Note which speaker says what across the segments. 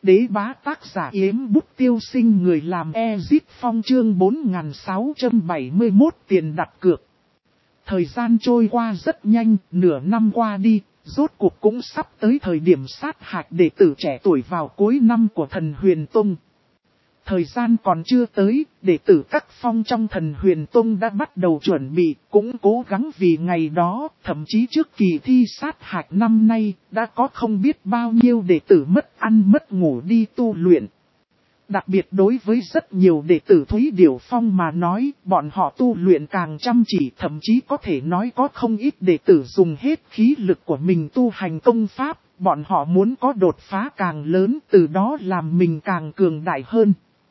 Speaker 1: đế bá tác giả Yếm Bút Tiêu Sinh, người làm Ezit Phong, chương 4671 tiền đặt cược. Thời gian trôi qua rất nhanh, nửa năm qua đi, rốt cuộc cũng sắp tới thời điểm sát hạch đệ tử trẻ tuổi vào cuối năm của Thần Huyền Tông. Thời gian còn chưa tới, đệ tử các phong trong Thần Huyền Tông đã bắt đầu chuẩn bị, cũng cố gắng vì ngày đó, thậm chí trước kỳ thi sát hạch năm nay, đã có không biết bao nhiêu đệ tử mất ăn mất ngủ đi tu luyện. Đặc biệt đối với rất nhiều đệ tử Thúy Điểu Phong mà nói, bọn họ tu luyện càng chăm chỉ, thậm chí có thể nói có không ít đệ tử dùng hết khí lực của mình tu hành công pháp, bọn họ muốn có đột phá càng lớn, từ đó làm mình càng cường đại hơn.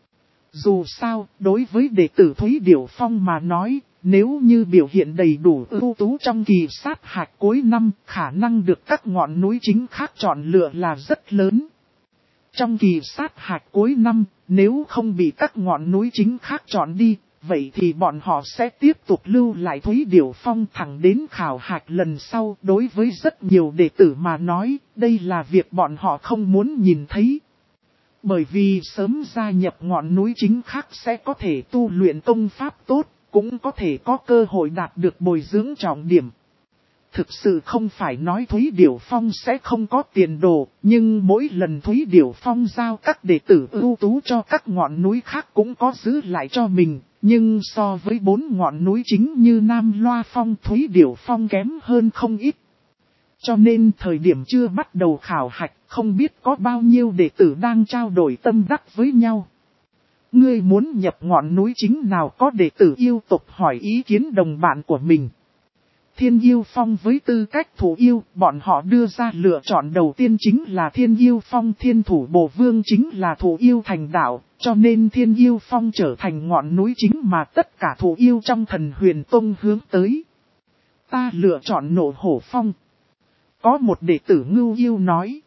Speaker 1: Dù sao, đối với đệ tử Thúy Điểu Phong mà nói, nếu như biểu hiện đầy đủ ưu tú trong kỳ sát hạch cuối năm, khả năng được các ngọn núi chính khác chọn lựa là rất lớn. Trong kỳ sát hạch cuối năm, nếu không bị các ngọn núi chính khác chọn đi, vậy thì bọn họ sẽ tiếp tục lưu lại Thúy Điểu Phong thẳng đến khảo hạch lần sau. Đối với rất nhiều đệ tử mà nói, đây là việc bọn họ không muốn nhìn thấy. Bởi vì sớm gia nhập ngọn núi chính khác sẽ có thể tu luyện công pháp tốt, cũng có thể có cơ hội đạt được bồi dưỡng trọng điểm. Thực sự không phải nói Thúy Điểu Phong sẽ không có tiền đồ, nhưng mỗi lần Thúy Điểu Phong giao các đệ tử ưu tú cho các ngọn núi khác cũng có giữ lại cho mình. Nhưng so với 4 ngọn núi chính như Nam Loa Phong, Thúy Điểu Phong kém hơn không ít. Cho nên thời điểm chưa bắt đầu khảo hạch, không biết có bao nhiêu đệ tử đang trao đổi tâm đắc với nhau. Ngươi muốn nhập ngọn núi chính nào, có đệ tử yêu tộc hỏi ý kiến đồng bạn của mình. Thiên Yêu Phong với tư cách thủ yêu, bọn họ đưa ra lựa chọn đầu tiên chính là Thiên Yêu Phong. Thiên Thủ Bồ Vương chính là thủ yêu thành đạo, cho nên Thiên Yêu Phong trở thành ngọn núi chính mà tất cả thủ yêu trong Thần Huyền Tông hướng tới. Ta lựa chọn Nộ Hổ Phong. Có một đệ tử ngưu yêu nói,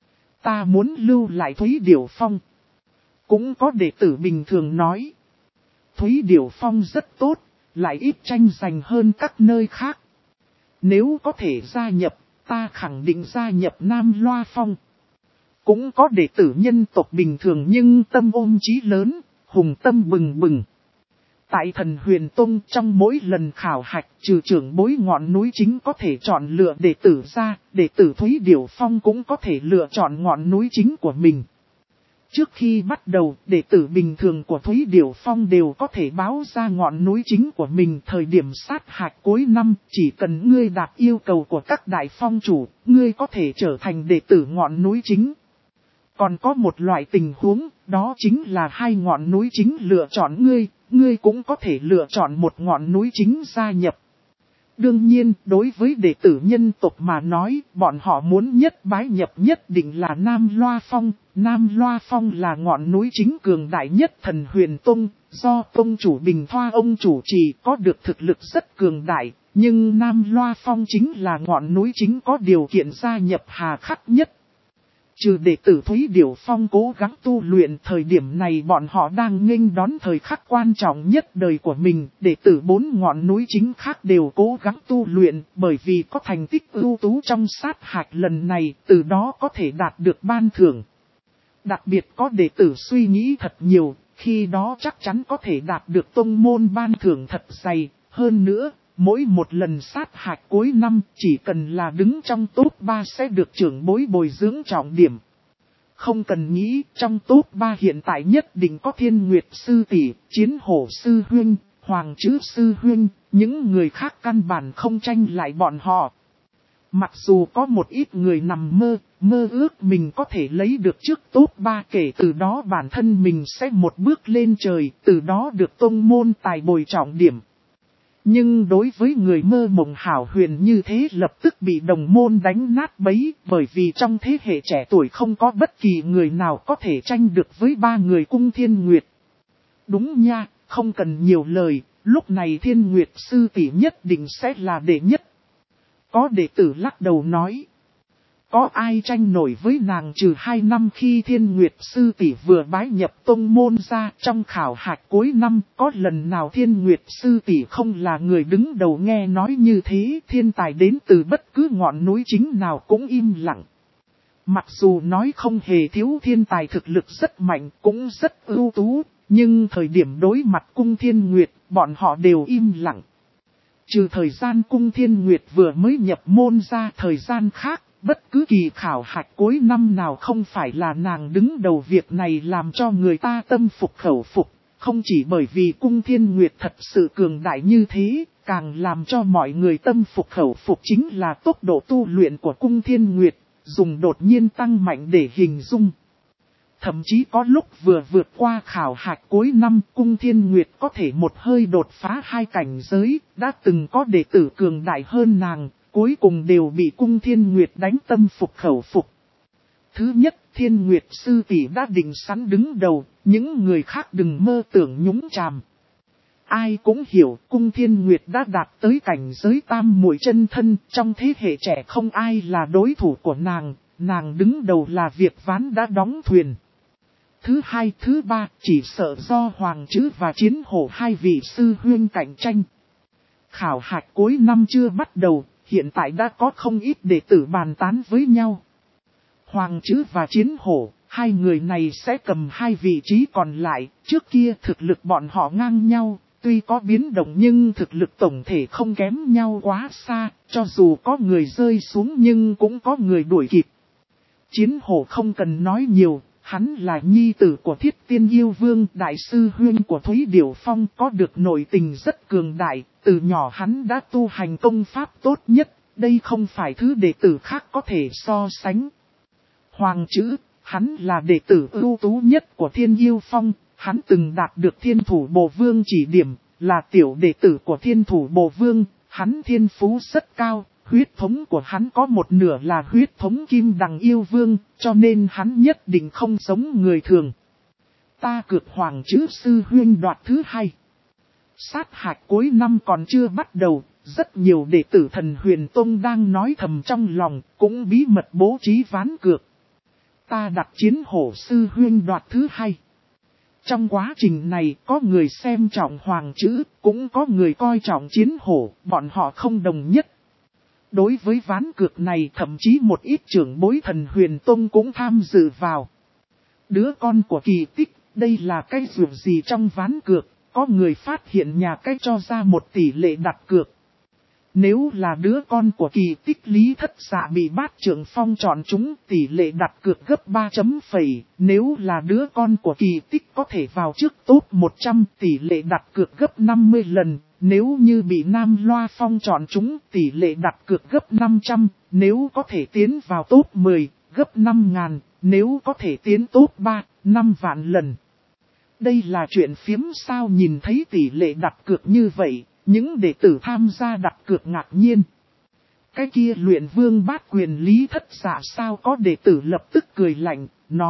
Speaker 1: ta muốn lưu lại Thúy Điểu Phong. Cũng có đệ tử bình thường nói, Thúy Điểu Phong rất tốt, lại ít tranh giành hơn các nơi khác. Nếu có thể gia nhập, ta khẳng định gia nhập Nam Loa Phong. Cũng có đệ tử nhân tộc bình thường nhưng tâm ôm chí lớn, hùng tâm bừng bừng. Tại Thần Huyền Tông, trong mỗi lần khảo hạch, trừ trưởng bối ngọn núi chính có thể chọn lựa đệ tử ra, đệ tử Thúy Điểu Phong cũng có thể lựa chọn ngọn núi chính của mình. Trước khi bắt đầu, đệ tử bình thường của Thúy Điểu Phong đều có thể báo ra ngọn núi chính của mình. Thời điểm sát hạch cuối năm, chỉ cần ngươi đạt yêu cầu của các đại phong chủ, ngươi có thể trở thành đệ tử ngọn núi chính. Còn có một loại tình huống, đó chính là 2 ngọn núi chính lựa chọn ngươi, ngươi cũng có thể lựa chọn một ngọn núi chính gia nhập. Đương nhiên, đối với đệ tử nhân tộc mà nói, bọn họ muốn nhất bái nhập nhất định là Nam Loa Phong. Nam Loa Phong là ngọn núi chính cường đại nhất Thần Huyền Tông, do tông chủ Bình Thoa ông chủ trì, có được thực lực rất cường đại. Nhưng Nam Loa Phong chính là ngọn núi chính có điều kiện gia nhập hà khắc nhất. Trừ đệ tử Thúy Điểu Phong cố gắng tu luyện, thời điểm này bọn họ đang nghênh đón thời khắc quan trọng nhất đời của mình. Đệ tử 4 ngọn núi chính khác đều cố gắng tu luyện, bởi vì có thành tích ưu tú trong sát hạch lần này, từ đó có thể đạt được ban thưởng. Đặc biệt có đệ tử suy nghĩ thật nhiều, khi đó chắc chắn có thể đạt được tông môn ban thưởng thật dày. Hơn nữa, mỗi một lần sát hạch cuối năm, chỉ cần là đứng trong top 3 sẽ được trưởng bối bồi dưỡng trọng điểm. Không cần nghĩ, trong top 3 hiện tại nhất định có Thiên Nguyệt Sư Tỷ, Chiến Hổ Sư Huynh, Hoàng Chữ Sư Huynh, những người khác căn bản không tranh lại bọn họ. Mặc dù có một ít người nằm mơ ước mình có thể lấy được trước top 3, kể từ đó bản thân mình sẽ một bước lên trời, từ đó được tông môn tài bồi trọng điểm. Nhưng đối với người mơ mộng hảo huyền như thế lập tức bị đồng môn đánh nát bấy, bởi vì trong thế hệ trẻ tuổi không có bất kỳ người nào có thể tranh được với 3 người cung Thiên Nguyệt. Đúng nha, không cần nhiều lời, lúc này Thiên Nguyệt Sư Tỷ nhất định sẽ là đệ nhất. Có đệ tử lắc đầu nói, có ai tranh nổi với nàng trừ 2 năm khi Thiên Nguyệt Sư Tỷ vừa bái nhập tông môn ra. Trong khảo hạch cuối năm, có lần nào Thiên Nguyệt Sư Tỷ không là người đứng đầu. Nghe nói như thế, thiên tài đến từ bất cứ ngọn núi chính nào cũng im lặng. Mặc dù nói không hề thiếu thiên tài thực lực rất mạnh, cũng rất ưu tú, nhưng thời điểm đối mặt Cung Thiên Nguyệt, bọn họ đều im lặng. Trừ thời gian Cung Thiên Nguyệt vừa mới nhập môn ra thời gian khác, bất cứ kỳ khảo hạch cuối năm nào không phải là nàng đứng đầu, việc này làm cho người ta tâm phục khẩu phục. Không chỉ bởi vì Cung Thiên Nguyệt thật sự cường đại như thế, càng làm cho mọi người tâm phục khẩu phục chính là tốc độ tu luyện của Cung Thiên Nguyệt, dùng đột nhiên tăng mạnh để hình dung. Thậm chí có lúc vừa vượt qua khảo hạch cuối năm, Cung Thiên Nguyệt có thể một hơi đột phá 2 cảnh giới, đã từng có đệ tử cường đại hơn nàng, cuối cùng đều bị Cung Thiên Nguyệt đánh tâm phục khẩu phục. Thứ nhất, Thiên Nguyệt sư tỷ đã định sẵn đứng đầu, những người khác đừng mơ tưởng nhúng chàm. Ai cũng hiểu Cung Thiên Nguyệt đã đạt tới cảnh giới tam muội chân thân, trong thế hệ trẻ không ai là đối thủ của nàng đứng đầu là việc ván đã đóng thuyền. Thứ hai, thứ ba, chỉ sợ do Hoàng Chữ và Chiến Hổ hai vị sư huynh cạnh tranh. Khảo hạch cuối năm chưa bắt đầu, hiện tại đã có không ít đệ tử bàn tán với nhau. Hoàng Chữ và Chiến Hổ, hai người này sẽ cầm 2 vị trí còn lại, trước kia thực lực bọn họ ngang nhau, tuy có biến động nhưng thực lực tổng thể không kém nhau quá xa, cho dù có người rơi xuống nhưng cũng có người đuổi kịp. Chiến Hổ không cần nói nhiều, hắn là nhi tử của Thiết Tiên Yêu Vương, đại sư huynh của Thúy Điểu Phong, có được nội tình rất cường đại, từ nhỏ hắn đã tu hành công pháp tốt nhất, đây không phải thứ đệ tử khác có thể so sánh. Hoàng Chữ, hắn là đệ tử ưu tú nhất của Thiên Yêu Phong, hắn từng đạt được Thiên Thủ Bồ Vương chỉ điểm, là tiểu đệ tử của Thiên Thủ Bồ Vương, hắn thiên phú rất cao, huyết thống của hắn có một nửa là huyết thống Kim Đằng Yêu Vương, cho nên hắn nhất định không giống người thường. Ta cược Hoàng Chữ sư huynh đoạt thứ 2. Sát hạch cuối năm còn chưa bắt đầu, rất nhiều đệ tử Thần Huyền Tông đang nói thầm trong lòng, cũng bí mật bố trí ván cược. Ta đặt Chiến Hổ sư huynh đoạt thứ 2. Trong quá trình này có người xem trọng Hoàng Chữ, cũng có người coi trọng Chiến Hổ, bọn họ không đồng nhất. Đối với ván cược này thậm chí một ít trưởng bối Thần Huyền Tông cũng tham dự vào. Đứa con của Kỳ Tích, đây là cái dù gì trong ván cược, có người phát hiện nhà cái cho ra một tỷ lệ đặt cược. Nếu là đứa con của Kỳ Tích Lý Thất Dạ bị Bát Trưởng Phong chọn trúng, tỷ lệ đặt cược gấp 3 chấm phẩy, nếu là đứa con của Kỳ Tích có thể vào trước top 100, tỷ lệ đặt cược gấp 50 lần, nếu như bị Nam Loa Phong chọn trúng, tỷ lệ đặt cược gấp 500, nếu có thể tiến vào top 10, gấp 5.000, nếu có thể tiến top 3, 5 vạn lần. Đây là chuyện phiếm sao, nhìn thấy tỷ lệ đặt cược như vậy. Những đệ tử tham gia đặt cược ngạc nhiên. Cái kia Luyện Vương Bát Quyền Lý Thất Dạ sao, có đệ tử lập tức cười lạnh,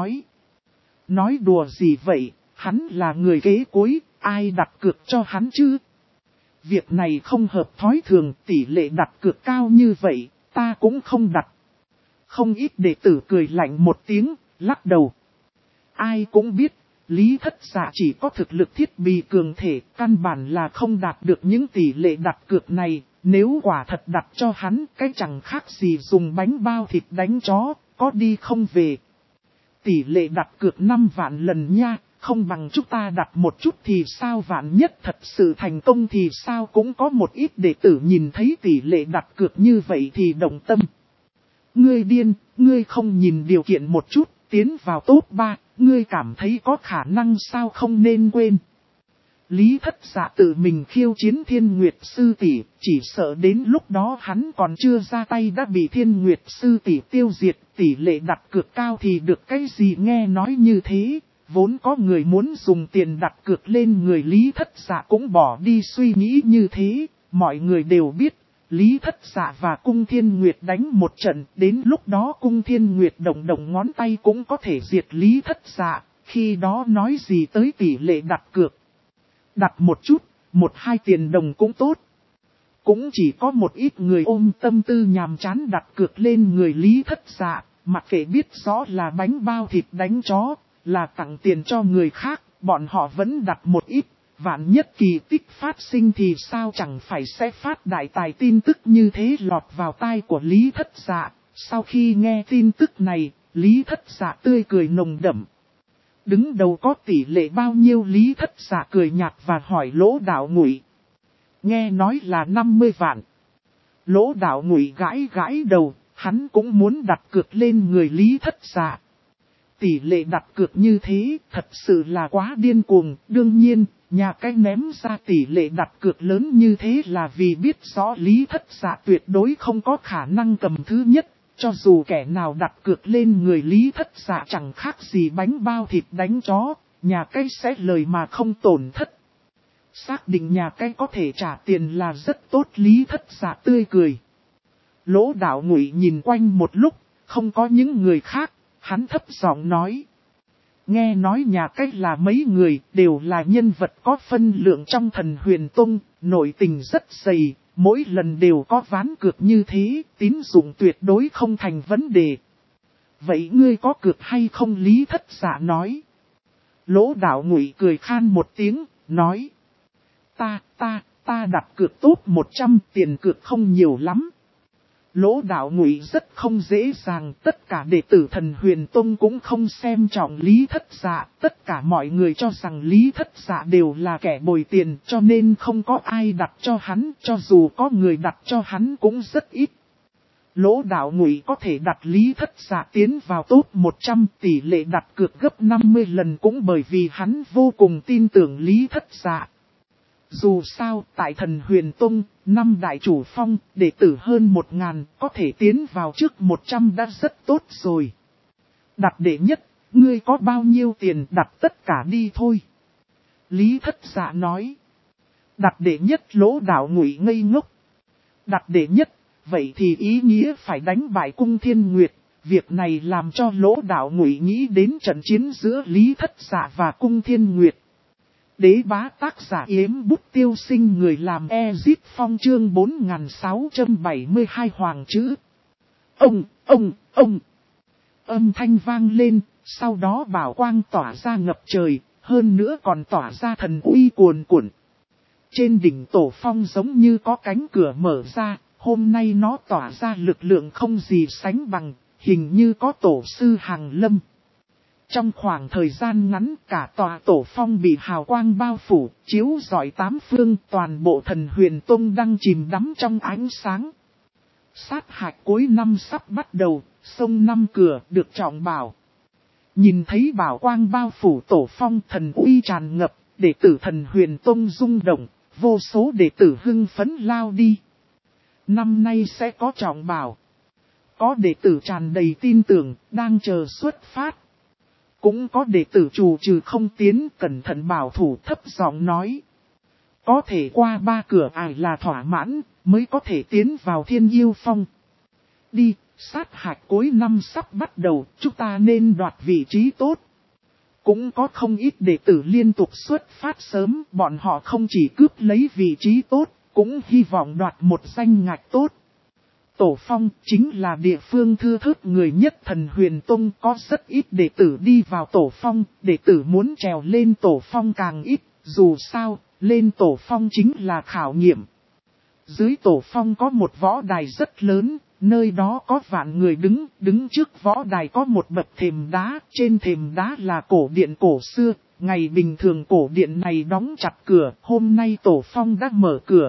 Speaker 1: nói đùa gì vậy, hắn là người kế cuối, ai đặt cược cho hắn chứ? Việc này không hợp thói thường, tỷ lệ đặt cược cao như vậy, ta cũng không đặt. Không ít đệ tử cười lạnh một tiếng, lắc đầu. Ai cũng biết. Lý Thất Dạ chỉ có thực lực thiết bị cường thể, căn bản là không đạt được những tỷ lệ đặt cược này, nếu quả thật đặt cho hắn, cái chẳng khác gì dùng bánh bao thịt đánh chó, có đi không về. Tỷ lệ đặt cược 5 vạn lần nha, không bằng chúng ta đặt một chút thì sao, vạn nhất thật sự thành công thì sao. Cũng có một ít đệ tử nhìn thấy tỷ lệ đặt cược như vậy thì động tâm. Ngươi điên, ngươi không nhìn điều kiện một chút, tiến vào top 3. Ngươi cảm thấy có khả năng sao, không nên quên. Lý Thất Dạ tự mình khiêu chiến Thiên Nguyệt sư tỷ, chỉ sợ đến lúc đó hắn còn chưa ra tay đã bị Thiên Nguyệt sư tỷ tiêu diệt, tỷ lệ đặt cược cao thì được cái gì, nghe nói như thế, vốn có người muốn dùng tiền đặt cược lên người Lý Thất Dạ cũng bỏ đi suy nghĩ như thế, mọi người đều biết. Lý Thất Dạ và Cung Thiên Nguyệt đánh một trận, đến lúc đó Cung Thiên Nguyệt động ngón tay cũng có thể diệt Lý Thất Dạ, khi đó nói gì tới tỷ lệ đặt cược. Đặt một chút, 1-2 tiền đồng cũng tốt. Cũng chỉ có một ít người ôm tâm tư nhàm chán đặt cược lên người Lý Thất Dạ, mặc kệ biết rõ là bánh bao thịt đánh chó, là tặng tiền cho người khác, bọn họ vẫn đặt một ít. Vạn nhất kỳ tích phát sinh thì sao, chẳng phải sẽ phát đại tài. Tin tức như thế lọt vào tai của Lý Thất Dạ. Sau khi nghe tin tức này, Lý Thất Dạ tươi cười nồng đậm. Đứng đầu có tỷ lệ bao nhiêu? Lý Thất Dạ cười nhạt và hỏi Lỗ Đạo Ngụy. Nghe nói là 50 vạn. Lỗ Đạo Ngụy gãi gãi đầu, hắn cũng muốn đặt cược lên người Lý Thất Dạ. Tỷ lệ đặt cược như thế thật sự là quá điên cuồng. Đương nhiên, nhà cái ném ra tỷ lệ đặt cược lớn như thế là vì biết rõ Lý Thất Dạ tuyệt đối không có khả năng cầm thứ nhất. Cho dù kẻ nào đặt cược lên người Lý Thất Dạ chẳng khác gì bánh bao thịt đánh chó, nhà cái sẽ lời mà không tổn thất. Xác định nhà cái có thể trả tiền là rất tốt. Lý Thất Dạ tươi cười. Lỗ Đạo Ngụy nhìn quanh một lúc, không có những người khác, hắn thấp giọng nói. Nghe nói nhà cái là mấy người, đều là nhân vật có phân lượng trong Thần Huyền Tông, nội tình rất dày, mỗi lần đều có ván cược như thế, tín dụng tuyệt đối không thành vấn đề. Vậy ngươi có cược hay không? Lý Thất Dạ nói. Lỗ Đạo Ngụy cười khan một tiếng, nói. Ta đặt cược top 100, tiền cược không nhiều lắm. Lỗ Đạo Ngụy rất không dễ dàng, tất cả đệ tử Thần Huyền Tông cũng không xem trọng Lý Thất Dạ, tất cả mọi người cho rằng Lý Thất Dạ đều là kẻ bồi tiền, cho nên không có ai đặt cho hắn, cho dù có người đặt cho hắn cũng rất ít. Lỗ Đạo Ngụy có thể đặt Lý Thất Dạ tiến vào top 100, tỷ lệ đặt cược gấp 50 lần cũng bởi vì hắn vô cùng tin tưởng Lý Thất Dạ. Dù sao, tại Thần Huyền Tông, 5 đại chủ phong, đệ tử hơn 1000, có thể tiến vào trước 100 đã rất tốt rồi. Đặt đệ nhất, ngươi có bao nhiêu tiền đặt tất cả đi thôi. Lý Thất Dạ nói. Đặt đệ nhất? Lỗ Đạo Ngụy ngây ngốc. Đặt đệ nhất, vậy thì ý nghĩa phải đánh bại Cung Thiên Nguyệt. Việc này làm cho Lỗ Đạo Ngụy nghĩ đến trận chiến giữa Lý Thất Dạ và Cung Thiên Nguyệt. Đế bá tác giả Yếm Bút Tiêu Sinh, người làm Ezip Phong, chương 4672 hoàng chữ. Ông. Âm thanh vang lên, sau đó bảo quang tỏa ra ngập trời, hơn nữa còn tỏa ra thần uy cuồn cuộn. Trên đỉnh tổ phong giống như có cánh cửa mở ra, hôm nay nó tỏa ra lực lượng không gì sánh bằng, hình như có tổ sư hàng lâm. Trong khoảng thời gian ngắn, cả tòa tổ phong bị hào quang bao phủ, chiếu rọi tám phương, toàn bộ Thần Huyền Tông đang chìm đắm trong ánh sáng. Sát hạch cuối năm sắp bắt đầu, sông Năm Cửa được trọng bảo. Nhìn thấy bảo quang bao phủ tổ phong, thần uy tràn ngập, đệ tử Thần Huyền Tông rung động, vô số đệ tử hưng phấn lao đi. Năm nay sẽ có trọng bảo. Có đệ tử tràn đầy tin tưởng, đang chờ xuất phát. Cũng có đệ tử trù trừ không tiến, cẩn thận bảo thủ, thấp giọng nói. Có thể qua 3 cửa ải là thỏa mãn, mới có thể tiến vào Thiên Yêu Phong. Đi, sát hạch cuối năm sắp bắt đầu, chúng ta nên đoạt vị trí tốt. Cũng có không ít đệ tử liên tục xuất phát sớm, bọn họ không chỉ cướp lấy vị trí tốt, cũng hy vọng đoạt một danh ngạch tốt. Tổ phong chính là địa phương thưa thớt người nhất Thần Huyền Tông, có rất ít đệ tử đi vào tổ phong, đệ tử muốn trèo lên tổ phong càng ít, dù sao, lên tổ phong chính là khảo nghiệm. Dưới tổ phong có một võ đài rất lớn, nơi đó có vạn người đứng trước võ đài có một bậc thềm đá, trên thềm đá là cổ điện cổ xưa, ngày bình thường cổ điện này đóng chặt cửa, hôm nay tổ phong đã mở cửa.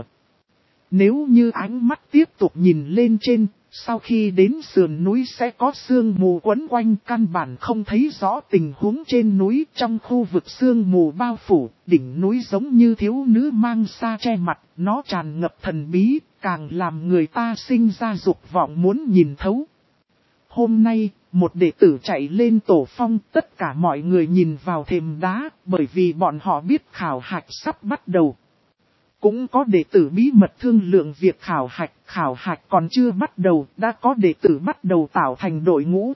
Speaker 1: Nếu như ánh mắt tiếp tục nhìn lên trên, sau khi đến sườn núi sẽ có sương mù quấn quanh, căn bản không thấy rõ tình huống trên núi. Trong khu vực sương mù bao phủ, đỉnh núi giống như thiếu nữ mang sa che mặt, nó tràn ngập thần bí, càng làm người ta sinh ra dục vọng muốn nhìn thấu. Hôm nay, một đệ tử chạy lên tổ phong, tất cả mọi người nhìn vào thềm đá, bởi vì bọn họ biết khảo hạch sắp bắt đầu. Cũng có đệ tử bí mật thương lượng việc khảo hạch còn chưa bắt đầu, đã có đệ tử bắt đầu tạo thành đội ngũ.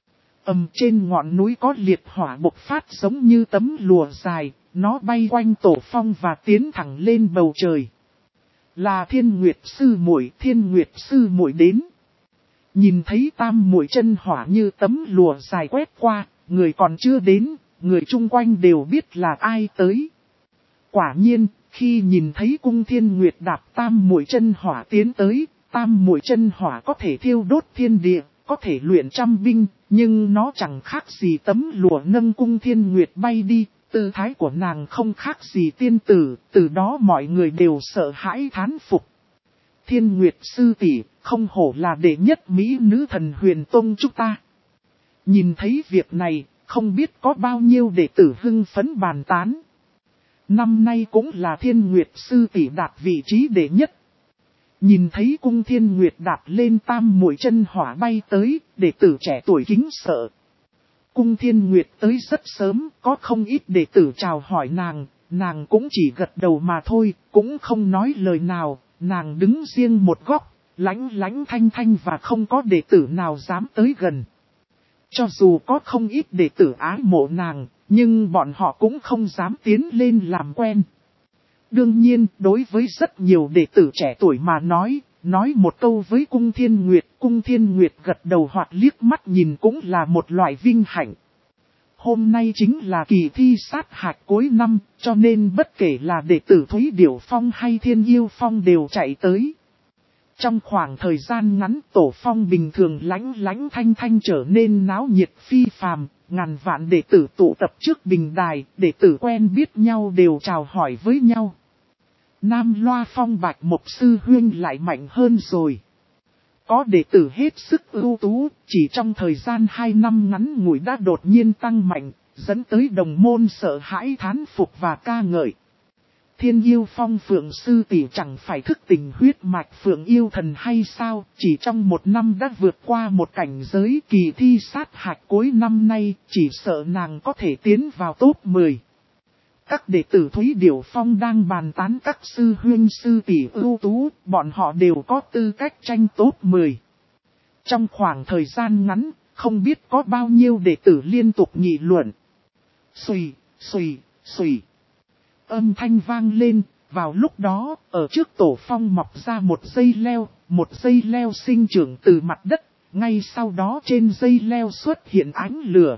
Speaker 1: Trên ngọn núi có liệt hỏa bộc phát giống như tấm lụa dài, nó bay quanh tổ phong và tiến thẳng lên bầu trời. Là Thiên Nguyệt sư muội đến. Nhìn thấy tam muội chân hỏa như tấm lụa dài quét qua, người còn chưa đến, người chung quanh đều biết là ai tới. Quả nhiên, khi nhìn thấy Cung Thiên Nguyệt đạp tam muội chân hỏa tiến tới, tam muội chân hỏa có thể thiêu đốt thiên địa, có thể luyện trăm binh, Nhưng nó chẳng khác gì tấm lụa nâng cung thiên nguyệt bay đi, tư thái của nàng không khác gì tiên tử, từ đó mọi người đều sợ hãi thán phục. Thiên Nguyệt sư tỷ, không hổ là đệ nhất mỹ nữ thần huyền tông chúng ta. Nhìn thấy việc này, không biết có bao nhiêu đệ tử hưng phấn bàn tán. Năm nay cũng là Thiên Nguyệt sư tỷ đạt vị trí đệ nhất. Nhìn thấy cung Thiên Nguyệt đạp lên tam muội chân hỏa bay tới, đệ tử trẻ tuổi kính sợ. Cung Thiên Nguyệt tới rất sớm, có không ít đệ tử chào hỏi nàng cũng chỉ gật đầu mà thôi, cũng không nói lời nào, nàng đứng riêng một góc, lánh thanh thanh và không có đệ tử nào dám tới gần. Cho dù có không ít đệ tử ái mộ nàng, nhưng bọn họ cũng không dám tiến lên làm quen. Đương nhiên, đối với rất nhiều đệ tử trẻ tuổi mà nói một câu với cung Thiên Nguyệt gật đầu hoặc liếc mắt nhìn cũng là một loại vinh hạnh. Hôm nay chính là kỳ thi sát hạch cuối năm, cho nên bất kể là đệ tử Thúy Điểu Phong hay Thiên Yêu Phong đều chạy tới. Trong khoảng thời gian ngắn, tổ phong bình thường lánh thanh trở nên náo nhiệt phi phàm, ngàn vạn đệ tử tụ tập trước bình đài, đệ tử quen biết nhau đều chào hỏi với nhau. Nam Loa Phong Bạch Mộc sư huynh lại mạnh hơn rồi. Có đệ tử hết sức ưu tú, chỉ trong thời gian 2 năm ngắn ngủi đã đột nhiên tăng mạnh, dẫn tới đồng môn sợ hãi thán phục và ca ngợi. Thiên Yêu Phong Phượng sư tỷ chẳng phải thức tỉnh huyết mạch Phượng Yêu Thần hay sao, chỉ trong 1 năm đã vượt qua một cảnh giới. Kỳ thi sát hạch cuối năm nay, chỉ sợ nàng có thể tiến vào top 10. Các đệ tử Thúy Điểu Phong đang bàn tán các sư huynh sư tỷ ưu tú, bọn họ đều có tư cách tranh top 10. Trong khoảng thời gian ngắn, không biết có bao nhiêu đệ tử liên tục nghị luận. Xùy. Âm thanh vang lên, vào lúc đó, ở trước tổ phong mọc ra một dây leo sinh trưởng từ mặt đất, ngay sau đó trên dây leo xuất hiện ánh lửa.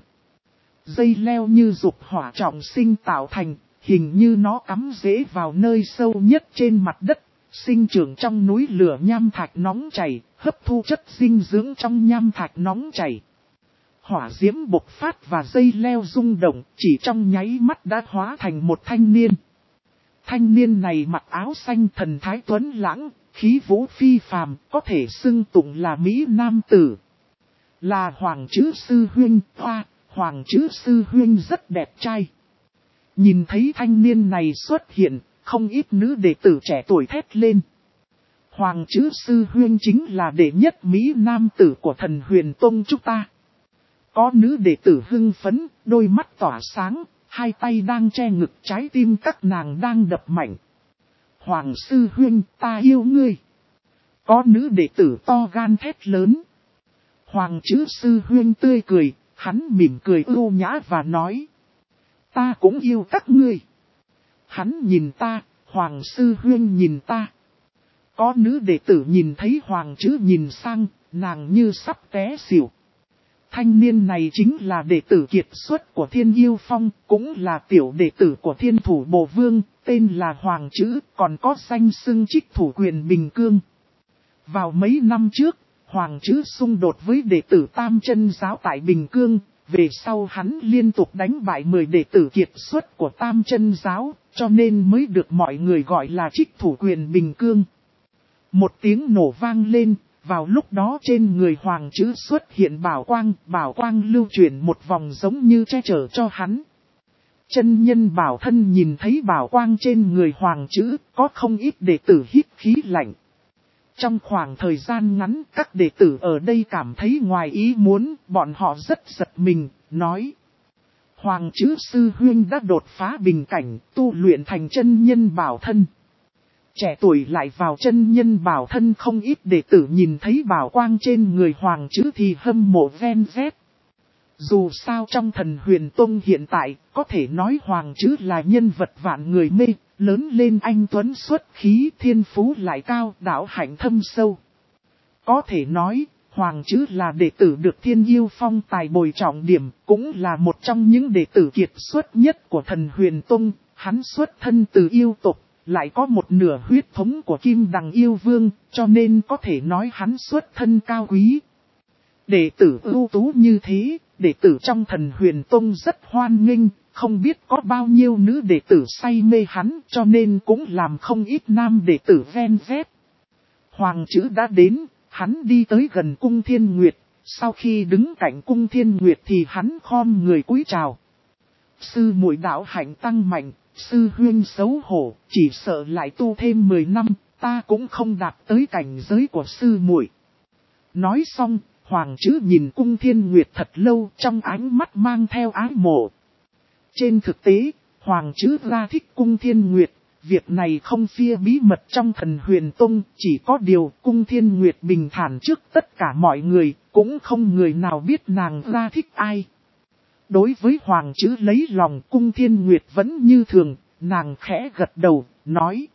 Speaker 1: Dây leo như dục hỏa trọng sinh tạo thành, hình như nó cắm rễ vào nơi sâu nhất trên mặt đất, sinh trưởng trong núi lửa nham thạch nóng chảy, hấp thu chất dinh dưỡng trong nham thạch nóng chảy. Hỏa diễm bộc phát và dây leo rung động, chỉ trong nháy mắt đã hóa thành một thanh niên. Thanh niên này mặc áo xanh thần thái tuấn lãng, khí vũ phi phàm, có thể xưng tụng là Mỹ Nam tử. Là Hoàng Chữ Sư Huynh, Hoàng Chữ Sư Huynh rất đẹp trai. Nhìn thấy thanh niên này xuất hiện, không ít nữ đệ tử trẻ tuổi thét lên. Hoàng Chữ Sư Huynh chính là đệ nhất Mỹ Nam tử của thần Huyền Tông chúng ta. Có nữ đệ tử hưng phấn, đôi mắt tỏa sáng, hai tay đang che ngực, trái tim các nàng đang đập mạnh. Hoàng Sư Huynh, ta yêu ngươi. Có nữ đệ tử to gan thét lớn. Hoàng Chữ Sư Huynh tươi cười, hắn mỉm cười ưu nhã và nói. Ta cũng yêu các ngươi. Hắn nhìn ta, Hoàng Sư Huynh nhìn ta. Có nữ đệ tử nhìn thấy Hoàng Chữ nhìn sang, nàng như sắp té xỉu. Thanh niên này chính là đệ tử kiệt xuất của Thiên Yêu Phong, cũng là tiểu đệ tử của Thiên Thủ Bồ Vương, tên là Hoàng Chữ, còn có danh xưng Trích Thủ Quyền Bình Cương. Vào mấy năm trước, Hoàng Chữ xung đột với đệ tử Tam Chân Giáo tại Bình Cương, về sau hắn liên tục đánh bại 10 đệ tử kiệt xuất của Tam Chân Giáo, cho nên mới được mọi người gọi là Trích Thủ Quyền Bình Cương. Một tiếng nổ vang lên. Vào lúc đó trên người Hoàng Chữ xuất hiện bảo quang lưu chuyển một vòng giống như che chở cho hắn. Chân nhân bảo thân nhìn thấy bảo quang trên người Hoàng Chữ, có không ít đệ tử hít khí lạnh. Trong khoảng thời gian ngắn, các đệ tử ở đây cảm thấy ngoài ý muốn, bọn họ rất giật mình, nói. Hoàng Chữ Sư Huynh đã đột phá bình cảnh, tu luyện thành chân nhân bảo thân. Trẻ tuổi lại vào chân nhân bảo thân, không ít đệ tử nhìn thấy bảo quang trên người Hoàng Chữ thì hâm mộ ven vét. Dù sao trong thần Huyền Tông hiện tại, có thể nói Hoàng Chữ là nhân vật vạn người mê, lớn lên anh tuấn xuất khí, thiên phú lại cao, đạo hạnh thâm sâu. Có thể nói, Hoàng Chữ là đệ tử được Thiên Yêu Phong tài bồi trọng điểm, cũng là một trong những đệ tử kiệt xuất nhất của thần Huyền Tông, hắn xuất thân từ yêu tộc. Lại có một nửa huyết thống của Kim Đằng Yêu Vương, cho nên có thể nói hắn xuất thân cao quý. Đệ tử ưu tú như thế, đệ tử trong Thần Huyền Tông rất hoan nghênh, không biết có bao nhiêu nữ đệ tử say mê hắn, cho nên cũng làm không ít nam đệ tử ven vét. Hoàng chữ đã đến, hắn đi tới gần Cung Thiên Nguyệt, sau khi đứng cạnh Cung Thiên Nguyệt thì hắn khom người cúi chào. Sư muội đạo hạnh tăng mạnh, sư huynh xấu hổ, chỉ sợ lại tu thêm 10 năm, ta cũng không đạt tới cảnh giới của sư muội. Nói xong, Hoàng chữ nhìn Cung Thiên Nguyệt thật lâu, trong ánh mắt mang theo ái mộ. Trên thực tế, Hoàng chữ ra thích Cung Thiên Nguyệt, việc này không phia bí mật trong Thần Huyền Tông, chỉ có điều Cung Thiên Nguyệt bình thản trước tất cả mọi người, cũng không người nào biết nàng ra thích ai. Đối với Hoàng chữ lấy lòng, Cung Thiên Nguyệt vẫn như thường, nàng khẽ gật đầu, nói.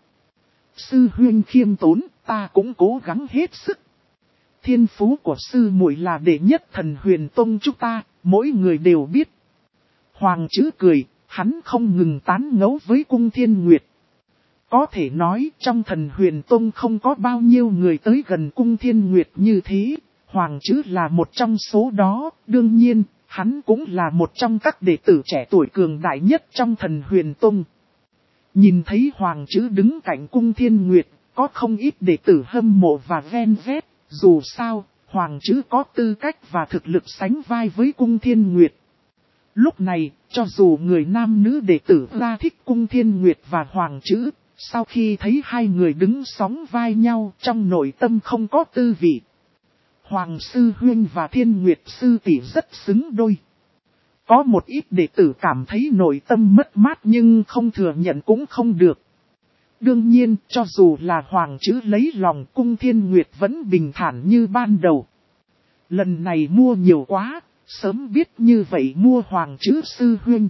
Speaker 1: Sư huynh khiêm tốn, ta cũng cố gắng hết sức. Thiên phú của sư muội là đệ nhất Thần Huyền Tông chúng ta, mỗi người đều biết. Hoàng chữ cười, hắn không ngừng tán ngẫu với Cung Thiên Nguyệt. Có thể nói trong Thần Huyền Tông không có bao nhiêu người tới gần Cung Thiên Nguyệt như thế, Hoàng chữ là một trong số đó, đương nhiên, hắn cũng là một trong các đệ tử trẻ tuổi cường đại nhất trong Thần Huyền Tông. Nhìn thấy Hoàng chữ đứng cạnh Cung Thiên Nguyệt, có không ít đệ tử hâm mộ và ven vét, dù sao, Hoàng chữ có tư cách và thực lực sánh vai với Cung Thiên Nguyệt. Lúc này, cho dù người nam nữ đệ tử ra thích Cung Thiên Nguyệt và Hoàng chữ, sau khi thấy hai người đứng sóng vai nhau trong nội tâm không có tư vị. Hoàng sư huynh và Thiên Nguyệt sư tỷ rất xứng đôi. Có một ít đệ tử cảm thấy nội tâm mất mát nhưng không thừa nhận cũng không được. Đương nhiên, cho dù là Hoàng chữ lấy lòng, Cung Thiên Nguyệt vẫn bình thản như ban đầu. Lần này mua nhiều quá, sớm biết như vậy mua Hoàng chữ sư huynh.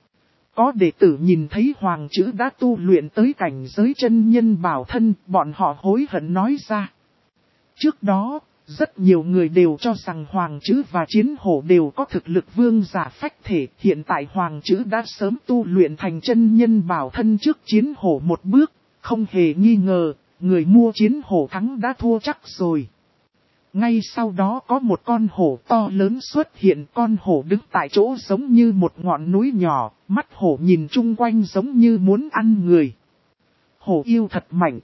Speaker 1: Có đệ tử nhìn thấy Hoàng chữ đã tu luyện tới cảnh giới chân nhân bảo thân, bọn họ hối hận nói ra. Trước đó, rất nhiều người đều cho rằng Hoàng chữ và Chiến Hổ đều có thực lực vương giả phách thể. Hiện tại Hoàng chữ đã sớm tu luyện thành chân nhân bảo thân trước Chiến Hổ một bước, không hề nghi ngờ, người mua Chiến Hổ thắng đã thua chắc rồi. Ngay sau đó có một con hổ to lớn xuất hiện, con hổ đứng tại chỗ giống như một ngọn núi nhỏ, mắt hổ nhìn chung quanh giống như muốn ăn người. Hổ yêu thật mạnh.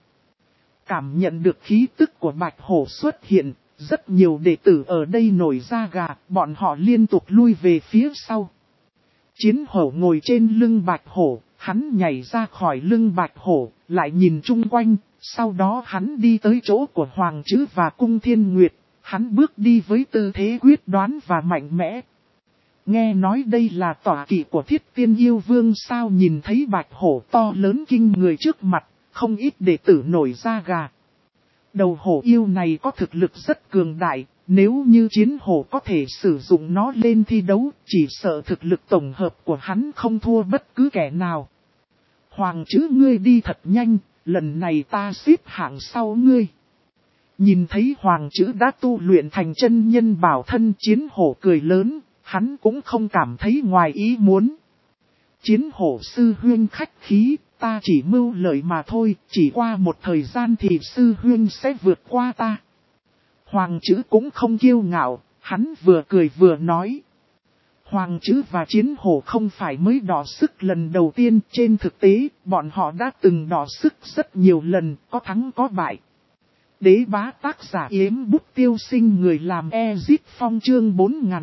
Speaker 1: Cảm nhận được khí tức của bạch hổ xuất hiện, rất nhiều đệ tử ở đây nổi da gà, bọn họ liên tục lui về phía sau. Chiến hổ ngồi trên lưng bạch hổ, hắn nhảy ra khỏi lưng bạch hổ, lại nhìn chung quanh, sau đó hắn đi tới chỗ của Hoàng chữ và Cung Thiên Nguyệt. Hắn bước đi với tư thế quyết đoán và mạnh mẽ. Nghe nói đây là tọa kỵ của Thiết Tiên Yêu Vương sao, nhìn thấy bạch hổ to lớn kinh người trước mặt, không ít đệ tử nổi da gà. Đầu hổ yêu này có thực lực rất cường đại, nếu như Chiến Hổ có thể sử dụng nó lên thi đấu, chỉ sợ thực lực tổng hợp của hắn không thua bất cứ kẻ nào. Hoàng chữ ngươi đi thật nhanh, lần này ta xếp hạng sau ngươi. Nhìn thấy Hoàng chữ đã tu luyện thành chân nhân bảo thân, Chiến Hổ cười lớn, hắn cũng không cảm thấy ngoài ý muốn. Chiến Hổ sư huynh khách khí, ta chỉ mưu lợi mà thôi, chỉ qua một thời gian thì sư huynh sẽ vượt qua ta. Hoàng chữ cũng không kiêu ngạo, hắn vừa cười vừa nói. Hoàng chữ và Chiến Hổ không phải mới đọ sức lần đầu tiên, trên thực tế, bọn họ đã từng đọ sức rất nhiều lần, có thắng có bại. Đế bá tác giả Yếm Bút Tiêu Sinh, người làm Ezit Phong, chương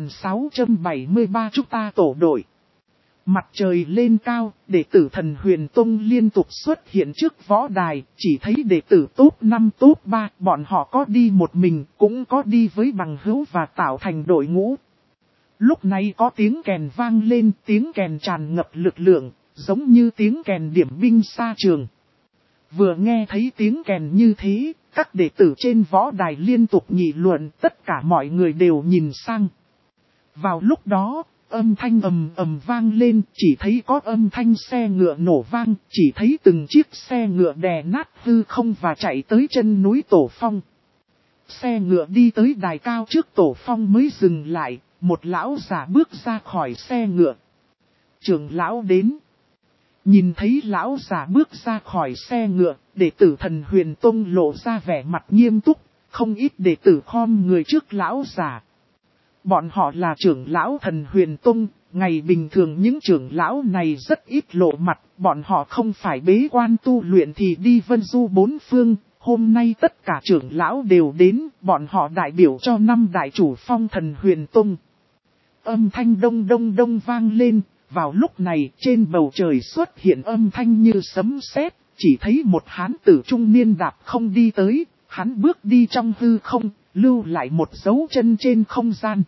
Speaker 1: 4673, chúng ta tổ đội. Mặt trời lên cao, đệ tử Thần Huyền Tông liên tục xuất hiện trước võ đài, chỉ thấy đệ tử top 5 top 3, bọn họ có đi một mình, cũng có đi với bằng hữu và tạo thành đội ngũ. Lúc này có tiếng kèn vang lên, tiếng kèn tràn ngập lực lượng, giống như tiếng kèn điểm binh xa trường. Vừa nghe thấy tiếng kèn như thế, các đệ tử trên võ đài liên tục nghị luận, tất cả mọi người đều nhìn sang. Vào lúc đó, âm thanh ầm ầm vang lên, chỉ thấy có âm thanh xe ngựa nổ vang, chỉ thấy từng chiếc xe ngựa đè nát hư không và chạy tới chân núi Tổ Phong. Xe ngựa đi tới đài cao trước Tổ Phong mới dừng lại, một lão giả bước ra khỏi xe ngựa. Trưởng lão đến. Nhìn thấy lão giả bước ra khỏi xe ngựa, đệ tử Thần Huyền Tông lộ ra vẻ mặt nghiêm túc, không ít đệ tử khom người trước lão giả. Bọn họ là trưởng lão Thần Huyền Tông, ngày bình thường những trưởng lão này rất ít lộ mặt, bọn họ không phải bế quan tu luyện thì đi vân du bốn phương. Hôm nay tất cả trưởng lão đều đến, bọn họ đại biểu cho 5 đại chủ phong Thần Huyền Tông. Âm thanh đông đông đông vang lên, vào lúc này trên bầu trời xuất hiện âm thanh như sấm sét, chỉ thấy một hán tử trung niên đạp không đi tới, hắn bước đi trong hư không, lưu lại một dấu chân trên không gian.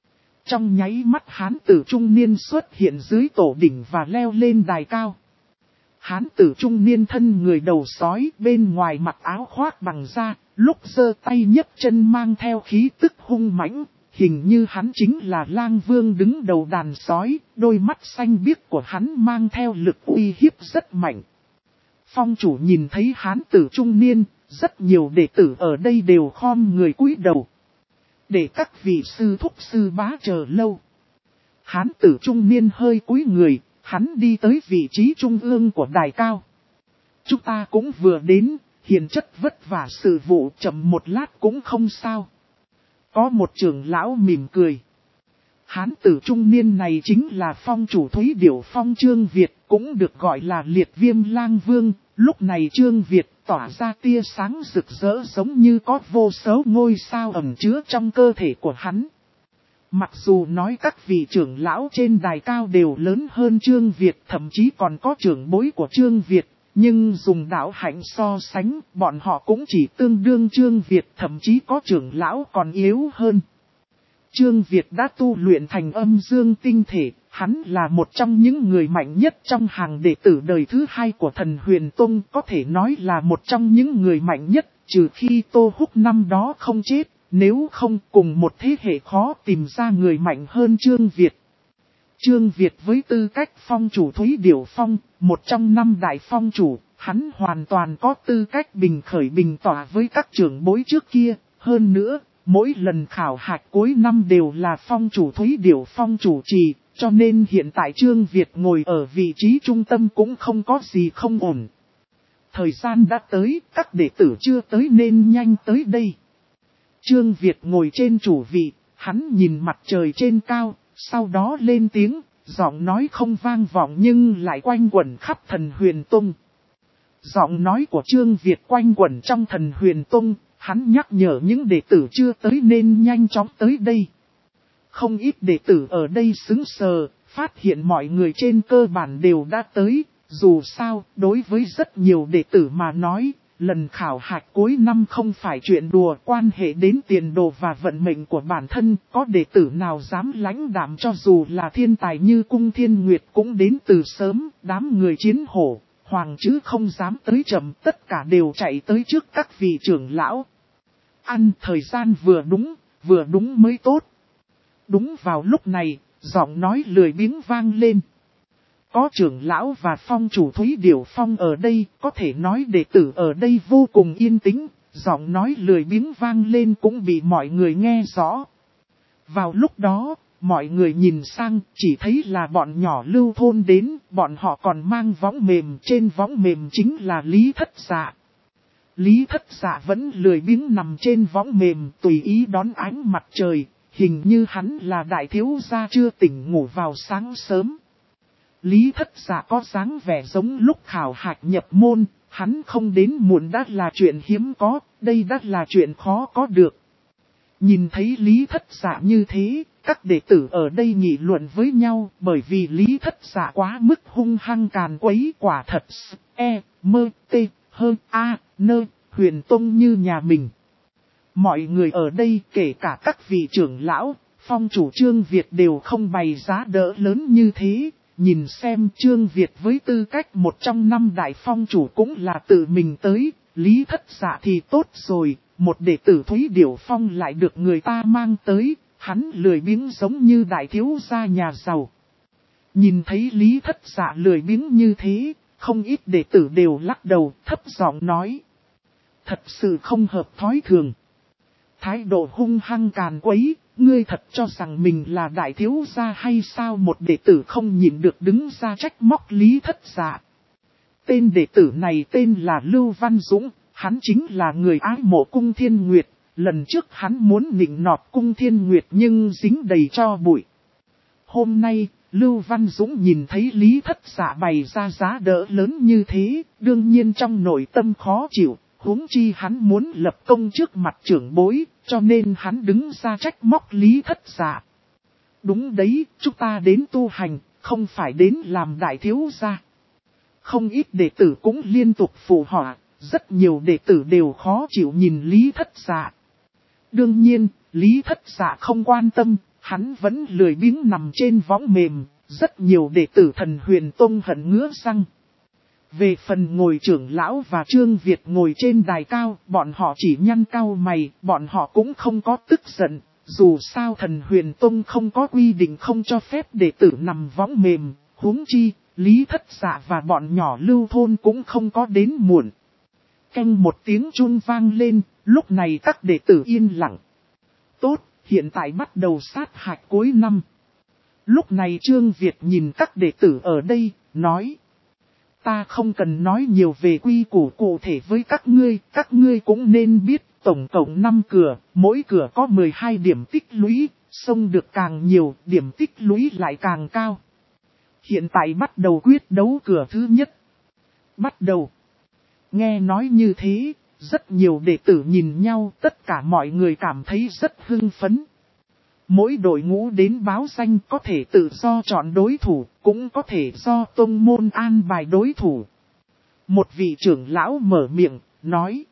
Speaker 1: Trong nháy mắt hán tử trung niên xuất hiện dưới tổ đỉnh và leo lên đài cao. Hán tử trung niên thân người đầu sói, bên ngoài mặc áo khoác bằng da, lúc giơ tay nhấc chân mang theo khí tức hung mãnh, hình như hắn chính là Lang Vương đứng đầu đàn sói, đôi mắt xanh biếc của hắn mang theo lực uy hiếp rất mạnh. Phong chủ nhìn thấy hán tử trung niên, rất nhiều đệ tử ở đây đều khom người cúi đầu. Để các vị sư thúc sư bá chờ lâu. Hán tử trung niên hơi cúi người, hắn đi tới vị trí trung ương của đài cao. Chúng ta cũng vừa đến, hiền chất vất vả sự vụ, chậm một lát cũng không sao. Có một trưởng lão mỉm cười. Hán tử trung niên này chính là phong chủ Thúy Điểu Phong Trương Việt, cũng được gọi là Liệt Viêm Lang Vương. Lúc này Trương Việt tỏa ra tia sáng rực rỡ giống như có vô số ngôi sao ẩn chứa trong cơ thể của hắn. Mặc dù nói các vị trưởng lão trên đài cao đều lớn hơn Trương Việt, thậm chí còn có trưởng bối của Trương Việt, nhưng dùng đạo hạnh so sánh, bọn họ cũng chỉ tương đương Trương Việt, thậm chí có trưởng lão còn yếu hơn. Trương Việt đã tu luyện thành âm dương tinh thể, hắn là một trong những người mạnh nhất trong hàng đệ tử đời thứ 2 của Thần Huyền Tông, có thể nói là một trong những người mạnh nhất, trừ khi Tô Húc năm đó không chết, nếu không cùng một thế hệ khó tìm ra người mạnh hơn Trương Việt. Trương Việt với tư cách phong chủ Thúy Điểu Phong, một trong 5 đại phong chủ, hắn hoàn toàn có tư cách bình khởi bình tỏa với các trưởng bối trước kia, hơn nữa. Mỗi lần khảo hạch cuối năm đều là phong chủ Thúy Điểu Phong chủ trì, cho nên hiện tại Trương Việt ngồi ở vị trí trung tâm cũng không có gì không ổn. Thời gian đã tới, các đệ tử chưa tới nên nhanh tới đây. Trương Việt ngồi trên chủ vị, hắn nhìn mặt trời trên cao, sau đó lên tiếng, giọng nói không vang vọng nhưng lại quanh quẩn khắp Thần Huyền Tông. Giọng nói của Trương Việt quanh quẩn trong Thần Huyền Tông. Hắn nhắc nhở những đệ tử chưa tới nên nhanh chóng tới đây. Không ít đệ tử ở đây sững sờ, phát hiện mọi người trên cơ bản đều đã tới. Dù sao, đối với rất nhiều đệ tử mà nói, lần khảo hạch cuối năm không phải chuyện đùa, quan hệ đến tiền đồ và vận mệnh của bản thân. Có đệ tử nào dám lãnh đạm cho dù là thiên tài như Cung Thiên Nguyệt cũng đến từ sớm, đám người Chiến Hổ. Hoàng chứ không dám tới chậm, tất cả đều chạy tới trước các vị trưởng lão. Ăn thời gian vừa đúng mới tốt. Đúng vào lúc này, giọng nói lười biếng vang lên. Có trưởng lão và phong chủ Thúy Điểu Phong ở đây, có thể nói đệ tử ở đây vô cùng yên tĩnh, giọng nói lười biếng vang lên cũng bị mọi người nghe rõ. Vào lúc đó, mọi người nhìn sang, chỉ thấy là bọn nhỏ Lưu Thôn đến, bọn họ còn mang võng mềm, trên võng mềm chính là Lý Thất Dạ. Lý Thất Dạ vẫn lười biếng nằm trên võng mềm tùy ý đón ánh mặt trời, hình như hắn là đại thiếu gia chưa tỉnh ngủ vào sáng sớm. Lý Thất Dạ có dáng vẻ giống lúc khảo hạch nhập môn, hắn không đến muộn đã là chuyện hiếm có, đây đã là chuyện khó có được. Nhìn thấy Lý Thất Dạ như thế, các đệ tử ở đây nghị luận với nhau bởi vì Lý Thất Dạ quá mức hung hăng càn quấy, quả thật Huyền Tông như nhà mình. Mọi người ở đây kể cả các vị trưởng lão, phong chủ Trương Việt đều không bày giá đỡ lớn như thế. Nhìn xem Trương Việt với tư cách một trong 5 đại phong chủ cũng là tự mình tới, Lý Thất Dạ thì tốt rồi, một đệ tử Thúy Điểu Phong lại được người ta mang tới, hắn lười biếng giống như đại thiếu gia nhà giàu. Nhìn thấy Lý Thất Dạ lười biếng như thế, không ít đệ tử đều lắc đầu thấp giọng nói. Thật sự không hợp thói thường. Thái độ hung hăng càn quấy, ngươi thật cho rằng mình là đại thiếu gia hay sao? Một đệ tử không nhịn được đứng ra trách móc Lý Thất Dạ. Tên đệ tử này tên là Lưu Văn Dũng, hắn chính là người ái mộ Cung Thiên Nguyệt, lần trước hắn muốn nịnh nọt Cung Thiên Nguyệt nhưng dính đầy cho bụi. Hôm nay, Lưu Văn Dũng nhìn thấy Lý Thất Dạ bày ra giá đỡ lớn như thế, đương nhiên trong nội tâm khó chịu, huống chi hắn muốn lập công trước mặt trưởng bối, cho nên hắn đứng ra trách móc Lý Thất Dạ. Đúng đấy, chúng ta đến tu hành, không phải đến làm đại thiếu gia. Không ít đệ tử cũng liên tục phụ họa, rất nhiều đệ tử đều khó chịu nhìn Lý Thất Dạ. Đương nhiên, Lý Thất Dạ không quan tâm, hắn vẫn lười biếng nằm trên võng mềm, rất nhiều đệ tử Thần Huyền Tông hận ngứa răng. Về phần ngồi trưởng lão và Trương Việt ngồi trên đài cao, bọn họ chỉ nhăn cau mày, bọn họ cũng không có tức giận. Dù sao Thần Huyền Tông không có quy định không cho phép đệ tử nằm võng mềm, huống chi, Lý Thất Dạ và bọn nhỏ Lưu thôn cũng không có đến muộn. Canh một tiếng chuông vang lên, lúc này các đệ tử yên lặng. Tốt, hiện tại bắt đầu sát hạch cuối năm. Lúc này Trương Việt nhìn các đệ tử ở đây, nói. Ta không cần nói nhiều về quy củ cụ thể với các ngươi cũng nên biết, tổng cộng 5 cửa, mỗi cửa có 12 điểm tích lũy, xông được càng nhiều, điểm tích lũy lại càng cao. Hiện tại bắt đầu quyết đấu cửa thứ nhất. Bắt đầu. Nghe nói như thế, rất nhiều đệ tử nhìn nhau, tất cả mọi người cảm thấy rất hưng phấn. Mỗi đội ngũ đến báo danh có thể tự do chọn đối thủ, cũng có thể do tông môn an bài đối thủ. Một vị trưởng lão mở miệng, nói.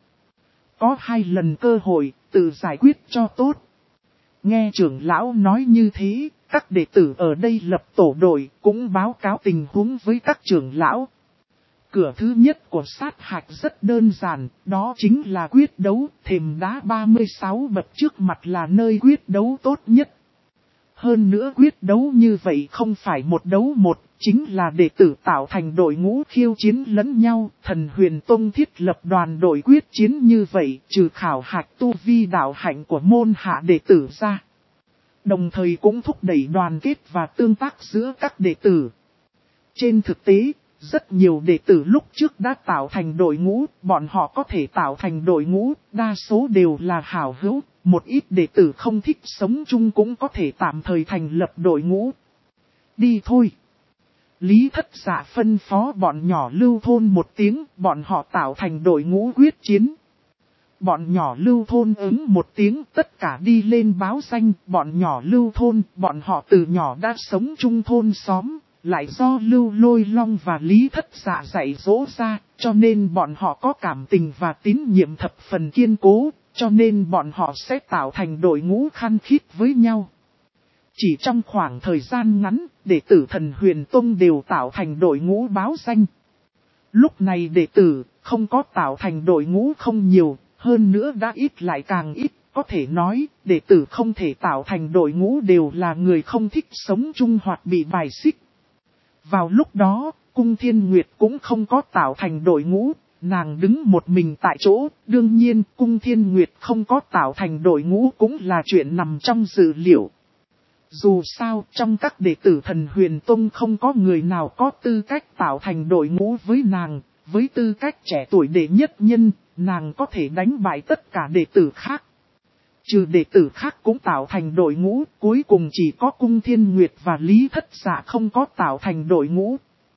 Speaker 1: Có 2 lần cơ hội, tự giải quyết cho tốt. Nghe trưởng lão nói như thế, các đệ tử ở đây lập tổ đội, cũng báo cáo tình huống với các trưởng lão. Cửa thứ nhất của sát hạch rất đơn giản, đó chính là quyết đấu, thềm đá 36 bậc trước mặt là nơi quyết đấu tốt nhất. Hơn nữa quyết đấu như vậy không phải một đấu một, chính là đệ tử tạo thành đội ngũ khiêu chiến lẫn nhau. Thần Huyền Tông thiết lập đoàn đội quyết chiến như vậy, trừ khảo hạch tu vi đạo hạnh của môn hạ đệ tử ra. Đồng thời cũng thúc đẩy đoàn kết và tương tác giữa các đệ tử. Trên thực tế, rất nhiều đệ tử lúc trước đã tạo thành đội ngũ, bọn họ có thể tạo thành đội ngũ, đa số đều là hảo hữu, một ít đệ tử không thích sống chung cũng có thể tạm thời thành lập đội ngũ. Đi thôi! Lý Thất Dạ phân phó bọn nhỏ Lưu thôn một tiếng, bọn họ tạo thành đội ngũ quyết chiến. Bọn nhỏ Lưu thôn ứng một tiếng, tất cả đi lên báo danh, bọn nhỏ Lưu thôn, bọn họ từ nhỏ đã sống chung thôn xóm. Lại do Lưu Lôi Long và Lý Thất Dạ dạy dỗ ra, cho nên bọn họ có cảm tình và tín nhiệm thập phần kiên cố, cho nên bọn họ sẽ tạo thành đội ngũ khăng khít với nhau. Chỉ trong khoảng thời gian ngắn, đệ tử Thần Huyền Tông đều tạo thành đội ngũ báo danh. Lúc này đệ tử không có tạo thành đội ngũ không nhiều, hơn nữa đã ít lại càng ít, có thể nói đệ tử không thể tạo thành đội ngũ đều là người không thích sống chung hoặc bị bài xích. Vào lúc đó, Cung Thiên Nguyệt cũng không có tạo thành đội ngũ, nàng đứng một mình tại chỗ, đương nhiên Cung Thiên Nguyệt không có tạo thành đội ngũ cũng là chuyện nằm trong dự liệu. Dù sao, trong các đệ tử Thần Huyền Tông không có người nào có tư cách tạo thành đội ngũ với nàng, với tư cách trẻ tuổi đệ nhất nhân, nàng có thể đánh bại tất cả đệ tử khác. Trừ đệ tử khác cũng tạo thành đội ngũ, cuối cùng chỉ có Cung Thiên Nguyệt và Lý Thất Dạ không có tạo thành đội ngũ.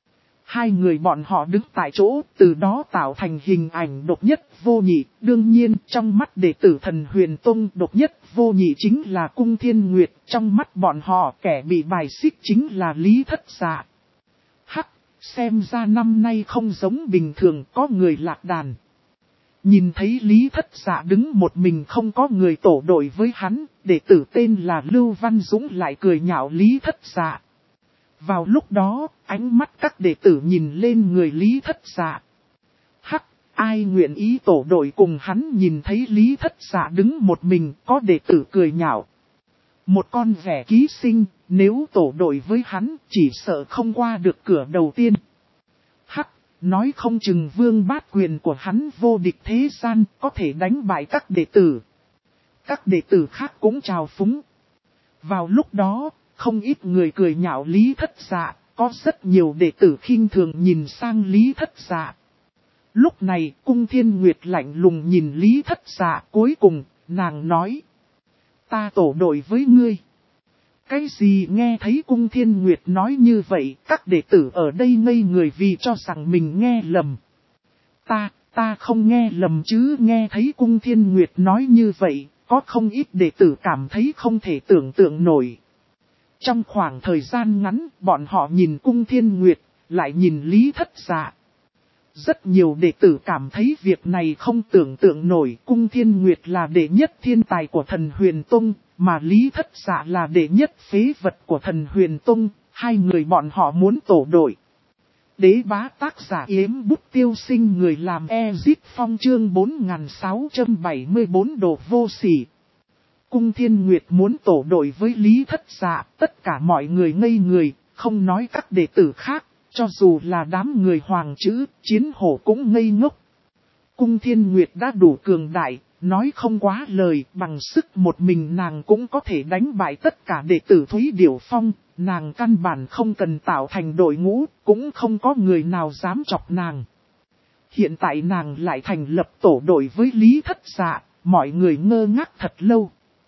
Speaker 1: 2 người bọn họ đứng tại chỗ, từ đó tạo thành hình ảnh độc nhất vô nhị. Đương nhiên, trong mắt đệ tử Thần Huyền Tông độc nhất vô nhị chính là Cung Thiên Nguyệt, trong mắt bọn họ kẻ bị bài xích chính là Lý Thất Dạ. Hắc, xem ra năm nay không giống bình thường, có người lạc đàn. Nhìn thấy Lý Thất Dạ đứng một mình không có người tổ đội với hắn, đệ tử tên là Lưu Văn Dũng lại cười nhạo Lý Thất Dạ. Vào lúc đó, ánh mắt các đệ tử nhìn lên người Lý Thất Dạ. Hắc, ai nguyện ý tổ đội cùng hắn? Nhìn thấy Lý Thất Dạ đứng một mình, có đệ tử cười nhạo. Một con vẻ ký sinh, nếu tổ đội với hắn, chỉ sợ không qua được cửa đầu tiên. Hắc, nói không chừng vương bát quyền của hắn vô địch thế gian, có thể đánh bại các đệ tử. Các đệ tử khác cũng trào phúng. Vào lúc đó, không ít người cười nhạo Lý Thất Dạ, có rất nhiều đệ tử khinh thường nhìn sang Lý Thất Dạ. Lúc này, Cung Thiên Nguyệt lạnh lùng nhìn Lý Thất Dạ, cuối cùng, nàng nói. Ta tổ đội với ngươi. Cái gì nghe thấy Cung Thiên Nguyệt nói như vậy, các đệ tử ở đây ngây người vì cho rằng mình nghe lầm. Ta không nghe lầm chứ, nghe thấy Cung Thiên Nguyệt nói như vậy, có không ít đệ tử cảm thấy không thể tưởng tượng nổi. Trong khoảng thời gian ngắn, bọn họ nhìn Cung Thiên Nguyệt, lại nhìn Lý Thất Dạ. Rất nhiều đệ tử cảm thấy việc này không tưởng tượng nổi. Cung Thiên Nguyệt là đệ nhất thiên tài của Thần Huyền Tông, mà Lý Thất Dạ là đệ nhất phế vật của Thần Huyền Tông. Hai người bọn họ muốn tổ đội. Đế bá tác giả Yếm Bút Tiêu Sinh, người làm Ezit Phong, chương 4674 đồ vô sỉ. Cung Thiên Nguyệt muốn tổ đội với Lý Thất Dạ, tất cả mọi người ngây người, không nói các đệ tử khác. Cho dù là đám người hoàng chữ, chiến hổ cũng ngây ngốc. Cung Thiên Nguyệt đã đủ cường đại, nói không quá lời, bằng sức một mình nàng cũng có thể đánh bại tất cả đệ tử Thúy Điểu Phong. Nàng căn bản không cần tạo thành đội ngũ, cũng không có người nào dám chọc nàng. Hiện tại nàng lại thành lập tổ đội với Lý Thất Dạ, mọi người ngơ ngác thật lâu.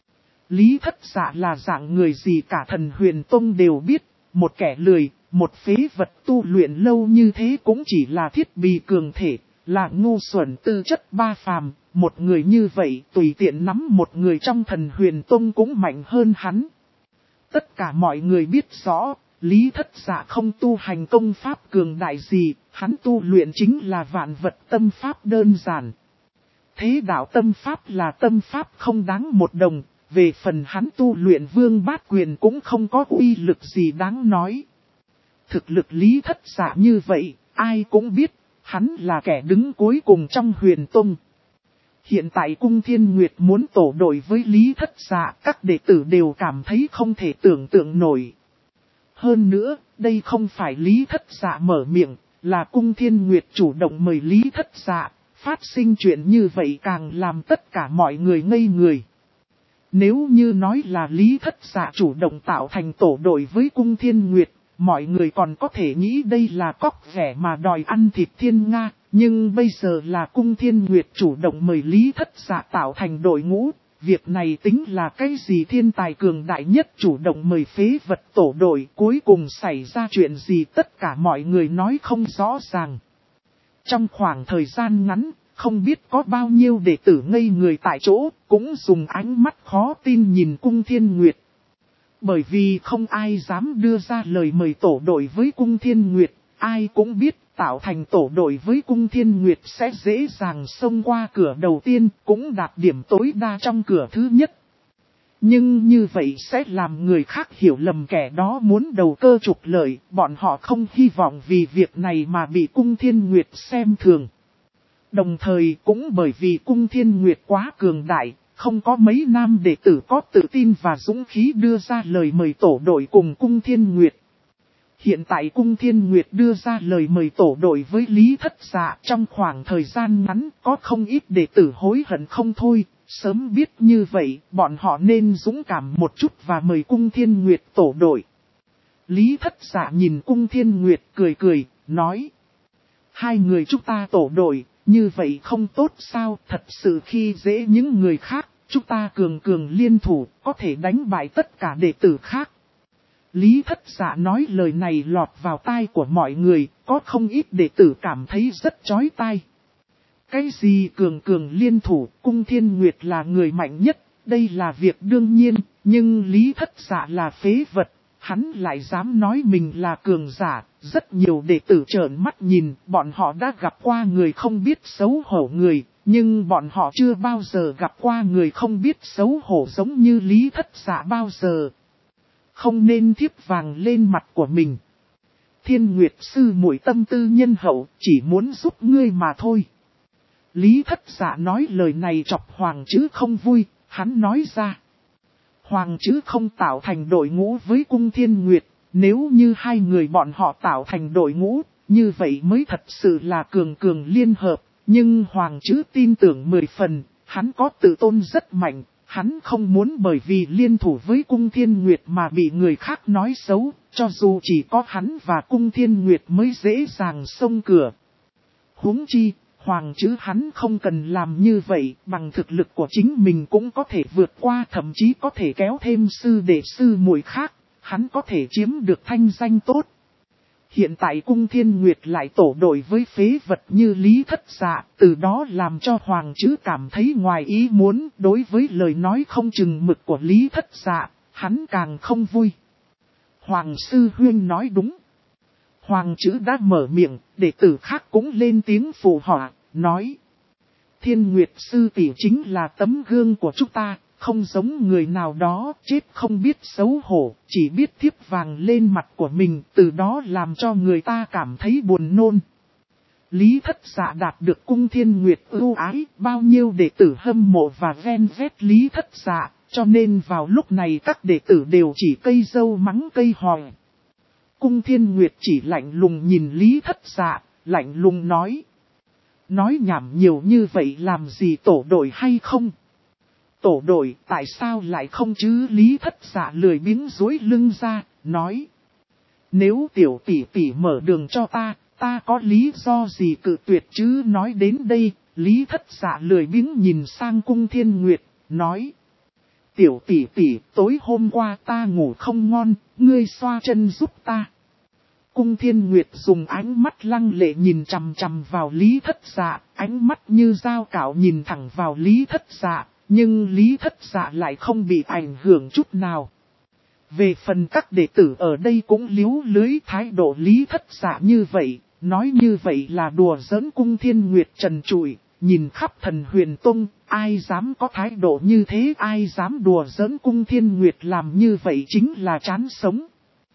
Speaker 1: Lý Thất Dạ là dạng người gì cả Thần Huyền Tông đều biết, một kẻ lười. Một phế vật tu luyện lâu như thế cũng chỉ là thiết bị cường thể, là ngu xuẩn tư chất ba phàm. Một người như vậy tùy tiện nắm một người trong Thần Huyền Tông cũng mạnh hơn hắn. Tất cả mọi người biết rõ, Lý Thất Dạ không tu hành công pháp cường đại gì, hắn tu luyện chính là vạn vật tâm pháp đơn giản. Thế đạo tâm pháp là tâm pháp không đáng một đồng, về phần hắn tu luyện Vương Bát Quyền cũng không có uy lực gì đáng nói. Thực lực Lý Thất Dạ như vậy, ai cũng biết, hắn là kẻ đứng cuối cùng trong Huyền Tông. Hiện tại Cung Thiên Nguyệt muốn tổ đội với Lý Thất Dạ, các đệ tử đều cảm thấy không thể tưởng tượng nổi. Hơn nữa, đây không phải Lý Thất Dạ mở miệng, là Cung Thiên Nguyệt chủ động mời Lý Thất Dạ, phát sinh chuyện như vậy càng làm tất cả mọi người ngây người. Nếu như nói là Lý Thất Dạ chủ động tạo thành tổ đội với Cung Thiên Nguyệt, mọi người còn có thể nghĩ đây là cóc ghẻ mà đòi ăn thịt thiên nga, nhưng bây giờ là Cung Thiên Nguyệt chủ động mời Lý Thất Dạ tạo thành đội ngũ, việc này tính là cái gì? Thiên tài cường đại nhất chủ động mời phế vật tổ đội, cuối cùng xảy ra chuyện gì tất cả mọi người nói không rõ ràng. Trong khoảng thời gian ngắn, không biết có bao nhiêu đệ tử ngây người tại chỗ, cũng dùng ánh mắt khó tin nhìn Cung Thiên Nguyệt. Bởi vì không ai dám đưa ra lời mời tổ đội với Cung Thiên Nguyệt, ai cũng biết tạo thành tổ đội với Cung Thiên Nguyệt sẽ dễ dàng xông qua cửa đầu tiên, cũng đạt điểm tối đa trong cửa thứ nhất. Nhưng như vậy sẽ làm người khác hiểu lầm kẻ đó muốn đầu cơ trục lợi, bọn họ không hy vọng vì việc này mà bị Cung Thiên Nguyệt xem thường. Đồng thời cũng bởi vì Cung Thiên Nguyệt quá cường đại, không có mấy nam đệ tử có tự tin và dũng khí đưa ra lời mời tổ đội cùng Cung Thiên Nguyệt. Hiện tại Cung Thiên Nguyệt đưa ra lời mời tổ đội với Lý Thất Dạ, trong khoảng thời gian ngắn có không ít đệ tử hối hận không thôi. Sớm biết như vậy, bọn họ nên dũng cảm một chút và mời Cung Thiên Nguyệt tổ đội. Lý Thất Dạ nhìn Cung Thiên Nguyệt cười cười, nói: hai người chúng ta tổ đội, như vậy không tốt sao? Thật sự khi dễ những người khác, chúng ta cường cường liên thủ, có thể đánh bại tất cả đệ tử khác. Lý Thất Dạ nói lời này lọt vào tai của mọi người, có không ít đệ tử cảm thấy rất chói tai. Cái gì cường cường liên thủ? Cung Thiên Nguyệt là người mạnh nhất, đây là việc đương nhiên, nhưng Lý Thất Dạ là phế vật, hắn lại dám nói mình là cường giả. Rất nhiều đệ tử trợn mắt nhìn, bọn họ đã gặp qua người không biết xấu hổ người, nhưng bọn họ chưa bao giờ gặp qua người không biết xấu hổ giống như Lý Thất Dạ bao giờ. Không nên thiếp vàng lên mặt của mình. Thiên Nguyệt sư muội tâm tư nhân hậu, chỉ muốn giúp ngươi mà thôi. Lý Thất Dạ nói lời này chọc Hoàng Chữ không vui, hắn nói ra. Hoàng Chữ không tạo thành đội ngũ với Cung Thiên Nguyệt, nếu như hai người bọn họ tạo thành đội ngũ, như vậy mới thật sự là cường cường liên hợp. Nhưng Hoàng Chữ tin tưởng 10 phần, hắn có tự tôn rất mạnh, hắn không muốn bởi vì liên thủ với Cung Thiên Nguyệt mà bị người khác nói xấu, cho dù chỉ có hắn và Cung Thiên Nguyệt mới dễ dàng xông cửa. Huống chi, Hoàng chữ hắn không cần làm như vậy, bằng thực lực của chính mình cũng có thể vượt qua, thậm chí có thể kéo thêm sư đệ sư muội khác, hắn có thể chiếm được thanh danh tốt. Hiện tại Cung Thiên Nguyệt lại tổ đội với phế vật như Lý Thất Dạ, từ đó làm cho Hoàng chữ cảm thấy ngoài ý muốn. Đối với lời nói không chừng mực của Lý Thất Dạ, hắn càng không vui. Hoàng sư huynh nói đúng. Hoàng chữ đã mở miệng, đệ tử khác cũng lên tiếng phụ họa, nói. Thiên Nguyệt sư tỷ chính là tấm gương của chúng ta, không giống người nào đó chết không biết xấu hổ, chỉ biết thiếp vàng lên mặt của mình, từ đó làm cho người ta cảm thấy buồn nôn. Lý Thất Dạ đạt được Cung Thiên Nguyệt ưu ái, bao nhiêu đệ tử hâm mộ và ven vét Lý Thất Dạ, cho nên vào lúc này các đệ tử đều chỉ cây dâu mắng cây hòi. Cung Thiên Nguyệt chỉ lạnh lùng nhìn Lý Thất Dạ, lạnh lùng nói. Nói nhảm nhiều như vậy làm gì tổ đội hay không? Tổ đội tại sao lại không chứ? Lý Thất Dạ lười biếng duỗi lưng ra, nói. Nếu tiểu tỷ tỷ mở đường cho ta có lý do gì cự tuyệt chứ? Nói đến đây, Lý Thất Dạ lười biếng nhìn sang Cung Thiên Nguyệt, nói. Tiểu tỷ tỷ, tối hôm qua ta ngủ không ngon, ngươi xoa chân giúp ta. Cung Thiên Nguyệt dùng ánh mắt lăng lệ nhìn chằm chằm vào Lý Thất Dạ, ánh mắt như dao cạo nhìn thẳng vào Lý Thất Dạ, nhưng Lý Thất Dạ lại không bị ảnh hưởng chút nào. Về phần các đệ tử ở đây cũng liếu lưới thái độ Lý Thất Dạ như vậy, nói như vậy là đùa giỡn Cung Thiên Nguyệt trần trụi, nhìn khắp Thần Huyền Tông, ai dám có thái độ như thế, ai dám đùa giỡn Cung Thiên Nguyệt làm như vậy chính là chán sống.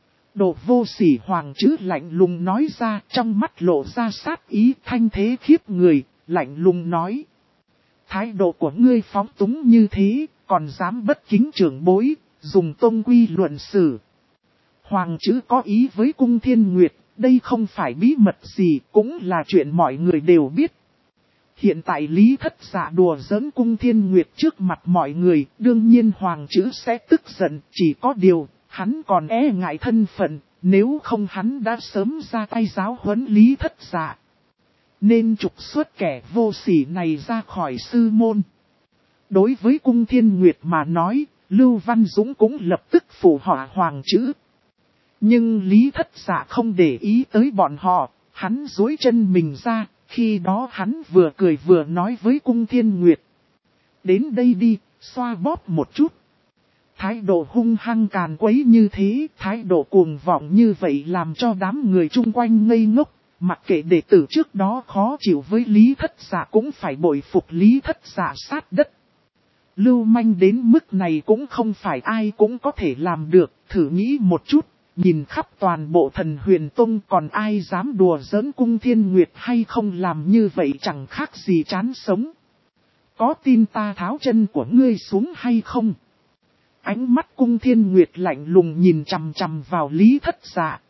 Speaker 1: Đồ vô sỉ Hoàng chữ lạnh lùng nói ra, trong mắt lộ ra sát ý, thanh thế khiếp người, lạnh lùng nói. Thái độ của ngươi phóng túng như thế, còn dám bất kính trưởng bối, dùng tông quy luận xử. Hoàng chữ có ý với Cung Thiên Nguyệt, đây không phải bí mật gì, cũng là chuyện mọi người đều biết. Hiện tại Lý Thất Dạ đùa giỡn Cung Thiên Nguyệt trước mặt mọi người, đương nhiên Hoàng chữ sẽ tức giận, chỉ có điều, hắn còn e ngại thân phận, nếu không hắn đã sớm ra tay giáo huấn Lý Thất Dạ. Nên trục xuất kẻ vô sỉ này ra khỏi sư môn. Đối với Cung Thiên Nguyệt mà nói, Lưu Văn Dũng cũng lập tức phụ họa Hoàng chữ. Nhưng Lý Thất Dạ không để ý tới bọn họ, hắn duỗi chân mình ra, khi đó hắn vừa cười vừa nói với Cung Thiên Nguyệt. Đến đây đi, xoa bóp một chút. Thái độ hung hăng càn quấy như thế, thái độ cuồng vọng như vậy làm cho đám người chung quanh ngây ngốc, mặc kệ đệ tử trước đó khó chịu với Lý Thất Dạ cũng phải bội phục Lý Thất Dạ sát đất. Lưu manh đến mức này cũng không phải ai cũng có thể làm được, thử nghĩ một chút, nhìn khắp toàn bộ Thần Huyền Tông còn ai dám đùa giỡn Cung Thiên Nguyệt hay không, làm như vậy chẳng khác gì chán sống. Có tin ta tháo chân của ngươi xuống hay không? Ánh mắt Cung Thiên Nguyệt lạnh lùng nhìn chằm chằm vào Lý Thất Dạ.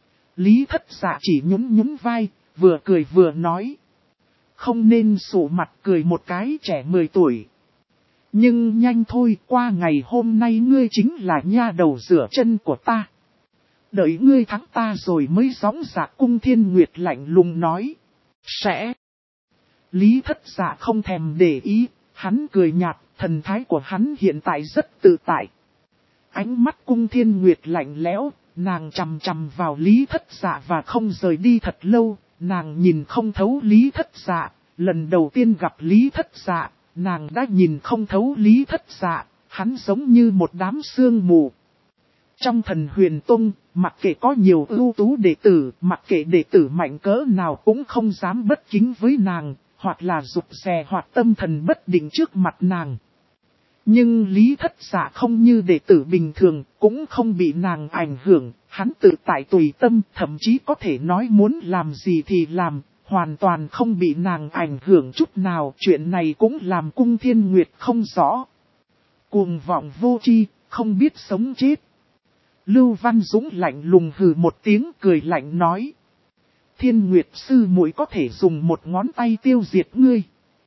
Speaker 1: Lý Thất Dạ chỉ nhún vai, vừa cười vừa nói. Không nên sụ mặt cười một cái trẻ 10 tuổi. Nhưng nhanh thôi, qua ngày hôm nay ngươi chính là nha đầu rửa chân của ta. Đợi ngươi thắng ta rồi mới gióng giạc. Cung Thiên Nguyệt lạnh lùng nói. Sẽ. Lý Thất Dạ không thèm để ý, hắn cười nhạt, thần thái của hắn hiện tại rất tự tại. Ánh mắt Cung Thiên Nguyệt lạnh lẽo, nàng chằm chằm vào Lý Thất Dạ và không rời đi thật lâu, nàng nhìn không thấu Lý Thất Dạ, lần đầu tiên gặp Lý Thất Dạ, nàng đã nhìn không thấu Lý Thất Dạ, hắn giống như một đám sương mù. Trong Thần Huyền Tông, mặc kệ có nhiều ưu tú đệ tử, mặc kệ đệ tử mạnh cỡ nào cũng không dám bất kính với nàng, hoặc là rụt rè hoặc tâm thần bất định trước mặt nàng. Nhưng Lý Thất Dạ không như đệ tử bình thường, cũng không bị nàng ảnh hưởng, hắn tự tại tùy tâm, thậm chí có thể nói muốn làm gì thì làm, hoàn toàn không bị nàng ảnh hưởng chút nào. Chuyện này cũng làm Cung Thiên Nguyệt không rõ. Cuồng vọng vô tri, không biết sống chết. Lưu Văn Dũng lạnh lùng hừ một tiếng, cười lạnh nói. Thiên Nguyệt sư muội có thể dùng một ngón tay tiêu diệt ngươi.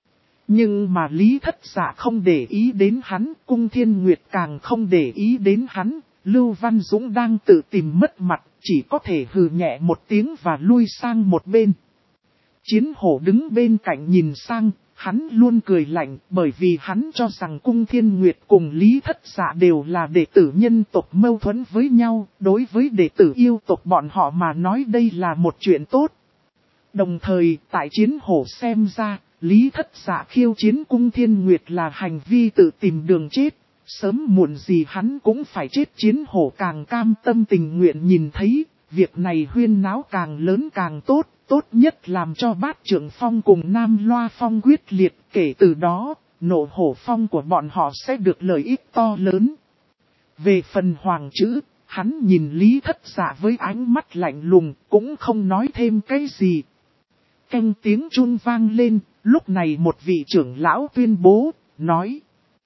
Speaker 1: Nhưng mà Lý Thất Dạ không để ý đến hắn, Cung Thiên Nguyệt càng không để ý đến hắn, Lưu Văn Dũng đang tự tìm mất mặt, chỉ có thể hừ nhẹ một tiếng và lui sang một bên. Chiến hổ đứng bên cạnh nhìn sang, hắn luôn cười lạnh bởi vì hắn cho rằng Cung Thiên Nguyệt cùng Lý Thất Dạ đều là đệ tử nhân tộc mâu thuẫn với nhau, đối với đệ tử yêu tộc bọn họ mà nói đây là một chuyện tốt. Đồng thời, tại Chiến hổ xem ra, Lý Thất Dạ khiêu chiến Cung Thiên Nguyệt là hành vi tự tìm đường chết, sớm muộn gì hắn cũng phải chết. Chiến hổ càng cam tâm tình nguyện nhìn thấy, việc này huyên náo càng lớn càng tốt. Tốt nhất làm cho Bát Trưởng Phong cùng Nam Loa Phong quyết liệt, kể từ đó, Nộ Hổ Phong của bọn họ sẽ được lợi ích to lớn. Về phần Hoàng Chữ, hắn nhìn Lý Thất Dạ với ánh mắt lạnh lùng, cũng không nói thêm cái gì. Canh tiếng chuông vang lên, lúc này một vị trưởng lão tuyên bố, nói.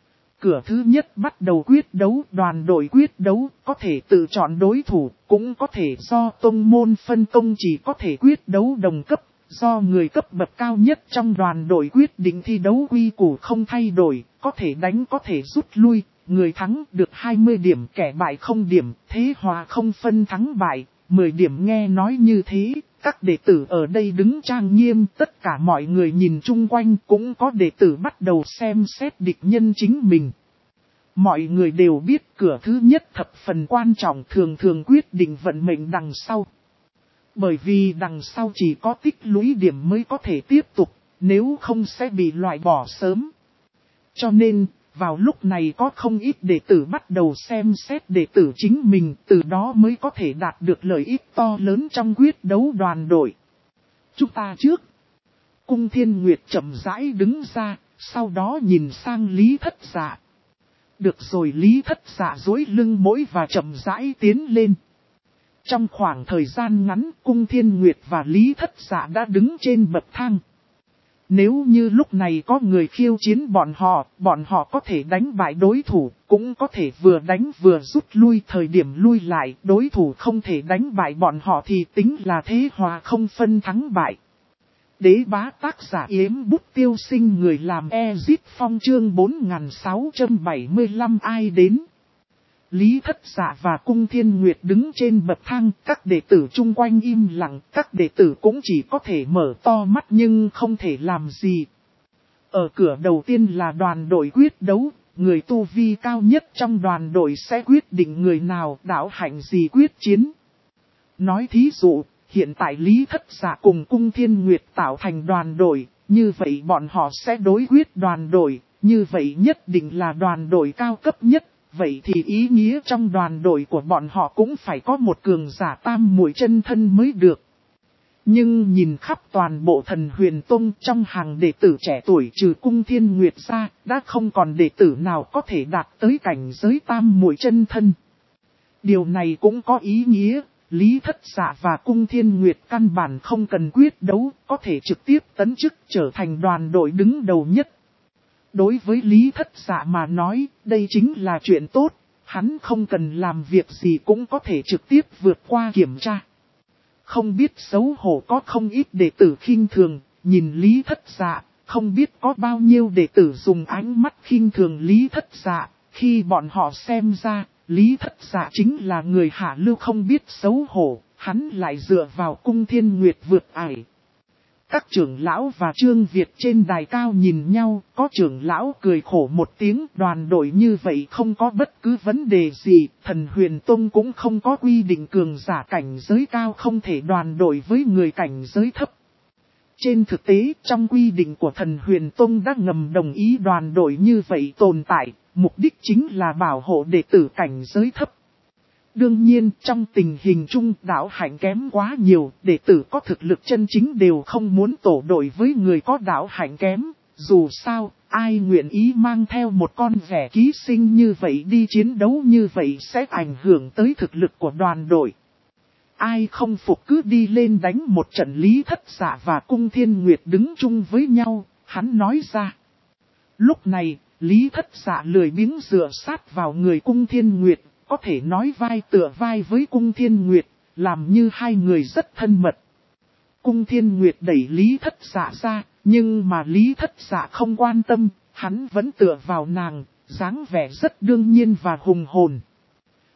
Speaker 1: Cửa thứ nhất bắt đầu quyết đấu, đoàn đội quyết đấu, có thể tự chọn đối thủ, cũng có thể do tông môn phân công, chỉ có thể quyết đấu đồng cấp, do người cấp bậc cao nhất trong đoàn đội quyết định thi đấu, quy củ không thay đổi, có thể đánh có thể rút lui, người thắng được 20 điểm, kẻ bại 0 điểm, thế hòa không phân thắng bại, 10 điểm. Nghe nói như thế, các đệ tử ở đây đứng trang nghiêm, tất cả mọi người nhìn chung quanh, cũng có đệ tử bắt đầu xem xét địch nhân chính mình. Mọi người đều biết cửa thứ nhất thập phần quan trọng, thường thường quyết định vận mệnh đằng sau. Bởi vì đằng sau chỉ có tích lũy điểm mới có thể tiếp tục, nếu không sẽ bị loại bỏ sớm. Cho nên, vào lúc này có không ít đệ tử bắt đầu xem xét đệ tử chính mình, từ đó mới có thể đạt được lợi ích to lớn trong quyết đấu đoàn đội. Chúng ta trước. Cung Thiên Nguyệt chậm rãi đứng ra, sau đó nhìn sang Lý Thất Dạ. Được rồi. Lý Thất Dạ duỗi lưng mỗi và chậm rãi tiến lên. Trong khoảng thời gian ngắn, Cung Thiên Nguyệt và Lý Thất Dạ đã đứng trên bậc thang. Nếu như lúc này có người khiêu chiến bọn họ có thể đánh bại đối thủ, cũng có thể vừa đánh vừa rút lui. Thời điểm lui lại, đối thủ không thể đánh bại bọn họ thì tính là thế hòa không phân thắng bại. Đế bá tác giả Yếm Bút Tiêu Sinh, người làm Ezit Phong, chương 4675. Ai đến? Lý Thất Dạ và Cung Thiên Nguyệt đứng trên bậc thang, các đệ tử chung quanh im lặng, các đệ tử cũng chỉ có thể mở to mắt nhưng không thể làm gì. Ở cửa đầu tiên là đoàn đội quyết đấu, người tu vi cao nhất trong đoàn đội sẽ quyết định người nào đạo hạnh gì quyết chiến. Nói thí dụ, hiện tại Lý Thất Dạ cùng Cung Thiên Nguyệt tạo thành đoàn đội, như vậy bọn họ sẽ đối quyết đoàn đội, như vậy nhất định là đoàn đội cao cấp nhất. Vậy thì ý nghĩa trong đoàn đội của bọn họ cũng phải có một cường giả tam muội chân thân mới được. Nhưng nhìn khắp toàn bộ Thần Huyền Tông, trong hàng đệ tử trẻ tuổi trừ Cung Thiên Nguyệt ra, đã không còn đệ tử nào có thể đạt tới cảnh giới tam muội chân thân. Điều này cũng có ý nghĩa, Lý Thất Dạ và Cung Thiên Nguyệt căn bản không cần quyết đấu, có thể trực tiếp tấn chức trở thành đoàn đội đứng đầu nhất. Đối với Lý Thất Dạ mà nói, đây chính là chuyện tốt, hắn không cần làm việc gì cũng có thể trực tiếp vượt qua kiểm tra. Không biết xấu hổ có không ít đệ tử khinh thường, nhìn Lý Thất Dạ, không biết có bao nhiêu đệ tử dùng ánh mắt khinh thường Lý Thất Dạ, khi bọn họ xem ra, Lý Thất Dạ chính là người hạ lưu không biết xấu hổ, hắn lại dựa vào Cung Thiên Nguyệt vượt ải. Các trưởng lão và Trương Việt trên đài cao nhìn nhau, có trưởng lão cười khổ một tiếng, đoàn đội như vậy không có bất cứ vấn đề gì, Thần Huyền Tông cũng không có quy định cường giả cảnh giới cao không thể đoàn đội với người cảnh giới thấp. Trên thực tế, trong quy định của Thần Huyền Tông đã ngầm đồng ý đoàn đội như vậy tồn tại, mục đích chính là bảo hộ đệ tử cảnh giới thấp. Đương nhiên, trong tình hình chung đạo hạnh kém quá nhiều, đệ tử có thực lực chân chính đều không muốn tổ đội với người có đạo hạnh kém. Dù sao, ai nguyện ý mang theo một con vẻ ký sinh như vậy đi chiến đấu như vậy sẽ ảnh hưởng tới thực lực của đoàn đội. Ai không phục cứ đi lên đánh một trận. Lý Thất Dạ và Cung Thiên Nguyệt đứng chung với nhau, hắn nói ra. Lúc này, Lý Thất Dạ lười biếng dựa sát vào người Cung Thiên Nguyệt. Có thể nói vai tựa vai với Cung Thiên Nguyệt, làm như hai người rất thân mật. Cung Thiên Nguyệt đẩy Lý Thất Dạ ra, nhưng mà Lý Thất Dạ không quan tâm, hắn vẫn tựa vào nàng, dáng vẻ rất đương nhiên và hùng hồn.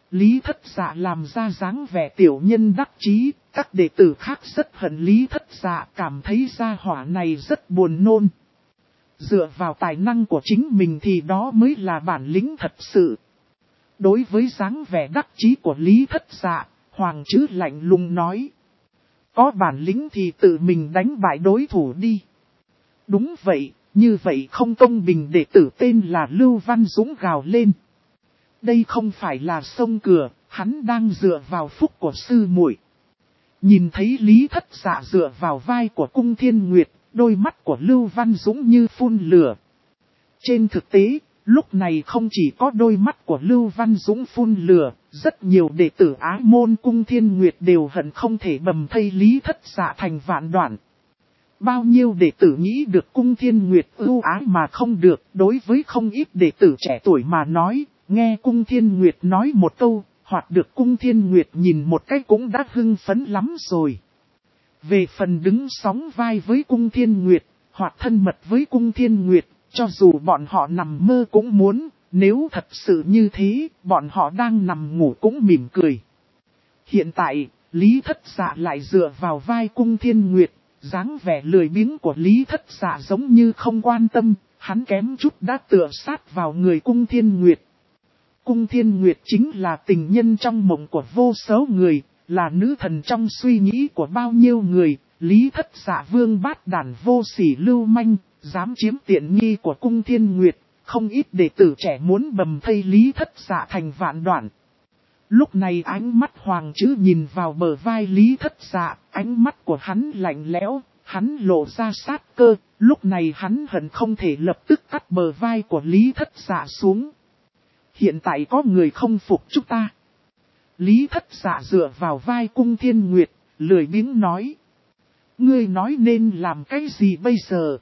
Speaker 1: Lý Thất Dạ làm ra dáng vẻ tiểu nhân đắc chí, các đệ tử khác rất hận Lý Thất Dạ, cảm thấy gia hỏa này rất buồn nôn. Dựa vào tài năng của chính mình thì đó mới là bản lĩnh thật sự. Đối với dáng vẻ đắc chí của Lý Thất Dạ, Hoàng Trữ lạnh lùng nói. Có bản lĩnh thì tự mình đánh bại đối thủ đi. Đúng vậy, như vậy không công bình. Đệ tử tên là Lưu Văn Dũng gào lên. Đây không phải là sông cửa, hắn đang dựa vào phúc của sư muội. Nhìn thấy Lý Thất Dạ dựa vào vai của Cung Thiên Nguyệt, đôi mắt của Lưu Văn Dũng như phun lửa. Trên thực tế, lúc này không chỉ có đôi mắt của Lưu Văn Dũng phun lửa, rất nhiều đệ tử Ái Môn Cung Thiên Nguyệt đều hận không thể bầm thây Lý Thất Dạ thành vạn đoạn. Bao nhiêu đệ tử nghĩ được Cung Thiên Nguyệt ưu ái mà không được, đối với không ít đệ tử trẻ tuổi mà nói, nghe Cung Thiên Nguyệt nói một câu, hoặc được Cung Thiên Nguyệt nhìn một cái cũng đã hưng phấn lắm rồi. Về phần đứng sóng vai với Cung Thiên Nguyệt, hoặc thân mật với Cung Thiên Nguyệt, cho dù bọn họ nằm mơ cũng muốn, nếu thật sự như thế, bọn họ đang nằm ngủ cũng mỉm cười. Hiện tại, Lý Thất Dạ lại dựa vào vai Cung Thiên Nguyệt, dáng vẻ lười biếng của Lý Thất Dạ giống như không quan tâm, hắn kém chút đã tựa sát vào người Cung Thiên Nguyệt. Cung Thiên Nguyệt chính là tình nhân trong mộng của vô số người, là nữ thần trong suy nghĩ của bao nhiêu người. Lý Thất Dạ vương bát đàn vô sỉ lưu manh, dám chiếm tiện nghi của Cung Thiên Nguyệt, không ít đệ tử trẻ muốn bầm thây Lý Thất Dạ thành vạn đoạn. Lúc này ánh mắt Hoàng Trữ nhìn vào bờ vai Lý Thất Dạ, ánh mắt của hắn lạnh lẽo, hắn lộ ra sát cơ, lúc này hắn hận không thể lập tức cắt bờ vai của Lý Thất Dạ xuống. Hiện tại có người không phục chúng ta. Lý Thất Dạ dựa vào vai Cung Thiên Nguyệt, lười biếng nói. Ngươi nói nên làm cái gì bây giờ?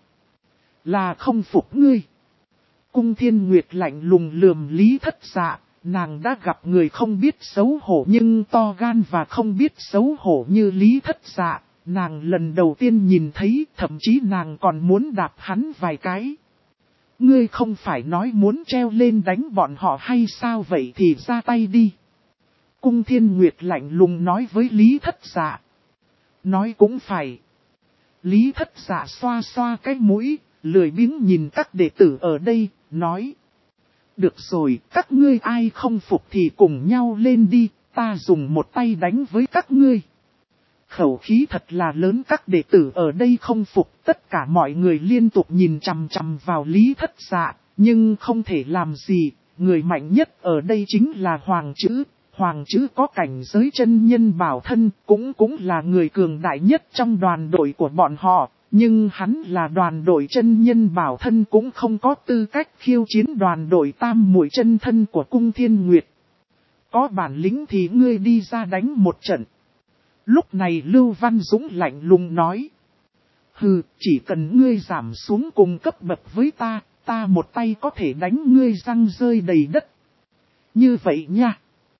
Speaker 1: Là không phục ngươi. Cung Thiên Nguyệt lạnh lùng lườm Lý Thất Dạ, nàng đã gặp người không biết xấu hổ nhưng to gan và không biết xấu hổ như Lý Thất Dạ. Nàng lần đầu tiên nhìn thấy, thậm chí nàng còn muốn đạp hắn vài cái. Ngươi không phải nói muốn treo lên đánh bọn họ hay sao vậy thì ra tay đi. Cung Thiên Nguyệt lạnh lùng nói với Lý Thất Dạ. Nói cũng phải. Lý Thất Dạ xoa xoa cái mũi, lười biếng nhìn các đệ tử ở đây, nói. Được rồi, các ngươi ai không phục thì cùng nhau lên đi, ta dùng một tay đánh với các ngươi. Khẩu khí thật là lớn, các đệ tử ở đây không phục, tất cả mọi người liên tục nhìn chằm chằm vào Lý Thất Dạ, nhưng không thể làm gì, người mạnh nhất ở đây chính là Hoàng Trữ. Hoàng Trữ có cảnh giới chân nhân bảo thân, cũng là người cường đại nhất trong đoàn đội của bọn họ, nhưng hắn là đoàn đội chân nhân bảo thân cũng không có tư cách khiêu chiến đoàn đội tam muội chân thân của Cung Thiên Nguyệt. Có bản lĩnh thì ngươi đi ra đánh một trận. Lúc này Lưu Văn Dũng lạnh lùng nói. Hừ, chỉ cần ngươi giảm xuống cùng cấp bậc với ta một tay có thể đánh ngươi răng rơi đầy đất. Như vậy nha.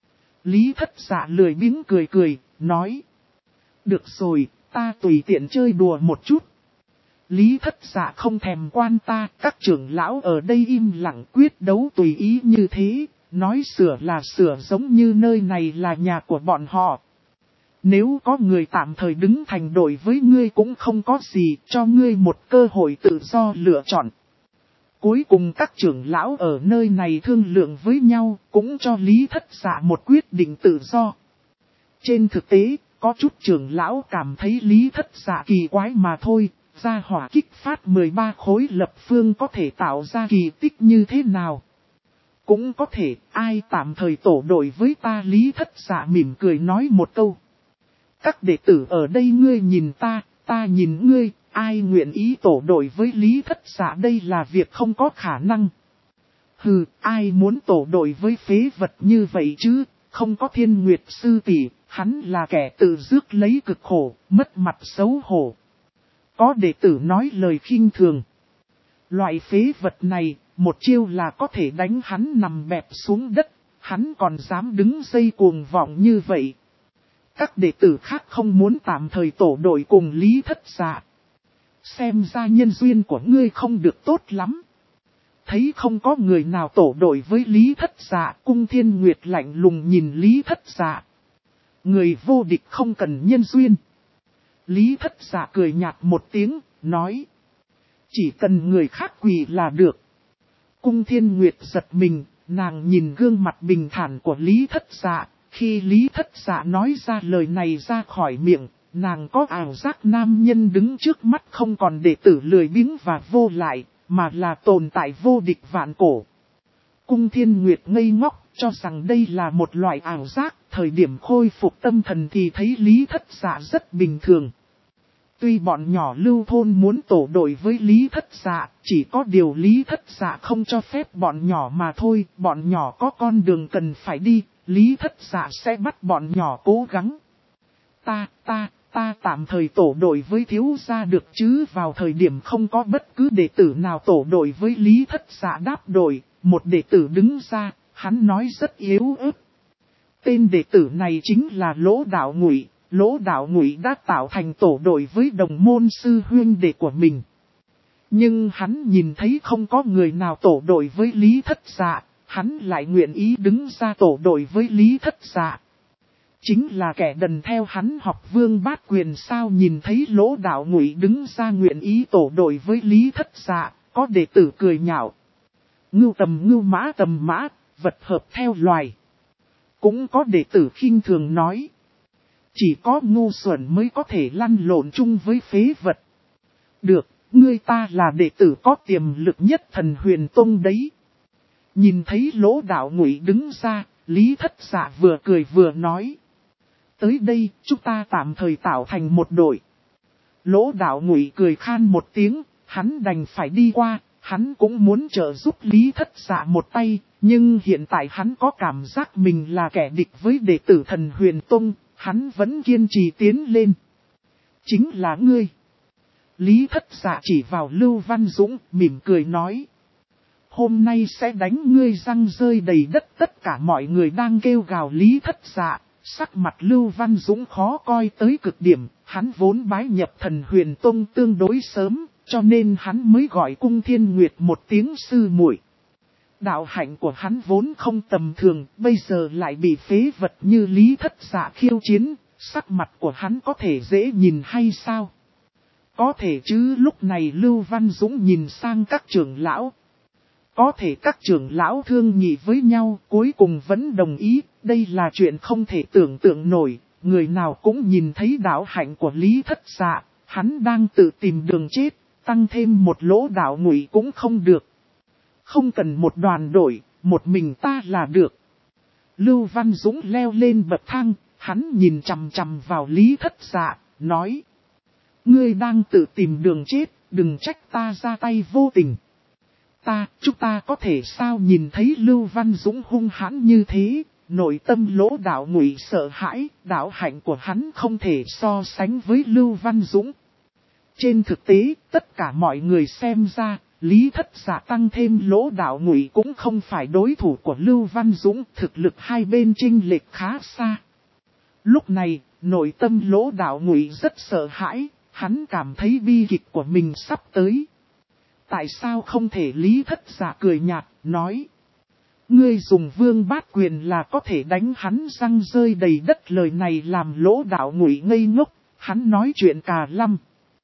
Speaker 1: Lý Thất Dạ lười biếng cười, nói. Được rồi, ta tùy tiện chơi đùa một chút. Lý Thất Dạ không thèm quan ta, các trưởng lão ở đây im lặng quyết đấu tùy ý như thế, nói sửa là sửa giống như nơi này là nhà của bọn họ. Nếu có người tạm thời đứng thành đội với ngươi cũng không có gì, cho ngươi một cơ hội tự do lựa chọn. Cuối cùng các trưởng lão ở nơi này thương lượng với nhau, cũng cho Lý Thất Dạ một quyết định tự do. Trên thực tế, có chút trưởng lão cảm thấy Lý Thất Dạ kỳ quái mà thôi, gia hỏa kích phát 13 khối lập phương có thể tạo ra kỳ tích như thế nào. Cũng có thể, ai tạm thời tổ đội với ta. Lý Thất Dạ mỉm cười nói một câu. Các đệ tử ở đây ngươi nhìn ta nhìn ngươi, ai nguyện ý tổ đội với Lý Thất Dạ đây là việc không có khả năng. Hừ, ai muốn tổ đội với phế vật như vậy chứ, không có Thiên Nguyệt sư tỷ, hắn là kẻ tự rước lấy cực khổ, mất mặt xấu hổ. Có đệ tử nói lời khinh thường. Loại phế vật này, một chiêu là có thể đánh hắn nằm bẹp xuống đất, hắn còn dám đứng dây cuồng vọng như vậy. Các đệ tử khác không muốn tạm thời tổ đội cùng Lý Thất Dạ. Xem ra nhân duyên của ngươi không được tốt lắm. Thấy không có người nào tổ đội với Lý Thất Dạ, Cung Thiên Nguyệt lạnh lùng nhìn Lý Thất Dạ. Người vô địch không cần nhân duyên. Lý Thất Dạ cười nhạt một tiếng, nói. Chỉ cần người khác quỳ là được. Cung Thiên Nguyệt giật mình, nàng nhìn gương mặt bình thản của Lý Thất Dạ. Khi Lý Thất Dạ nói ra lời này ra khỏi miệng, nàng có ảo giác nam nhân đứng trước mắt không còn đệ tử lười biếng và vô lại, mà là tồn tại vô địch vạn cổ. Cung Thiên Nguyệt ngây ngốc, cho rằng đây là một loại ảo giác, thời điểm khôi phục tâm thần thì thấy Lý Thất Dạ rất bình thường. Tuy bọn nhỏ Lưu thôn muốn tổ đội với Lý Thất Dạ, chỉ có điều Lý Thất Dạ không cho phép bọn nhỏ mà thôi, bọn nhỏ có con đường cần phải đi, Lý Thất Dạ sẽ bắt bọn nhỏ cố gắng. Ta tạm thời tổ đội với thiếu gia được chứ. Vào thời điểm không có bất cứ đệ tử nào tổ đội với Lý Thất Dạ đáp đội, một đệ tử đứng ra, hắn nói rất yếu ớt. Tên đệ tử này chính là Lỗ Đạo Ngụy. Lỗ Đạo Ngụy đã tạo thành tổ đội với đồng môn sư huynh đệ của mình. Nhưng hắn nhìn thấy không có người nào tổ đội với Lý Thất Dạ, hắn lại nguyện ý đứng ra tổ đội với Lý Thất Dạ. Chính là kẻ đần theo hắn học Vương Bát Quyền sao. Nhìn thấy Lỗ Đạo Ngụy đứng ra nguyện ý tổ đội với Lý Thất Dạ, có đệ tử cười nhạo. Ngưu tầm mã, vật hợp theo loài. Cũng có đệ tử khinh thường nói. Chỉ có ngu xuẩn mới có thể lăn lộn chung với phế vật. Được, ngươi ta là đệ tử có tiềm lực nhất Thần Huyền Tông đấy. Nhìn thấy Lỗ Đạo Ngụy đứng ra, Lý Thất Dạ vừa cười vừa nói. Tới đây, chúng ta tạm thời tạo thành một đội. Lỗ Đạo Ngụy cười khan một tiếng, hắn đành phải đi qua, hắn cũng muốn trợ giúp Lý Thất Dạ một tay, nhưng hiện tại hắn có cảm giác mình là kẻ địch với đệ tử Thần Huyền Tông, hắn vẫn kiên trì tiến lên. Chính là ngươi. Lý Thất Dạ chỉ vào Lưu Văn Dũng, mỉm cười nói. Hôm nay sẽ đánh ngươi răng rơi đầy đất. Tất cả mọi người đang kêu gào Lý Thất Dạ. Sắc mặt Lưu Văn Dũng khó coi tới cực điểm, hắn vốn bái nhập Thần Huyền Tông tương đối sớm, cho nên hắn mới gọi Cung Thiên Nguyệt một tiếng sư muội. Đạo hạnh của hắn vốn không tầm thường, bây giờ lại bị phế vật như Lý Thất Dạ khiêu chiến, sắc mặt của hắn có thể dễ nhìn hay sao? Có thể chứ. Lúc này Lưu Văn Dũng nhìn sang các trưởng lão. Có thể các trưởng lão thương nghị với nhau, cuối cùng vẫn đồng ý, đây là chuyện không thể tưởng tượng nổi, người nào cũng nhìn thấy đạo hạnh của Lý Thất Dạ, hắn đang tự tìm đường chết, tăng thêm một Lỗ Đạo Ngụy cũng không được. Không cần một đoàn đội, một mình ta là được. Lưu Văn Dũng leo lên bậc thang, hắn nhìn chằm chằm vào Lý Thất Dạ, nói. Ngươi đang tự tìm đường chết, đừng trách ta ra tay vô tình. Chúng ta có thể sao? Nhìn thấy Lưu Văn Dũng hung hãn như thế, nội tâm Lỗ Đạo Ngụy sợ hãi, đạo hạnh của hắn không thể so sánh với Lưu Văn Dũng. Trên thực tế, tất cả mọi người xem ra, Lý Thất Dạ tăng thêm Lỗ Đạo Ngụy cũng không phải đối thủ của Lưu Văn Dũng, thực lực hai bên chênh lệch khá xa. Lúc này, nội tâm Lỗ Đạo Ngụy rất sợ hãi, hắn cảm thấy bi kịch của mình sắp tới. Tại sao không thể? Lý Thất Dạ cười nhạt, nói. Ngươi dùng Vương Bát Quyền là có thể đánh hắn răng rơi đầy đất. Lời này làm Lỗ Đạo Ngụy ngây ngốc, hắn nói chuyện cà lăm.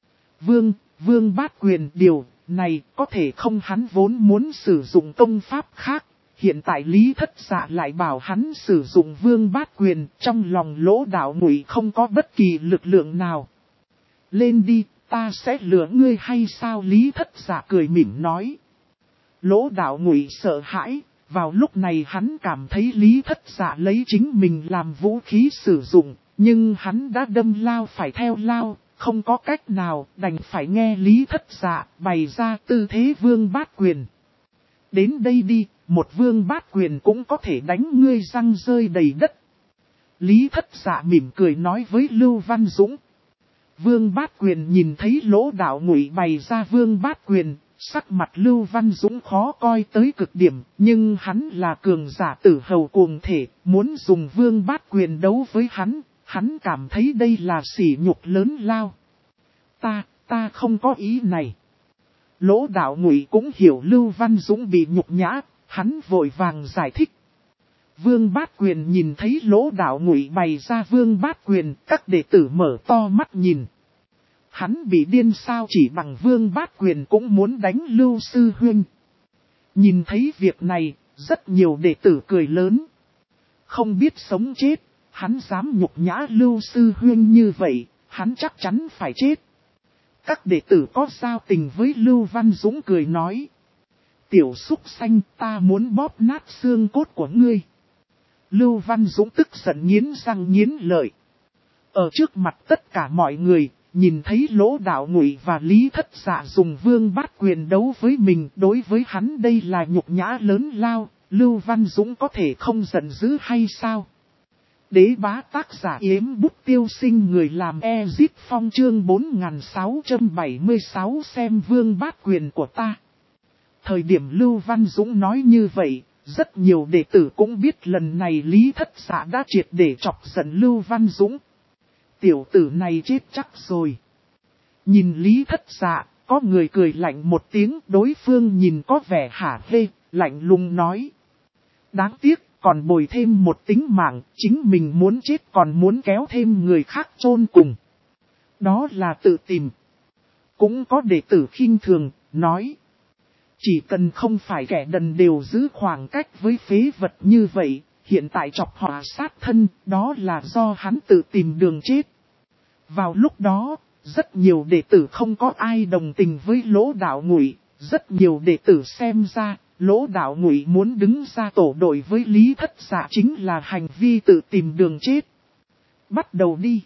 Speaker 1: Vương Bát Quyền điều này có thể không? Hắn vốn muốn sử dụng công pháp khác. Hiện tại Lý Thất Dạ lại bảo hắn sử dụng Vương Bát Quyền, trong lòng Lỗ Đạo Ngụy không có bất kỳ lực lượng nào. Lên đi, ta sẽ lừa ngươi hay sao? Lý Thất Dạ cười mỉm nói. Lỗ Đạo Ngụy sợ hãi, vào lúc này hắn cảm thấy Lý Thất Dạ lấy chính mình làm vũ khí sử dụng, nhưng hắn đã đâm lao phải theo lao, không có cách nào, đành phải nghe Lý Thất Dạ bày ra tư thế Vương Bát Quyền. Đến đây đi, một Vương Bát Quyền cũng có thể đánh ngươi răng rơi đầy đất. Lý Thất Dạ mỉm cười nói với Lưu Văn Dũng. Vương Bát Quyền nhìn thấy Lỗ Đạo Ngụy bày ra Vương Bát Quyền, sắc mặt Lưu Văn Dũng khó coi tới cực điểm, nhưng hắn là cường giả tử hầu cuồng thể, muốn dùng Vương Bát Quyền đấu với hắn cảm thấy đây là sỉ nhục lớn lao. Ta không có ý này. Lỗ Đạo Ngụy cũng hiểu Lưu Văn Dũng bị nhục nhã, hắn vội vàng giải thích. Vương Bát Quyền nhìn thấy Lỗ Đạo Ngụy bày ra Vương Bát Quyền, các đệ tử mở to mắt nhìn. Hắn bị điên sao, chỉ bằng Vương Bát Quyền cũng muốn đánh Lưu Sư Huynh. Nhìn thấy việc này, rất nhiều đệ tử cười lớn. Không biết sống chết, hắn dám nhục nhã Lưu Sư Huynh như vậy, hắn chắc chắn phải chết. Các đệ tử có giao tình với Lưu Văn Dũng cười nói. Tiểu súc sanh, ta muốn bóp nát xương cốt của ngươi. Lưu Văn Dũng tức giận nghiến răng nghiến lợi. Ở trước mặt tất cả mọi người, nhìn thấy Lỗ Đạo Ngụy và Lý Thất Dạ dùng Vương Bát Quyền đấu với mình, đối với hắn đây là nhục nhã lớn lao, Lưu Văn Dũng có thể không giận dữ hay sao? Đế bá tác giả Yếm Bút Tiêu Sinh, người làm Ezip Phong, chương 4676 xem Vương Bát Quyền của ta. Thời điểm Lưu Văn Dũng nói như vậy, rất nhiều đệ tử cũng biết lần này Lý Thất Dạ đã triệt để chọc giận Lưu Văn Dũng. Tiểu tử này chết chắc rồi. Nhìn Lý Thất Dạ, có người cười lạnh một tiếng, đối phương nhìn có vẻ hả hê, lạnh lùng nói. Đáng tiếc, còn bồi thêm một tính mạng, chính mình muốn chết còn muốn kéo thêm người khác chôn cùng. Đó là tự tìm. Cũng có đệ tử khinh thường, nói. Chỉ cần không phải kẻ đần đều giữ khoảng cách với phế vật như vậy, hiện tại chọc họa sát thân, đó là do hắn tự tìm đường chết. Vào lúc đó, rất nhiều đệ tử không có ai đồng tình với Lỗ Đạo Ngụy, rất nhiều đệ tử xem ra, Lỗ Đạo Ngụy muốn đứng ra tổ đội với Lý Thất Dạ chính là hành vi tự tìm đường chết. Bắt đầu đi.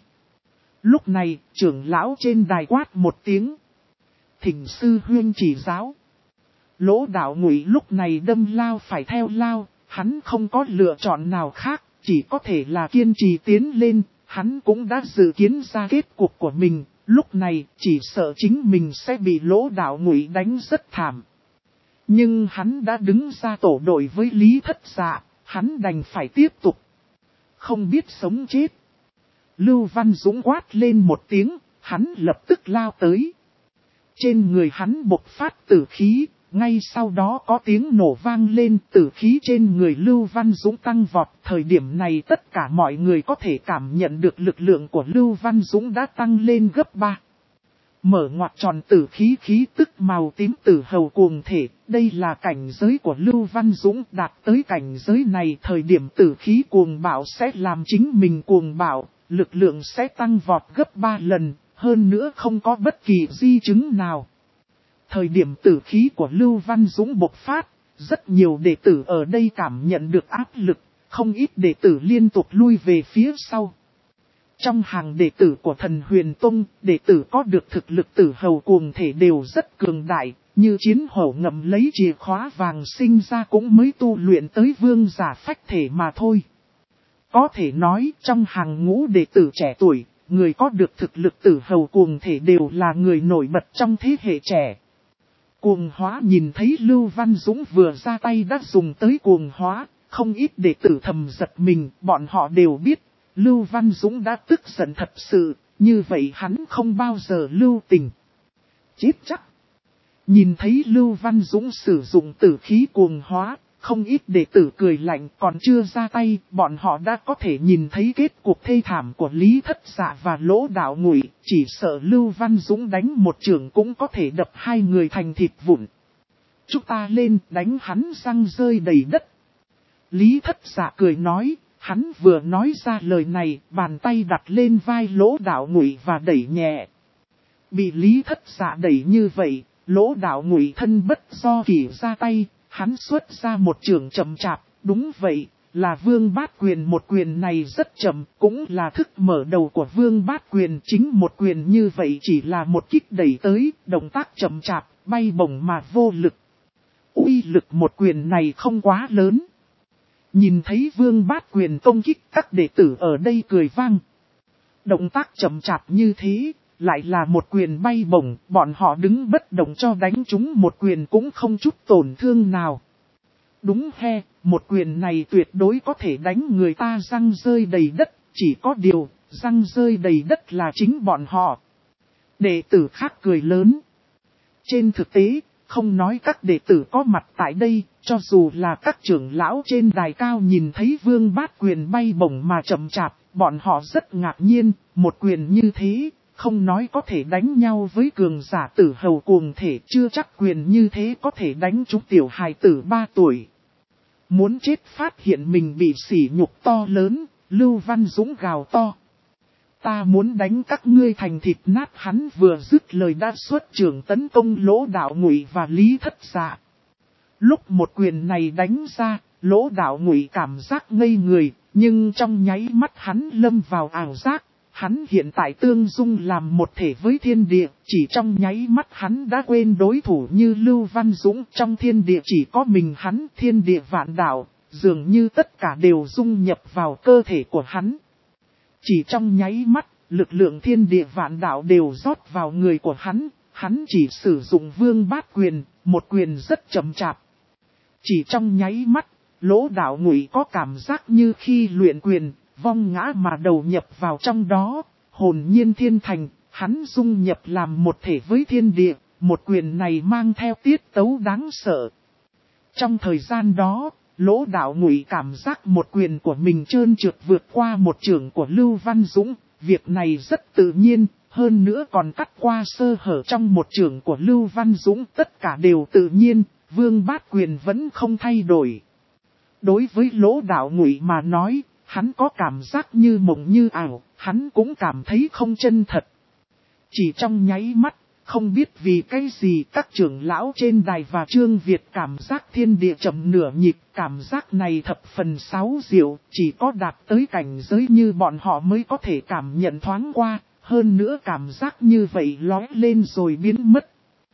Speaker 1: Lúc này, trưởng lão trên đài quát một tiếng. Thỉnh sư huynh chỉ giáo. Lỗ Đạo Ngụy lúc này đâm lao phải theo lao, hắn không có lựa chọn nào khác, chỉ có thể là kiên trì tiến lên, hắn cũng đã dự kiến ra kết cục của mình, lúc này chỉ sợ chính mình sẽ bị Lỗ Đạo Ngụy đánh rất thảm. Nhưng hắn đã đứng ra tổ đội với Lý Thất Dạ, hắn đành phải tiếp tục. Không biết sống chết. Lưu Văn Dũng quát lên một tiếng, hắn lập tức lao tới. Trên người hắn bộc phát tử khí. Ngay sau đó có tiếng nổ vang lên, tử khí trên người Lưu Văn Dũng tăng vọt. Thời điểm này tất cả mọi người có thể cảm nhận được lực lượng của Lưu Văn Dũng đã tăng lên gấp 3. Mở ngoặc tròn tử khí, khí tức màu tím tử hầu cuồng thể. Đây là cảnh giới của Lưu Văn Dũng, đạt tới cảnh giới này. Thời điểm tử khí cuồng bạo sẽ làm chính mình cuồng bạo, lực lượng sẽ tăng vọt gấp 3 lần, hơn nữa không có bất kỳ di chứng nào. Thời điểm tử khí của Lưu Văn Dũng bộc phát, rất nhiều đệ tử ở đây cảm nhận được áp lực, không ít đệ tử liên tục lui về phía sau. Trong hàng đệ tử của Thần Huyền Tông, đệ tử có được thực lực tử hầu cuồng thể đều rất cường đại, như Chiến Hổ ngậm lấy chìa khóa vàng sinh ra cũng mới tu luyện tới vương giả phách thể mà thôi. Có thể nói trong hàng ngũ đệ tử trẻ tuổi, người có được thực lực tử hầu cuồng thể đều là người nổi bật trong thế hệ trẻ. Cuồng hóa nhìn thấy Lưu Văn Dũng vừa ra tay đã dùng tới cuồng hóa, không ít đệ tử thầm giật mình, bọn họ đều biết, Lưu Văn Dũng đã tức giận thật sự, như vậy hắn không bao giờ lưu tình. Chết chắc! Nhìn thấy Lưu Văn Dũng sử dụng tử khí cuồng hóa, không ít đệ tử cười lạnh, còn chưa ra tay, bọn họ đã có thể nhìn thấy kết cục thê thảm của Lý Thất Dạ và Lỗ Đạo Ngụy, chỉ sợ Lưu Văn Dũng đánh một trường cũng có thể đập hai người thành thịt vụn. Chúng ta lên đánh hắn răng rơi đầy đất. Lý Thất Dạ cười nói, hắn vừa nói ra lời này, bàn tay đặt lên vai Lỗ Đạo Ngụy và đẩy nhẹ. Bị Lý Thất Dạ đẩy như vậy, Lỗ Đạo Ngụy thân bất do kỷ ra tay. Hắn xuất ra một trường chậm chạp, đúng vậy, là Vương Bát Quyền, một quyền này rất chậm, cũng là thức mở đầu của Vương Bát Quyền, chính một quyền như vậy chỉ là một kích đẩy tới, động tác chậm chạp, bay bổng mà vô lực. Uy lực một quyền này không quá lớn. Nhìn thấy Vương Bát Quyền công kích, các đệ tử ở đây cười vang. Động tác chậm chạp như thế, lại là một quyền bay bổng, bọn họ đứng bất động cho đánh chúng một quyền cũng không chút tổn thương nào. Đúng he, một quyền này tuyệt đối có thể đánh người ta răng rơi đầy đất, chỉ có điều, răng rơi đầy đất là chính bọn họ. Đệ tử khác cười lớn. Trên thực tế, không nói các đệ tử có mặt tại đây, cho dù là các trưởng lão trên đài cao nhìn thấy Vương Bát Quyền bay bổng mà chậm chạp, bọn họ rất ngạc nhiên, một quyền như thế, không nói có thể đánh nhau với cường giả tử hầu cuồng thể, chưa chắc quyền như thế có thể đánh trúng tiểu hài tử 3 tuổi. Muốn chết phát hiện mình bị sỉ nhục to lớn, Lưu Văn Dũng gào to. Ta muốn đánh các ngươi thành thịt nát. Hắn vừa dứt lời đã xuất trưởng tấn công Lỗ Đạo Ngụy và Lý Thất Dạ. Lúc một quyền này đánh ra, Lỗ Đạo Ngụy cảm giác ngây người, nhưng trong nháy mắt hắn lâm vào ảo giác. Hắn hiện tại tương dung làm một thể với thiên địa, chỉ trong nháy mắt hắn đã quên đối thủ như Lưu Văn Dũng. Trong thiên địa chỉ có mình hắn, thiên địa vạn đạo, dường như tất cả đều dung nhập vào cơ thể của hắn. Chỉ trong nháy mắt, lực lượng thiên địa vạn đạo đều rót vào người của hắn chỉ sử dụng Vương Bát Quyền, một quyền rất chậm chạp. Chỉ trong nháy mắt, Lỗ Đạo Ngụy có cảm giác như khi luyện quyền, vong ngã mà đầu nhập vào trong đó, hồn nhiên thiên thành, hắn dung nhập làm một thể với thiên địa, một quyền này mang theo tiết tấu đáng sợ. Trong thời gian đó, Lỗ Đạo Ngụy cảm giác một quyền của mình trơn trượt vượt qua một chưởng của Lưu Văn Dũng, việc này rất tự nhiên, hơn nữa còn cắt qua sơ hở trong một chưởng của Lưu Văn Dũng, tất cả đều tự nhiên, Vương Bát Quyền vẫn không thay đổi. Đối với Lỗ Đạo Ngụy mà nói, hắn có cảm giác như mộng như ảo, hắn cũng cảm thấy không chân thật. Chỉ trong nháy mắt, không biết vì cái gì các trưởng lão trên đài và Trương Việt cảm giác thiên địa chậm nửa nhịp, cảm giác này thập phần sáu diệu, chỉ có đạt tới cảnh giới như bọn họ mới có thể cảm nhận thoáng qua, hơn nữa cảm giác như vậy lóe lên rồi biến mất.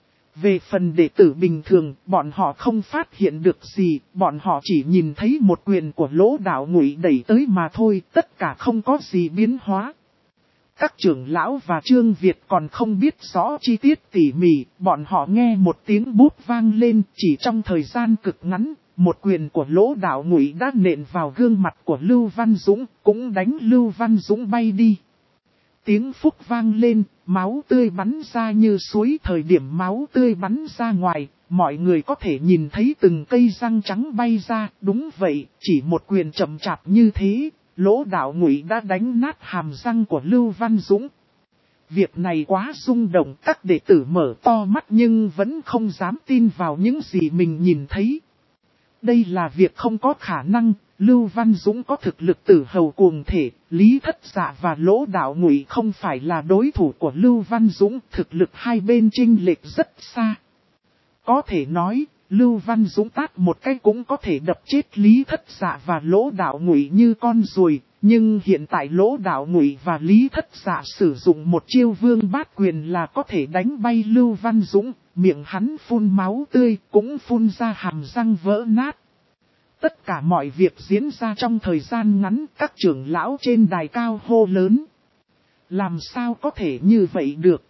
Speaker 1: Về phần đệ tử bình thường, bọn họ không phát hiện được gì, bọn họ chỉ nhìn thấy một quyền của Lỗ Đạo Ngụy đẩy tới mà thôi, tất cả không có gì biến hóa. Các trưởng lão và Trương Việt còn không biết rõ chi tiết tỉ mỉ, bọn họ nghe một tiếng búp vang lên, chỉ trong thời gian cực ngắn, một quyền của Lỗ Đạo Ngụy đã nện vào gương mặt của Lưu Văn Dũng, cũng đánh Lưu Văn Dũng bay đi. Tiếng phúc vang lên, máu tươi bắn ra như suối. Thời điểm máu tươi bắn ra ngoài, mọi người có thể nhìn thấy từng cây răng trắng bay ra. Đúng vậy, chỉ một quyền chậm chạp như thế, Lỗ Đạo Ngụy đã đánh nát hàm răng của Lưu Văn Dũng. Việc này quá rung động, các đệ tử mở to mắt nhưng vẫn không dám tin vào những gì mình nhìn thấy. Đây là việc không có khả năng, Lưu Văn Dũng có thực lực tử hầu cuồng thể, Lý Thất Dạ và Lỗ Đạo Ngụy không phải là đối thủ của Lưu Văn Dũng, thực lực hai bên chênh lệch rất xa. Có thể nói, Lưu Văn Dũng tát một cái cũng có thể đập chết Lý Thất Dạ và Lỗ Đạo Ngụy như con ruồi, nhưng hiện tại Lỗ Đạo Ngụy và Lý Thất Dạ sử dụng một chiêu Vương Bát Quyền là có thể đánh bay Lưu Văn Dũng, miệng hắn phun máu tươi, cũng phun ra hàm răng vỡ nát. Tất cả mọi việc diễn ra trong thời gian ngắn, các trưởng lão trên đài cao hô lớn. Làm sao có thể như vậy được?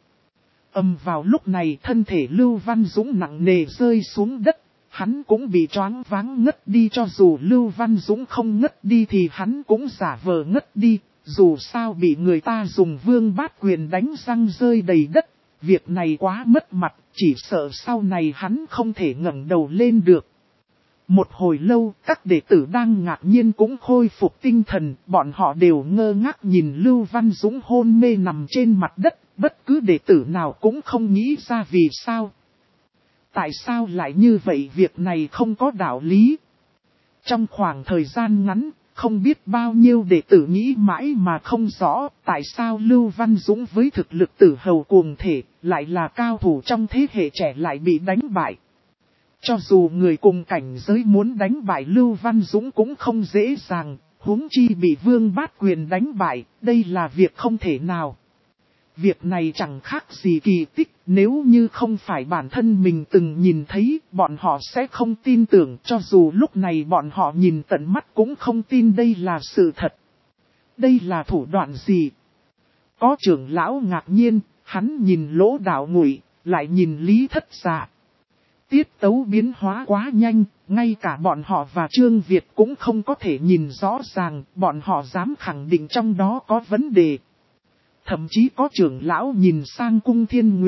Speaker 1: Vào lúc này thân thể Lưu Văn Dũng nặng nề rơi xuống đất, hắn cũng bị choáng váng ngất đi. Cho dù Lưu Văn Dũng không ngất đi thì hắn cũng giả vờ ngất đi, dù sao bị người ta dùng Vương Bát Quyền đánh răng rơi đầy đất, việc này quá mất mặt, chỉ sợ sau này hắn không thể ngẩng đầu lên được. Một hồi lâu, các đệ tử đang ngạc nhiên cũng khôi phục tinh thần, bọn họ đều ngơ ngác nhìn Lưu Văn Dũng hôn mê nằm trên mặt đất, bất cứ đệ tử nào cũng không nghĩ ra vì sao. Tại sao lại như vậy, việc này không có đạo lý. Trong khoảng thời gian ngắn, không biết bao nhiêu đệ tử nghĩ mãi mà không rõ tại sao Lưu Văn Dũng với thực lực tử hầu cuồng thể, lại là cao thủ trong thế hệ trẻ lại bị đánh bại. Cho dù người cùng cảnh giới muốn đánh bại Lưu Văn Dũng cũng không dễ dàng, huống chi bị Vương Bát Quyền đánh bại, đây là việc không thể nào. Việc này chẳng khác gì kỳ tích, nếu như không phải bản thân mình từng nhìn thấy, bọn họ sẽ không tin tưởng, cho dù lúc này bọn họ nhìn tận mắt cũng không tin đây là sự thật. Đây là thủ đoạn gì? Có trưởng lão ngạc nhiên, hắn nhìn Lỗ Đạo Ngụy, lại nhìn Lý Thất Dạ. Tiết tấu biến hóa quá nhanh, ngay cả bọn họ và Trương Việt cũng không có thể nhìn rõ ràng, bọn họ dám khẳng định trong đó có vấn đề. Thậm chí có trưởng lão nhìn sang Cung Thiên Nguyệt,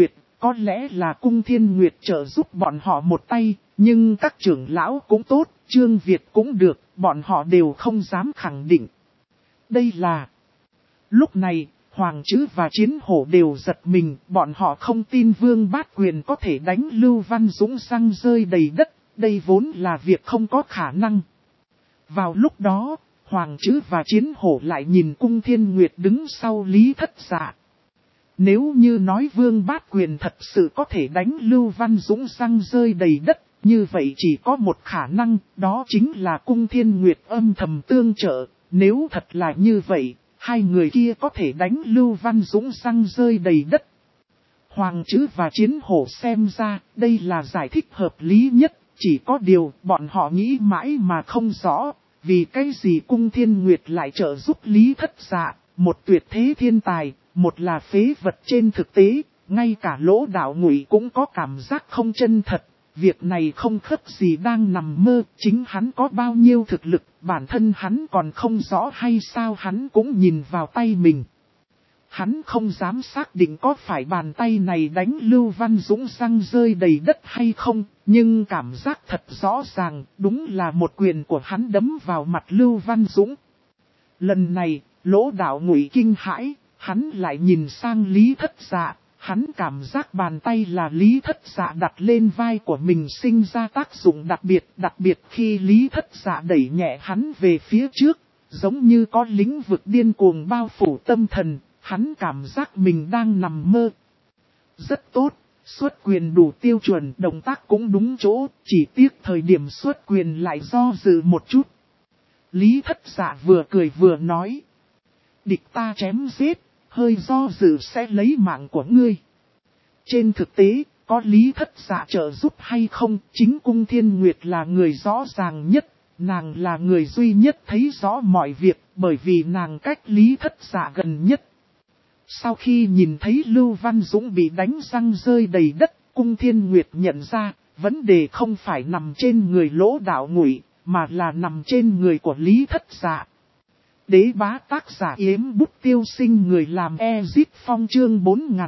Speaker 1: có lẽ là Cung Thiên Nguyệt trợ giúp bọn họ một tay, nhưng các trưởng lão cũng tốt, Trương Việt cũng được, bọn họ đều không dám khẳng định. Đây là... Lúc này, Hoàng Trữ và Chiến Hổ đều giật mình, bọn họ không tin Vương Bát Quyền có thể đánh Lưu Văn Dũng răng rơi đầy đất, đây vốn là việc không có khả năng. Vào lúc đó, Hoàng Trữ và Chiến Hổ lại nhìn Cung Thiên Nguyệt đứng sau Lý Thất Dạ. Nếu như nói Vương Bát Quyền thật sự có thể đánh Lưu Văn Dũng răng rơi đầy đất, như vậy chỉ có một khả năng, đó chính là Cung Thiên Nguyệt âm thầm tương trợ. Nếu thật là như vậy, hai người kia có thể đánh Lưu Văn Dũng răng rơi đầy đất. Hoàng Trữ và Chiến Hổ xem ra, đây là giải thích hợp lý nhất, chỉ có điều bọn họ nghĩ mãi mà không rõ, vì cái gì Cung Thiên Nguyệt lại trợ giúp Lý Thất Dạ, một tuyệt thế thiên tài, một là phế vật trên thực tế, ngay cả Lỗ Đạo Ngụy cũng có cảm giác không chân thật. Việc này không khớp gì đang nằm mơ, chính hắn có bao nhiêu thực lực, bản thân hắn còn không rõ hay sao hắn cũng nhìn vào tay mình. Hắn không dám xác định có phải bàn tay này đánh Lưu Văn Dũng răng rơi đầy đất hay không, nhưng cảm giác thật rõ ràng, đúng là một quyền của hắn đấm vào mặt Lưu Văn Dũng. Lần này, Lỗ Đạo Ngụy kinh hãi, hắn lại nhìn sang Lý Thất Dạ. Hắn cảm giác bàn tay là Lý Thất Dạ đặt lên vai của mình sinh ra tác dụng đặc biệt khi Lý Thất Dạ đẩy nhẹ hắn về phía trước, giống như có lĩnh vực điên cuồng bao phủ tâm thần, hắn cảm giác mình đang nằm mơ. Rất tốt, xuất quyền đủ tiêu chuẩn, động tác cũng đúng chỗ, chỉ tiếc thời điểm xuất quyền lại do dự một chút. Lý Thất Dạ vừa cười vừa nói, địch ta chém giết. Hơi do dự sẽ lấy mạng của ngươi. Trên thực tế, có Lý Thất Dạ trợ giúp hay không, chính Cung Thiên Nguyệt là người rõ ràng nhất, nàng là người duy nhất thấy rõ mọi việc, bởi vì nàng cách Lý Thất Dạ gần nhất. Sau khi nhìn thấy Lưu Văn Dũng bị đánh răng rơi đầy đất, Cung Thiên Nguyệt nhận ra, vấn đề không phải nằm trên người Lỗ Đạo Ngụy, mà là nằm trên người của Lý Thất Dạ. Đế bá tác giả Yếm Bút Tiêu Sinh, người làm Ezit Phong chương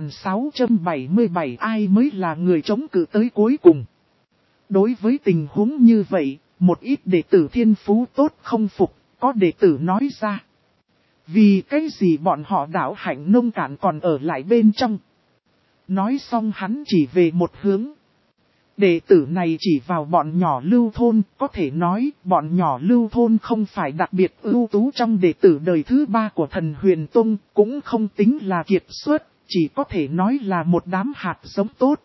Speaker 1: 4677, ai mới là người chống cự tới cuối cùng. Đối với tình huống như vậy, một ít đệ tử thiên phú tốt không phục, có đệ tử nói ra. Vì cái gì bọn họ đạo hạnh nông cạn còn ở lại bên trong. Nói xong hắn chỉ về một hướng. Đệ tử này chỉ vào bọn nhỏ Lưu Thôn, có thể nói bọn nhỏ Lưu Thôn không phải đặc biệt ưu tú trong đệ tử đời thứ 3 của Thần Huyền Tông, cũng không tính là kiệt xuất, chỉ có thể nói là một đám hạt giống tốt.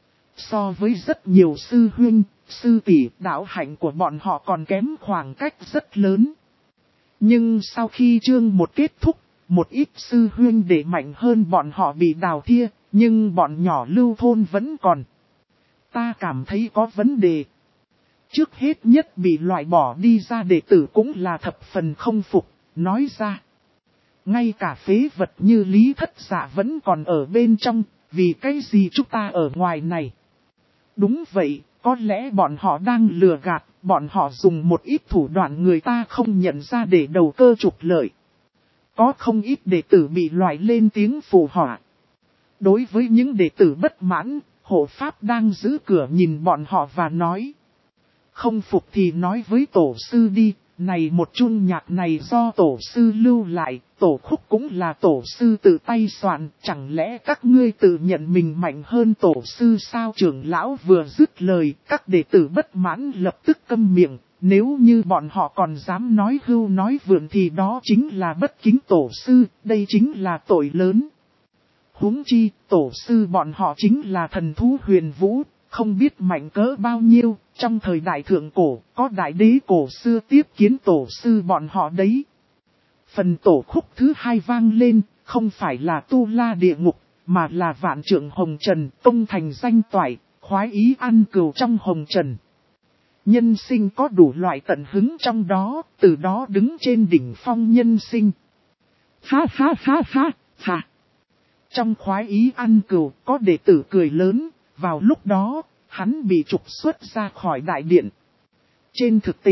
Speaker 1: So với rất nhiều sư huynh, sư tỷ, đạo hạnh của bọn họ còn kém khoảng cách rất lớn. Nhưng sau khi chương một kết thúc, một ít sư huynh đệ mạnh hơn bọn họ bị đào thia, nhưng bọn nhỏ Lưu Thôn vẫn còn. Ta cảm thấy có vấn đề. Trước hết nhất bị loại bỏ đi ra đệ tử cũng là thập phần không phục, nói ra. Ngay cả phế vật như Lý Thất Dạ vẫn còn ở bên trong, vì cái gì chúng ta ở ngoài này. Đúng vậy, có lẽ bọn họ đang lừa gạt, bọn họ dùng một ít thủ đoạn người ta không nhận ra để đầu cơ trục lợi. Có không ít đệ tử bị loại lên tiếng phù họa. Đối với những đệ tử bất mãn, hộ pháp đang giữ cửa nhìn bọn họ và nói. Không phục thì nói với tổ sư đi, này một chun nhạc này do tổ sư lưu lại, tổ khúc cũng là tổ sư tự tay soạn, chẳng lẽ các ngươi tự nhận mình mạnh hơn tổ sư sao? Trưởng lão vừa dứt lời, các đệ tử bất mãn lập tức câm miệng, nếu như bọn họ còn dám nói hưu nói vượn thì đó chính là bất kính tổ sư, đây chính là tội lớn. Huống chi, tổ sư bọn họ chính là thần thú huyền vũ, không biết mạnh cỡ bao nhiêu, trong thời đại thượng cổ, có đại đế cổ xưa tiếp kiến tổ sư bọn họ đấy. Phần tổ khúc thứ 2 vang lên, không phải là tu la địa ngục, mà là vạn trượng hồng trần, công thành danh toại, khoái ý ăn cừu trong hồng trần. Nhân sinh có đủ loại tận hứng trong đó, từ đó đứng trên đỉnh phong nhân sinh. Ha ha ha ha, ha. Trong khoái ý ăn cừu, có đệ tử cười lớn, vào lúc đó, hắn bị trục xuất ra khỏi đại điện. Trên thực tế,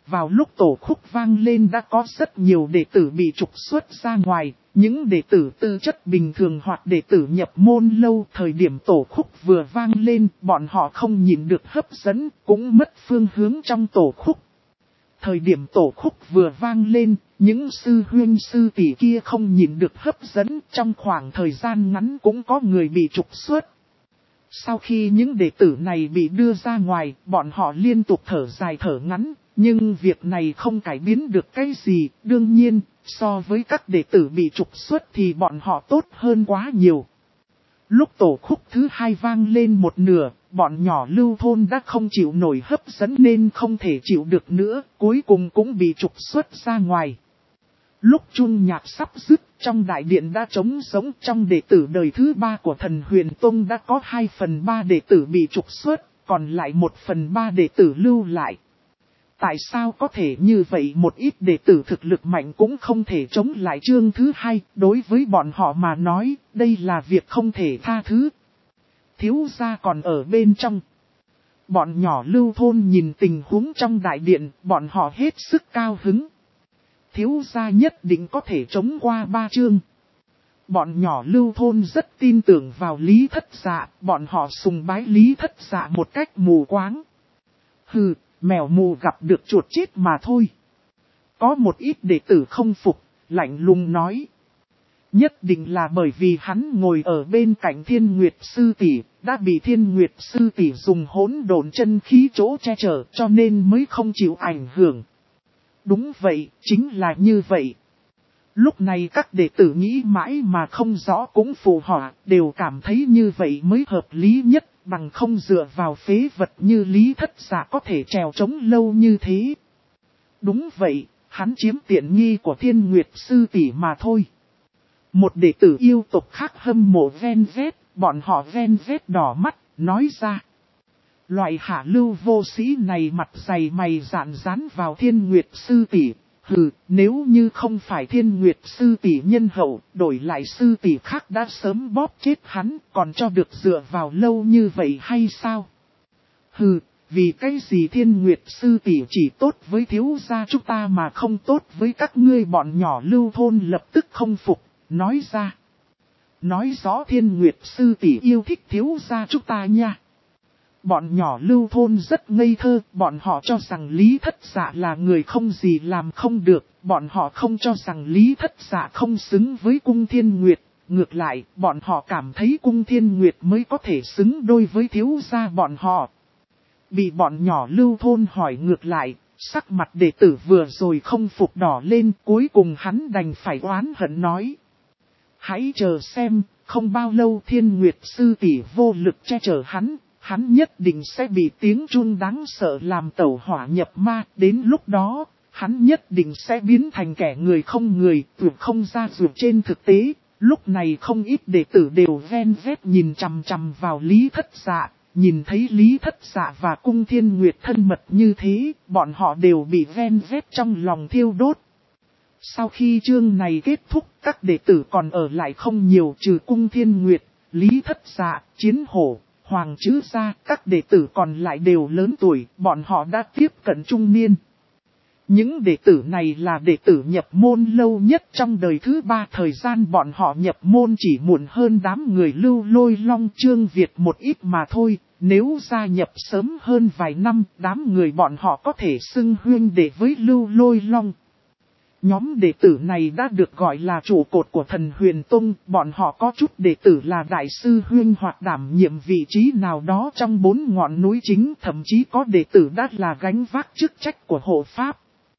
Speaker 1: vào lúc tổ khúc vang lên đã có rất nhiều đệ tử bị trục xuất ra ngoài, những đệ tử tư chất bình thường hoặc đệ tử nhập môn lâu. Thời điểm tổ khúc vừa vang lên, bọn họ không nhìn được hấp dẫn, cũng mất phương hướng trong tổ khúc. Thời điểm tổ khúc vừa vang lên, những sư huynh sư tỷ kia không nhìn được hấp dẫn, trong khoảng thời gian ngắn cũng có người bị trục xuất. Sau khi những đệ tử này bị đưa ra ngoài, bọn họ liên tục thở dài thở ngắn, nhưng việc này không cải biến được cái gì. Đương nhiên, so với các đệ tử bị trục xuất thì bọn họ tốt hơn quá nhiều. Lúc tổ khúc thứ hai vang lên một nửa, bọn nhỏ Lưu thôn đã không chịu nổi hấp dẫn nên không thể chịu được nữa, cuối cùng cũng bị trục xuất ra ngoài. Lúc chuông nhạc sắp dứt, trong đại điện đã trống rỗng. Trong đệ tử đời thứ 3 của Thần Huyền Tông đã có 2/3 đệ tử bị trục xuất, còn lại 1/3 đệ tử lưu lại. Tại sao có thể như vậy? Một ít đệ tử thực lực mạnh cũng không thể chống lại chương thứ 2, đối với bọn họ mà nói, đây là việc không thể tha thứ. Thiếu gia còn ở bên trong. Bọn nhỏ Lưu thôn nhìn tình huống trong đại điện, bọn họ hết sức cao hứng. Thiếu gia nhất định có thể chống qua 3 chương. Bọn nhỏ Lưu thôn rất tin tưởng vào Lý Thất Dạ, bọn họ sùng bái Lý Thất Dạ một cách mù quáng. Hừ, mèo mù gặp được chuột chết mà thôi. Có một ít đệ tử không phục, lạnh lùng nói. Nhất định là bởi vì hắn ngồi ở bên cạnh Thiên Nguyệt Sư Tỷ, đã bị Thiên Nguyệt Sư Tỷ dùng hỗn độn chân khí chỗ che chở cho nên mới không chịu ảnh hưởng. Đúng vậy, chính là như vậy. Lúc này các đệ tử nghĩ mãi mà không rõ cũng phụ họa, đều cảm thấy như vậy mới hợp lý nhất, bằng không dựa vào phế vật như Lý Thất Dạ có thể trèo trống lâu như thế. Đúng vậy, hắn chiếm tiện nghi của Thiên Nguyệt Sư Tỷ mà thôi. Một đệ tử yêu tộc khác hâm mộ ven vét, bọn họ ven vét đỏ mắt, nói ra. Loại hạ lưu vô sĩ này mặt dày mày dạn dán vào Thiên Nguyệt Sư Tỷ. Hừ, nếu như không phải Thiên Nguyệt Sư Tỷ nhân hậu, đổi lại sư tỷ khác đã sớm bóp chết hắn, còn cho được dựa vào lâu như vậy hay sao? Hừ, vì cái gì Thiên Nguyệt Sư Tỷ chỉ tốt với thiếu gia chúng ta mà không tốt với các ngươi? Bọn nhỏ Lưu thôn lập tức không phục, nói ra. Nói rõ Thiên Nguyệt Sư Tỷ yêu thích thiếu gia chúng ta nha. Bọn nhỏ Lưu thôn rất ngây thơ, bọn họ cho rằng Lý Thất Dạ là người không gì làm không được, bọn họ không cho rằng Lý Thất Dạ không xứng với Cung Thiên Nguyệt, ngược lại, bọn họ cảm thấy Cung Thiên Nguyệt mới có thể xứng đôi với thiếu gia bọn họ. Bị bọn nhỏ Lưu thôn hỏi ngược lại, sắc mặt đệ tử vừa rồi không phục đỏ lên, cuối cùng hắn đành phải oán hận nói. Hãy chờ xem, không bao lâu Thiên Nguyệt Sư Tỷ vô lực che chở hắn nhất định sẽ bị tiếng chuông đáng sợ làm tẩu hỏa nhập ma. Đến lúc đó, hắn nhất định sẽ biến thành kẻ người không người, vượt không ra vượt trên thực tế. Lúc này không ít đệ tử đều ven vét nhìn chằm chằm vào Lý Thất Dạ. Nhìn thấy Lý Thất Dạ và Cung Thiên Nguyệt thân mật như thế, bọn họ đều bị ven vét trong lòng thiêu đốt. Sau khi chương này kết thúc, các đệ tử còn ở lại không nhiều trừ Cung Thiên Nguyệt, Lý Thất Dạ, Chiến Hổ, Hoàng Chữ Gia. Các đệ tử còn lại đều lớn tuổi, bọn họ đã tiếp cận trung niên. Những đệ tử này là đệ tử nhập môn lâu nhất trong đời thứ 3. Thời gian bọn họ nhập môn chỉ muộn hơn đám người Lưu Lôi Long Trương Việt một ít mà thôi. Nếu gia nhập sớm hơn vài năm, đám người bọn họ có thể xưng huynh đệ với Lưu Lôi Long. Nhóm đệ tử này đã được gọi là trụ cột của Thần Huyền Tông, bọn họ có chút đệ tử là đại sư huynh hoặc đảm nhiệm vị trí nào đó trong 4 ngọn núi chính, thậm chí có đệ tử đã là gánh vác chức trách của hộ pháp.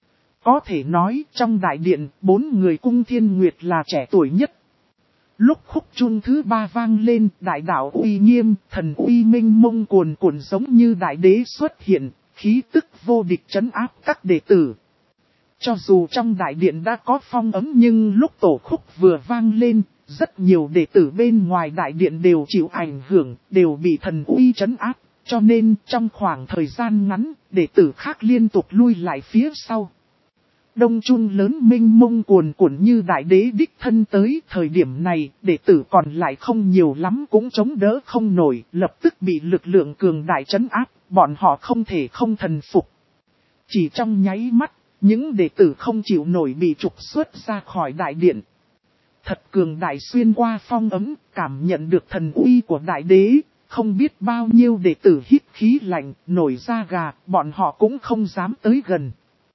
Speaker 1: Có thể nói trong đại điện, 4 người Cung Thiên Nguyệt là trẻ tuổi nhất. Lúc khúc chuông thứ 3 vang lên, đại đạo uy nghiêm, thần uy minh mông cuồn cuộn giống như đại đế xuất hiện, khí tức vô địch trấn áp các đệ tử. Cho dù trong đại điện đã có phong ấm nhưng lúc tổ khúc vừa vang lên, rất nhiều đệ tử bên ngoài đại điện đều chịu ảnh hưởng, đều bị thần uy trấn áp, cho nên trong khoảng thời gian ngắn, đệ tử khác liên tục lui lại phía sau. Đông chuông lớn minh mông cuồn cuộn như đại đế đích thân tới, thời điểm này, đệ tử còn lại không nhiều lắm cũng chống đỡ không nổi, lập tức bị lực lượng cường đại trấn áp, bọn họ không thể không thần phục. Chỉ trong nháy mắt, những đệ tử không chịu nổi bị trục xuất ra khỏi đại điện. Thật cường đại xuyên qua phong ấm, cảm nhận được thần uy của đại đế, không biết bao nhiêu đệ tử hít khí lạnh, nổi da gà, bọn họ cũng không dám tới gần.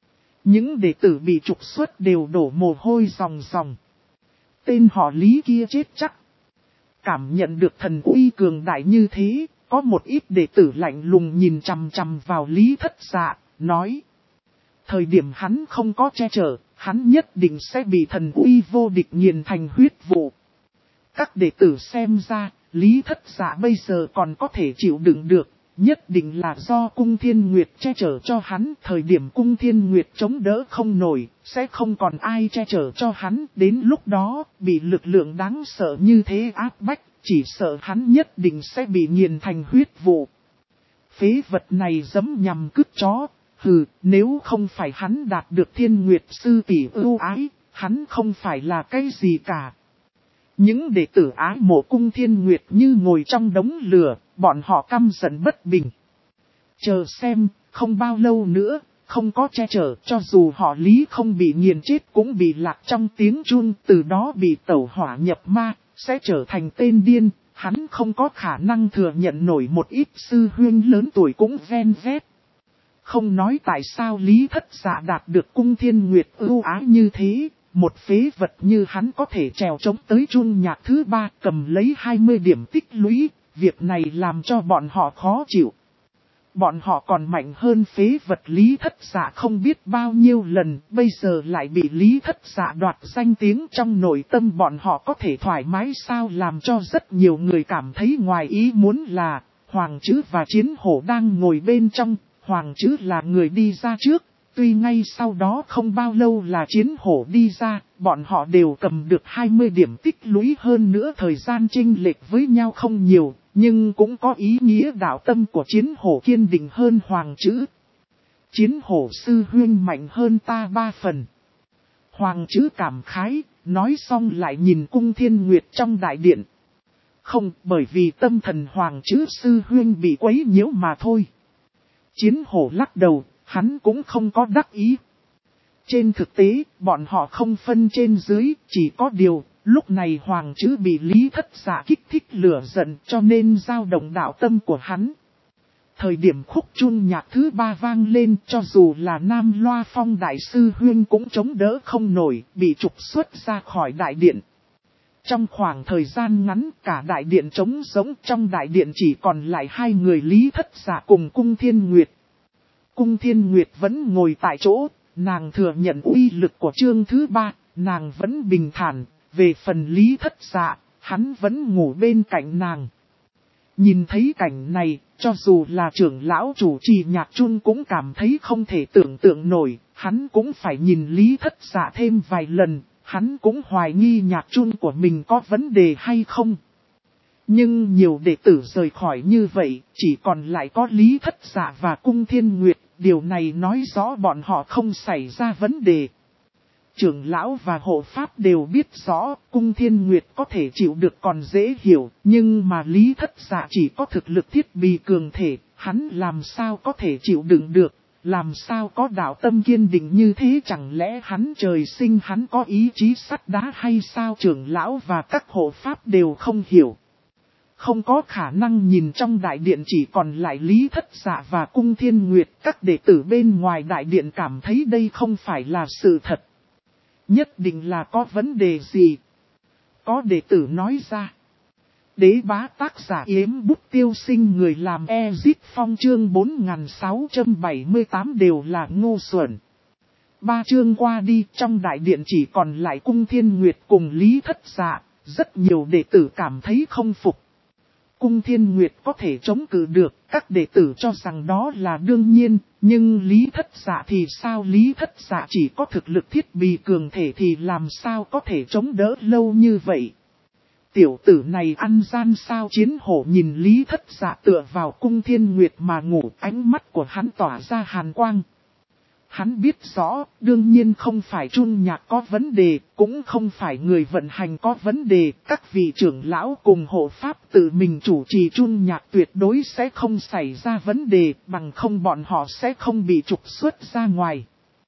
Speaker 1: Những đệ tử bị trục xuất đều đổ mồ hôi ròng ròng. Tên họ Lý kia chết chắc. Cảm nhận được thần uy cường đại như thế, có một ít đệ tử lạnh lùng nhìn chằm chằm vào Lý Thất Dạ, nói. Thời điểm hắn không có che chở, hắn nhất định sẽ bị thần uy vô địch nghiền thành huyết vụ. Các đệ tử xem ra, Lý Thất Dạ bây giờ còn có thể chịu đựng được, nhất định là do Cung Thiên Nguyệt che chở cho hắn. Thời điểm Cung Thiên Nguyệt chống đỡ không nổi, sẽ không còn ai che chở cho hắn. Đến lúc đó, bị lực lượng đáng sợ như thế áp bách, chỉ sợ hắn nhất định sẽ bị nghiền thành huyết vụ. Phế vật này giẫm nhằm cứt chó. Hừ, nếu không phải hắn đạt được Thiên Nguyệt sư tỷ ưu ái, hắn không phải là cái gì cả. Những đệ tử ái mộ Cung Thiên Nguyệt như ngồi trong đống lửa, bọn họ căm giận bất bình. Chờ xem, không bao lâu nữa, không có che chở, cho dù họ Lý không bị nghiền chết cũng bị lạc trong tiếng chun, từ đó bị tẩu hỏa nhập ma, sẽ trở thành tên điên. Hắn không có khả năng thừa nhận nổi một ít sư huynh lớn tuổi cũng ven vét. Không nói tại sao Lý Thất Dạ đạt được Cung Thiên Nguyệt ưu ái như thế, một phế vật như hắn có thể trèo chống tới chun nhạc thứ 3 cầm lấy 20 điểm tích lũy, việc này làm cho bọn họ khó chịu. Bọn họ còn mạnh hơn phế vật Lý Thất Dạ không biết bao nhiêu lần, bây giờ lại bị Lý Thất Dạ đoạt danh tiếng trong nội tâm bọn họ có thể thoải mái sao. Làm cho rất nhiều người cảm thấy ngoài ý muốn là, Hoàng Trữ và Chiến Hổ đang ngồi bên trong. Hoàng Trữ là người đi ra trước, tuy ngay sau đó không bao lâu là Chiến Hổ đi ra, bọn họ đều cầm được 20 điểm tích lũy hơn nữa thời gian chênh lệch với nhau không nhiều, nhưng cũng có ý nghĩa đạo tâm của Chiến Hổ kiên định hơn Hoàng Trữ. Chiến Hổ sư huynh mạnh hơn ta 3 phần. Hoàng Trữ cảm khái, nói xong lại nhìn Cung Thiên Nguyệt trong đại điện. Không, bởi vì tâm thần Hoàng Trữ sư huynh bị quấy nhiễu mà thôi. Chiến Hổ lắc đầu, hắn cũng không có đắc ý. Trên thực tế, bọn họ không phân trên dưới, chỉ có điều, lúc này Hoàng Trữ bị Lý Thất Dạ kích thích lửa giận cho nên dao động đạo tâm của hắn. Thời điểm khúc chun nhạc thứ 3 vang lên, cho dù là Nam Loa Phong đại sư huynh cũng chống đỡ không nổi, bị trục xuất ra khỏi đại điện. Trong khoảng thời gian ngắn cả đại điện trống rỗng, trong đại điện chỉ còn lại 2 người Lý Thất Dạ cùng Cung Thiên Nguyệt. Cung Thiên Nguyệt vẫn ngồi tại chỗ, nàng thừa nhận uy lực của chương thứ 3, nàng vẫn bình thản, về phần Lý Thất Dạ, hắn vẫn ngủ bên cạnh nàng. Nhìn thấy cảnh này, cho dù là trưởng lão chủ trì nhạc chun cũng cảm thấy không thể tưởng tượng nổi, hắn cũng phải nhìn Lý Thất Dạ thêm vài lần. Hắn cũng hoài nghi nhạc chun của mình có vấn đề hay không. Nhưng nhiều đệ tử rời khỏi như vậy, chỉ còn lại có Lý Thất Dạ và Cung Thiên Nguyệt, điều này nói rõ bọn họ không xảy ra vấn đề. Trưởng lão và hộ pháp đều biết rõ, Cung Thiên Nguyệt có thể chịu được còn dễ hiểu, nhưng mà Lý Thất Dạ chỉ có thực lực thiết bị cường thể, hắn làm sao có thể chịu đựng được. Làm sao có đạo tâm kiên định như thế, chẳng lẽ hắn trời sinh hắn có ý chí sắt đá hay sao? Trưởng lão và các hộ pháp đều không hiểu. Không có khả năng nhìn trong đại điện chỉ còn lại Lý Thất Dạ và Cung Thiên Nguyệt. Các đệ tử bên ngoài đại điện cảm thấy đây không phải là sự thật. Nhất định là có vấn đề gì. Có đệ tử nói ra. Đế bá tác giả Yếm Bút Tiêu Sinh người làm Ezit Phong chương 4678 đều là ngu xuẩn. 3 chương qua đi, trong đại điện chỉ còn lại Cung Thiên Nguyệt cùng Lý Thất Dạ, rất nhiều đệ tử cảm thấy không phục. Cung Thiên Nguyệt có thể chống cự được, các đệ tử cho rằng đó là đương nhiên, nhưng Lý Thất Dạ thì sao? Lý Thất Dạ chỉ có thực lực thiết bị cường thể thì làm sao có thể chống đỡ lâu như vậy? Tiểu tử này ăn gian sao? Chiến Hổ nhìn Lý Thất Dạ tựa vào Cung Thiên Nguyệt mà ngủ, ánh mắt của hắn tỏa ra hàn quang. Hắn biết rõ, đương nhiên không phải Chun Nhạc có vấn đề, cũng không phải người vận hành có vấn đề, các vị trưởng lão cùng hộ pháp tự mình chủ trì Chun Nhạc tuyệt đối sẽ không xảy ra vấn đề, bằng không bọn họ sẽ không bị trục xuất ra ngoài.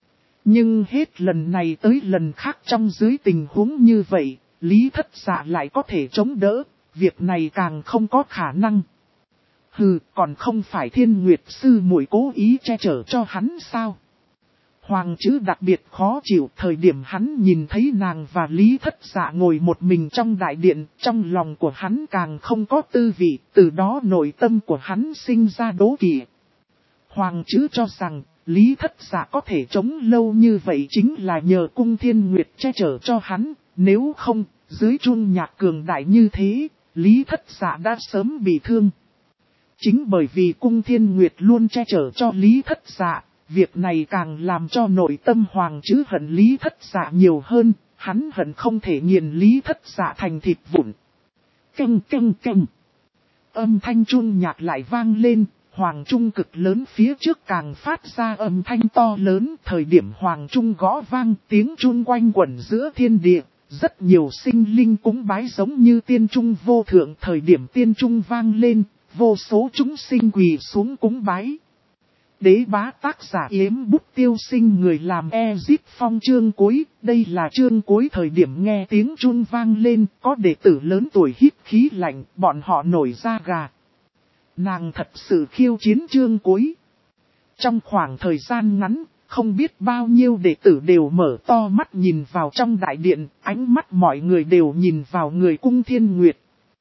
Speaker 1: Nhưng hết lần này tới lần khác trong dưới tình huống như vậy, Lý Thất Dạ lại có thể chống đỡ, việc này càng không có khả năng. Hừ, còn không phải Thiên Nguyệt sư muội cố ý che chở cho hắn sao? Hoàng chữ đặc biệt khó chịu, thời điểm hắn nhìn thấy nàng và Lý Thất Dạ ngồi một mình trong đại điện, trong lòng của hắn càng không có tư vị, từ đó nội tâm của hắn sinh ra đố kỵ. Hoàng chữ cho rằng, Lý Thất Dạ có thể chống lâu như vậy chính là nhờ Cung Thiên Nguyệt che chở cho hắn, nếu không, dưới Chun Nhạc cường đại như thế, Lý Thất Dạ đã sớm bị thương. Chính bởi vì Cung Thiên Nguyệt luôn che chở cho Lý Thất Dạ, việc này càng làm cho nội tâm Hoàng chữ hận Lý Thất Dạ nhiều hơn, hắn hận không thể nghiền Lý Thất Dạ thành thịt vụn. Canh canh canh. Âm thanh Chun Nhạc lại vang lên, Hoàng trung cực lớn phía trước càng phát ra âm thanh to lớn, thời điểm Hoàng trung gõ vang tiếng chun quanh quẩn giữa thiên địa, rất nhiều sinh linh cúng bái giống như tiên trung vô thượng, thời điểm tiên trung vang lên, vô số chúng sinh quỳ xuống cúng bái. Đế bá tác giả Yếm Bút Tiêu Sinh, người làm Ezip Phong chương cuối, đây là chương cuối thời điểm nghe tiếng chun vang lên, có đệ tử lớn tuổi hít khí lạnh, bọn họ nổi da gà. Nàng thật sự khiêu chiến chương cuối. Trong khoảng thời gian ngắn, không biết bao nhiêu đệ tử đều mở to mắt nhìn vào trong đại điện, ánh mắt mọi người đều nhìn vào người Cung Thiên Nguyệt.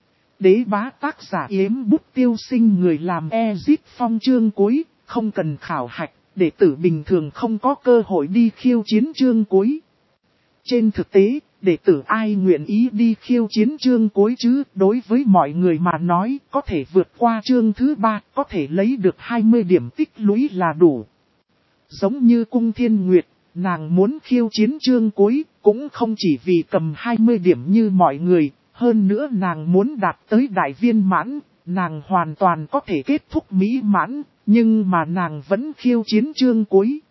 Speaker 1: Đế bá tác giả Yếm Bút Tiêu Sinh, người làm Ezip Phong chương cuối, không cần khảo hạch, đệ tử bình thường không có cơ hội đi khiêu chiến chương cuối. Trên thực tế, đệ tử ai nguyện ý đi khiêu chiến chương cuối chứ, đối với mọi người mà nói, có thể vượt qua chương thứ 3, có thể lấy được 20 điểm tích lũy là đủ. Giống như Cung Thiên Nguyệt, nàng muốn khiêu chiến chương cuối, cũng không chỉ vì cầm 20 điểm như mọi người, hơn nữa nàng muốn đạt tới đại viên mãn, nàng hoàn toàn có thể kết thúc mỹ mãn, nhưng mà nàng vẫn khiêu chiến chương cuối.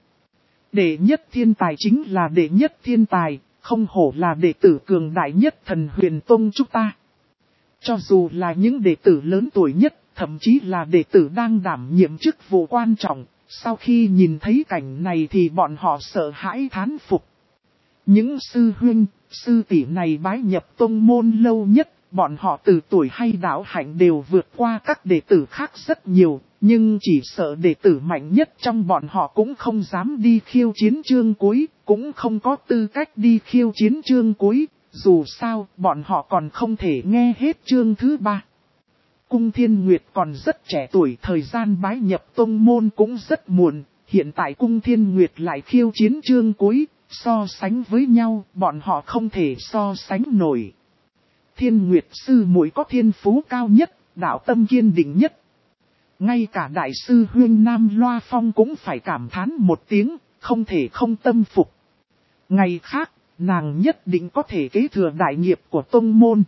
Speaker 1: Đệ nhất thiên tài chính là đệ nhất thiên tài, không hổ là đệ tử cường đại nhất Thần Huyền Tông chúng ta. Cho dù là những đệ tử lớn tuổi nhất, thậm chí là đệ tử đang đảm nhiệm chức vụ quan trọng, sau khi nhìn thấy cảnh này thì bọn họ sợ hãi thán phục. Những sư huynh, sư tỷ này bái nhập tông môn lâu nhất, bọn họ từ tuổi hay đạo hạnh đều vượt qua các đệ tử khác rất nhiều, nhưng chỉ sợ đệ tử mạnh nhất trong bọn họ cũng không dám đi khiêu chiến chương cuối, cũng không có tư cách đi khiêu chiến chương cuối, dù sao bọn họ còn không thể nghe hết chương thứ 3. Cung Thiên Nguyệt còn rất trẻ tuổi, thời gian bái nhập tông môn cũng rất muộn, hiện tại Cung Thiên Nguyệt lại khiêu chiến chương cuối, so sánh với nhau, bọn họ không thể so sánh nổi. Thiên Nguyệt sư muội có thiên phú cao nhất, đạo tâm kiên định nhất. Ngay cả đại sư huyên Nam Loa Phong cũng phải cảm thán một tiếng, không thể không tâm phục. Ngày khác, nàng nhất định có thể kế thừa đại nghiệp của tông môn.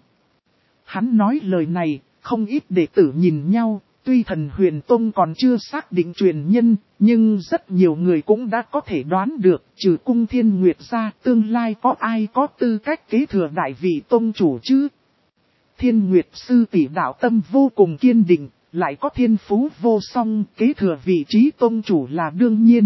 Speaker 1: Hắn nói lời này, không ít đệ tử nhìn nhau, tuy Thần Huyền Tông còn chưa xác định truyền nhân, nhưng rất nhiều người cũng đã có thể đoán được, trừ Cung Thiên Nguyệt ra, tương lai có ai có tư cách kế thừa đại vị tông chủ chứ? Thiên Nguyệt sư tỷ đạo tâm vô cùng kiên định, lại có thiên phú vô song, kế thừa vị trí tông chủ là đương nhiên.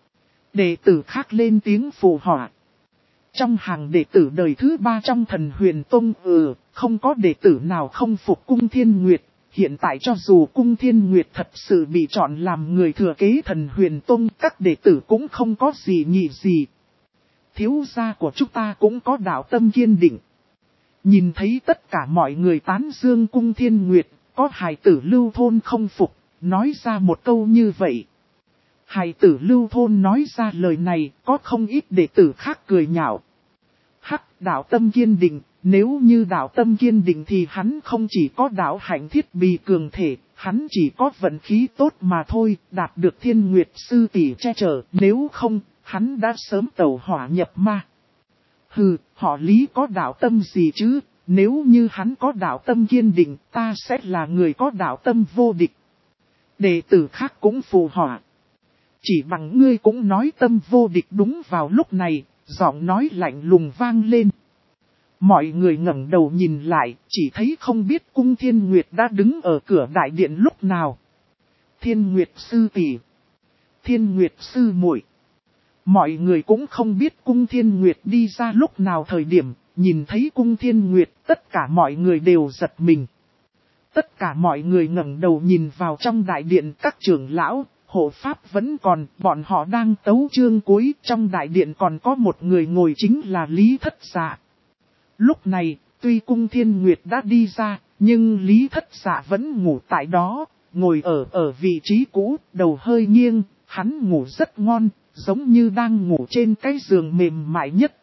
Speaker 1: Đệ tử khác lên tiếng phụ họa. Trong hàng đệ tử đời thứ 3 trong Thần Huyền Tông, không có đệ tử nào không phục Cung Thiên Nguyệt. Hiện tại cho dù Cung Thiên Nguyệt thật sự bị chọn làm người thừa kế Thần Huyền Tông, các đệ tử cũng không có gì nhị gì. Thiếu gia của chúng ta cũng có đạo tâm kiên định. Nhìn thấy tất cả mọi người tán dương Cung Thiên Nguyệt, có hài tử Lưu Thôn không phục, nói ra một câu như vậy. Hài tử Lưu Thôn nói ra lời này, có không ít đệ tử khác cười nhạo. Hắc, đạo tâm kiên định, nếu như đạo tâm kiên định thì hắn không chỉ có đạo hạnh thiết bị cường thể, hắn chỉ có vận khí tốt mà thôi, đạt được Thiên Nguyệt sư tỷ che chở, nếu không, hắn đã sớm tẩu hỏa nhập ma. Hừ, họ Lý có đạo tâm gì chứ, nếu như hắn có đạo tâm kiên định, ta sẽ là người có đạo tâm vô địch. Đệ tử khác cũng phù họa. chỉ bằng ngươi cũng nói tâm vô địch. Đúng vào lúc này, giọng nói lạnh lùng vang lên. Mọi người ngẩng đầu nhìn lại, chỉ thấy không biết Cung Thiên Nguyệt đã đứng ở cửa đại điện lúc nào. Thiên Nguyệt sư tỷ, Thiên Nguyệt sư muội. Mọi người cũng không biết Cung Thiên Nguyệt đi ra lúc nào thời điểm, nhìn thấy Cung Thiên Nguyệt, tất cả mọi người đều giật mình. Tất cả mọi người ngẩng đầu nhìn vào trong đại điện, các trưởng lão, hộ pháp vẫn còn, bọn họ đang tấu chương cuối, trong đại điện còn có một người ngồi chính là Lý Thất Dạ. Lúc này, tuy Cung Thiên Nguyệt đã đi ra, nhưng Lý Thất Dạ vẫn ngủ tại đó, ngồi ở vị trí cũ, đầu hơi nghiêng, hắn ngủ rất ngon, giống như đang ngủ trên cái giường mềm mại nhất.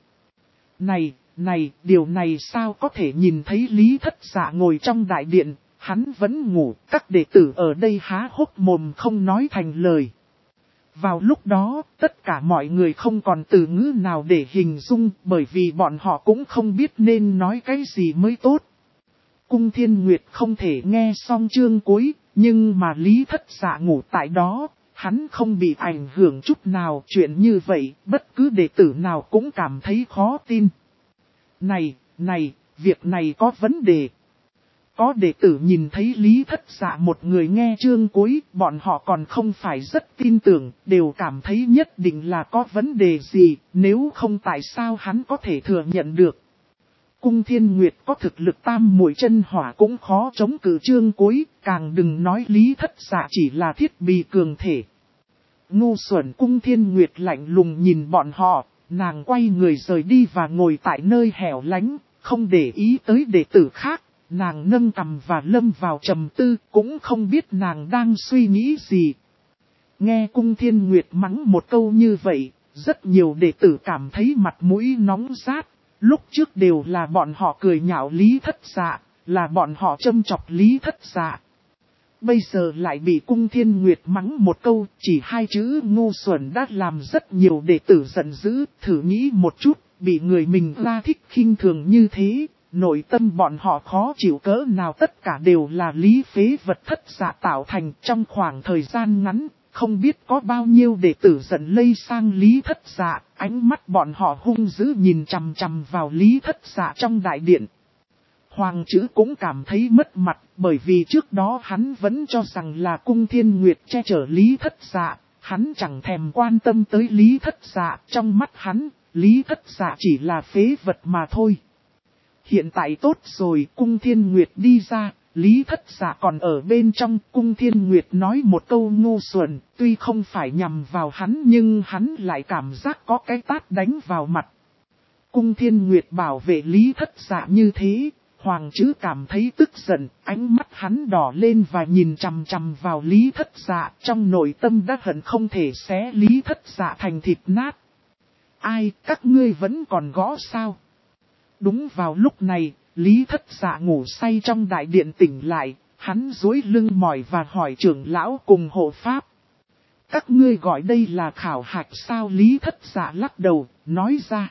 Speaker 1: Này, điều này sao có thể nhìn thấy Lý Thất Dạ ngồi trong đại điện, hắn vẫn ngủ, các đệ tử ở đây há hốc mồm không nói thành lời. Vào lúc đó, tất cả mọi người không còn từ ngữ nào để hình dung, bởi vì bọn họ cũng không biết nên nói cái gì mới tốt. Cung Thiên Nguyệt không thể nghe xong chương cuối, nhưng mà Lý Thất Dạ ngủ tại đó, hắn không bị ảnh hưởng chút nào. Chuyện như vậy, bất cứ đệ tử nào cũng cảm thấy khó tin. Này, việc này có vấn đề. Có đệ tử nhìn thấy Lý Thất Dạ một người nghe chương cuối, bọn họ còn không phải rất tin tưởng, đều cảm thấy nhất định là có vấn đề gì, nếu không tại sao hắn có thể thừa nhận được. Cung Thiên Nguyệt có thực lực tam muội chân hỏa cũng khó chống cự chương cuối, càng đừng nói Lý Thất Dạ chỉ là thiết bị cường thể. Ngu xuẩn. Cung Thiên Nguyệt lạnh lùng nhìn bọn họ, nàng quay người rời đi và ngồi tại nơi hẻo lánh, không để ý tới đệ tử khác. Nàng nâng cằm và lâm vào trầm tư, cũng không biết nàng đang suy nghĩ gì. Nghe Cung Thiên Nguyệt mắng một câu như vậy, rất nhiều đệ tử cảm thấy mặt mũi nóng rát. Lúc trước đều là bọn họ cười nhạo Lý Thất Dạ, là bọn họ châm chọc Lý Thất Dạ. Bây giờ lại bị Cung Thiên Nguyệt mắng một câu, chỉ hai chữ ngu xuẩn đã làm rất nhiều đệ tử giận dữ. Thử nghĩ một chút, bị người mình ra thích khinh thường như thế. Nội tâm bọn họ khó chịu cỡ nào, tất cả đều là Lý phế vật Thất Dạ tạo thành. Trong khoảng thời gian ngắn, không biết có bao nhiêu đệ tử giận lây sang Lý Thất Dạ, ánh mắt bọn họ hung dữ nhìn chằm chằm vào Lý Thất Dạ trong đại điện. Hoàng chữ cũng cảm thấy mất mặt, bởi vì trước đó hắn vẫn cho rằng là Cung Thiên Nguyệt che chở Lý Thất Dạ, hắn chẳng thèm quan tâm tới Lý Thất Dạ, trong mắt hắn, Lý Thất Dạ chỉ là phế vật mà thôi. Hiện tại tốt rồi, Cung Thiên Nguyệt đi ra, Lý Thất Dạ còn ở bên trong. Cung Thiên Nguyệt nói một câu ngu xuẩn, tuy không phải nhằm vào hắn nhưng hắn lại cảm giác có cái tát đánh vào mặt. Cung Thiên Nguyệt bảo vệ Lý Thất Dạ như thế, Hoàng chữ cảm thấy tức giận, ánh mắt hắn đỏ lên và nhìn chằm chằm vào Lý Thất Dạ, trong nội tâm đã hận không thể xé Lý Thất Dạ thành thịt nát. Ai, các ngươi vẫn còn gõ sao? Đúng vào lúc này, Lý Thất Dạ ngủ say trong đại điện tỉnh lại, hắn duỗi lưng mỏi và hỏi trưởng lão cùng hộ pháp. Các ngươi gọi đây là khảo hạch sao? Lý Thất Dạ lắc đầu, nói ra.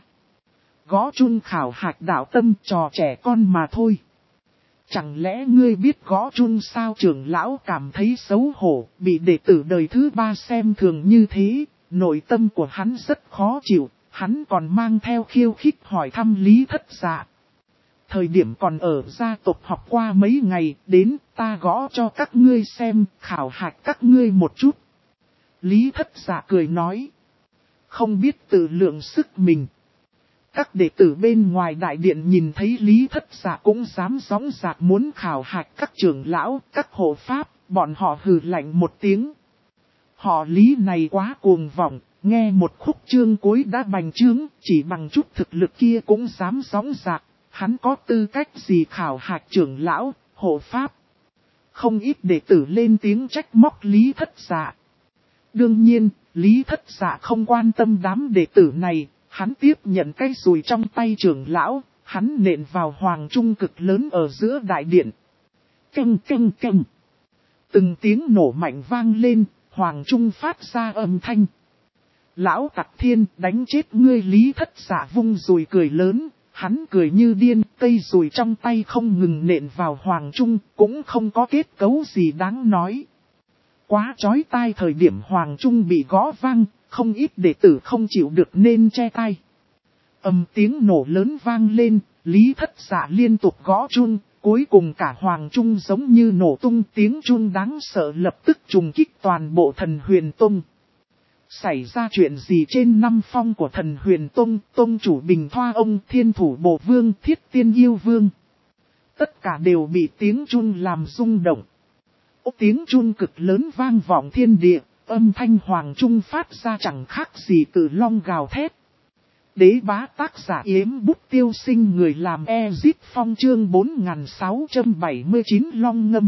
Speaker 1: Gõ chun khảo hạch đạo tâm, trò trẻ con mà thôi. Chẳng lẽ ngươi biết gõ chun sao? Trưởng lão cảm thấy xấu hổ, bị đệ tử đời thứ ba xem thường như thế, nội tâm của hắn rất khó chịu. Hắn còn mang theo khiêu khích hỏi thăm Lý Thất Dạ. Thời điểm còn ở gia tộc học qua mấy ngày, đến ta gõ cho các ngươi xem, khảo hạch các ngươi một chút. Lý Thất Dạ cười nói. Không biết tự lượng sức mình. Các đệ tử bên ngoài đại điện nhìn thấy Lý Thất Dạ cũng dám dõng dạc muốn khảo hạch các trưởng lão, các hộ pháp, bọn họ hừ lạnh một tiếng. Họ Lý này quá cuồng vọng. Nghe một khúc chương cuối đã bành trướng, chỉ bằng chút thực lực kia cũng dám dõng dạc, hắn có tư cách gì khảo hạch trưởng lão, hộ pháp. Không ít đệ tử lên tiếng trách móc Lý Thất Dạ. Đương nhiên, Lý Thất Dạ không quan tâm đám đệ tử này, hắn tiếp nhận cái dùi trong tay trưởng lão, hắn nện vào hoàng trung cực lớn ở giữa đại điện. Canh canh canh. Từng tiếng nổ mạnh vang lên, hoàng trung phát ra âm thanh. Lão Tặc Thiên, đánh chết ngươi! Lý Thất Dạ vung dùi cười lớn, hắn cười như điên, cây dùi trong tay không ngừng nện vào hoàng trung, cũng không có kết cấu gì đáng nói. quá chói tai thời điểm Hoàng Trung bị gõ vang, không ít đệ tử không chịu được nên che tai. Tiếng nổ lớn vang lên, Lý Thất Dạ liên tục gõ chuông, cuối cùng cả Hoàng Trung giống như nổ tung, tiếng chuông đáng sợ lập tức trùng kích toàn bộ Thần Huyền Tông. Xảy ra chuyện gì trên 5 phong của Thần Huyền Tông, tông chủ Bình Thoa ông, Thiên Thủ Bộ Vương, Thiết Tiên Yêu Vương. Tất cả đều bị tiếng chuông làm rung động. Tiếng chuông cực lớn vang vọng thiên địa, âm thanh Hoàng Trung phát ra chẳng khác gì cự long gào thét. Đế bá tác giả Yếm Bút Tiêu Sinh, người làm Ezit Phong chương 4679 long ngâm.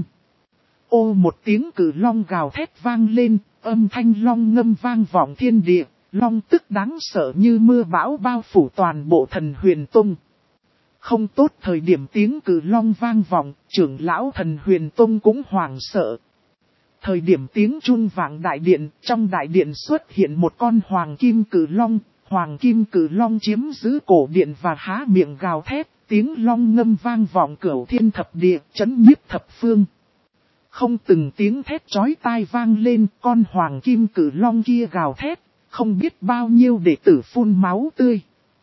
Speaker 1: Một tiếng cự long gào thét vang lên, âm thanh long ngâm vang vọng thiên địa, long tức đáng sợ như mưa bão bao phủ toàn bộ Thần Huyền Tông. Không tốt, thời điểm tiếng cự long vang vọng, trưởng lão Thần Huyền Tông cũng hoảng sợ. Thời điểm tiếng chuông vang đại điện, trong đại điện xuất hiện một con hoàng kim cự long. Hoàng kim cự long chiếm giữ cổ điện và há miệng gào thét, tiếng long ngâm vang vọng cửu thiên thập địa, chấn nhiếp thập phương. Không từng tiếng thét chói tai vang lên, con hoàng kim cự long kia gào thét, không biết bao nhiêu đệ tử phun máu tươi.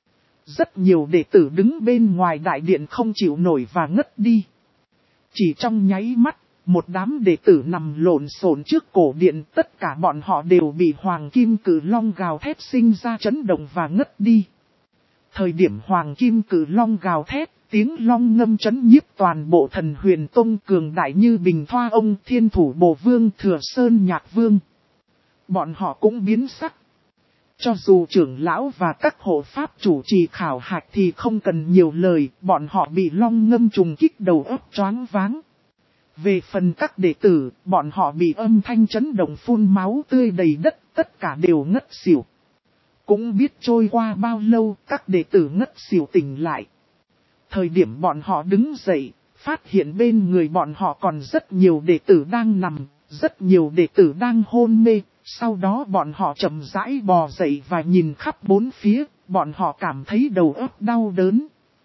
Speaker 1: Rất nhiều đệ tử đứng bên ngoài đại điện không chịu nổi và ngất đi. Chỉ trong nháy mắt, một đám đệ tử nằm lộn xộn trước cổ điện, tất cả bọn họ đều bị hoàng kim cự long gào thét sinh ra chấn động và ngất đi. Thời điểm hoàng kim cự long gào thét, tiếng long ngâm chấn nhiếp toàn bộ Thần Huyền Tông cường đại như Bình Thoa ông, Thiên Thủ Bộ Vương, Thừa Sơn Nhạc Vương. Bọn họ cũng biến sắc. Cho dù trưởng lão và các hộ pháp chủ trì khảo hạch thì không cần nhiều lời, bọn họ bị long ngâm trùng kích đầu óc choáng váng. Về phần các đệ tử, bọn họ bị âm thanh chấn động phun máu tươi đầy đất, tất cả đều ngất xỉu. Cũng biết trôi qua bao lâu, các đệ tử ngất xỉu tỉnh lại. Thời điểm bọn họ đứng dậy, phát hiện bên người bọn họ còn rất nhiều đệ tử đang nằm, rất nhiều đệ tử đang hôn mê. Sau đó bọn họ chậm rãi bò dậy và nhìn khắp bốn phía, bọn họ cảm thấy đầu óc đau đớn.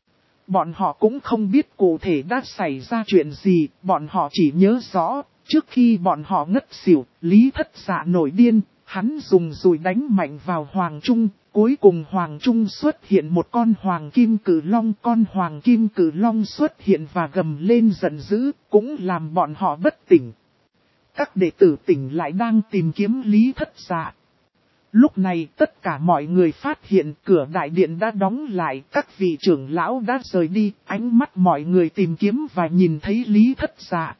Speaker 1: Bọn họ cũng không biết cụ thể đã xảy ra chuyện gì, bọn họ chỉ nhớ rõ, trước khi bọn họ ngất xỉu, Lý Thất Dạ nổi điên, hắn dùng dùi đánh mạnh vào Hoàng Trung, cuối cùng Hoàng Trung xuất hiện một con Hoàng Kim Cự Long, con Hoàng Kim Cự Long xuất hiện và gầm lên giận dữ, cũng làm bọn họ bất tỉnh. Các đệ tử tỉnh lại đang tìm kiếm Lý Thất Dạ. Lúc này tất cả mọi người phát hiện cửa đại điện đã đóng lại, các vị trưởng lão đã rời đi, ánh mắt mọi người tìm kiếm và nhìn thấy Lý Thất Dạ.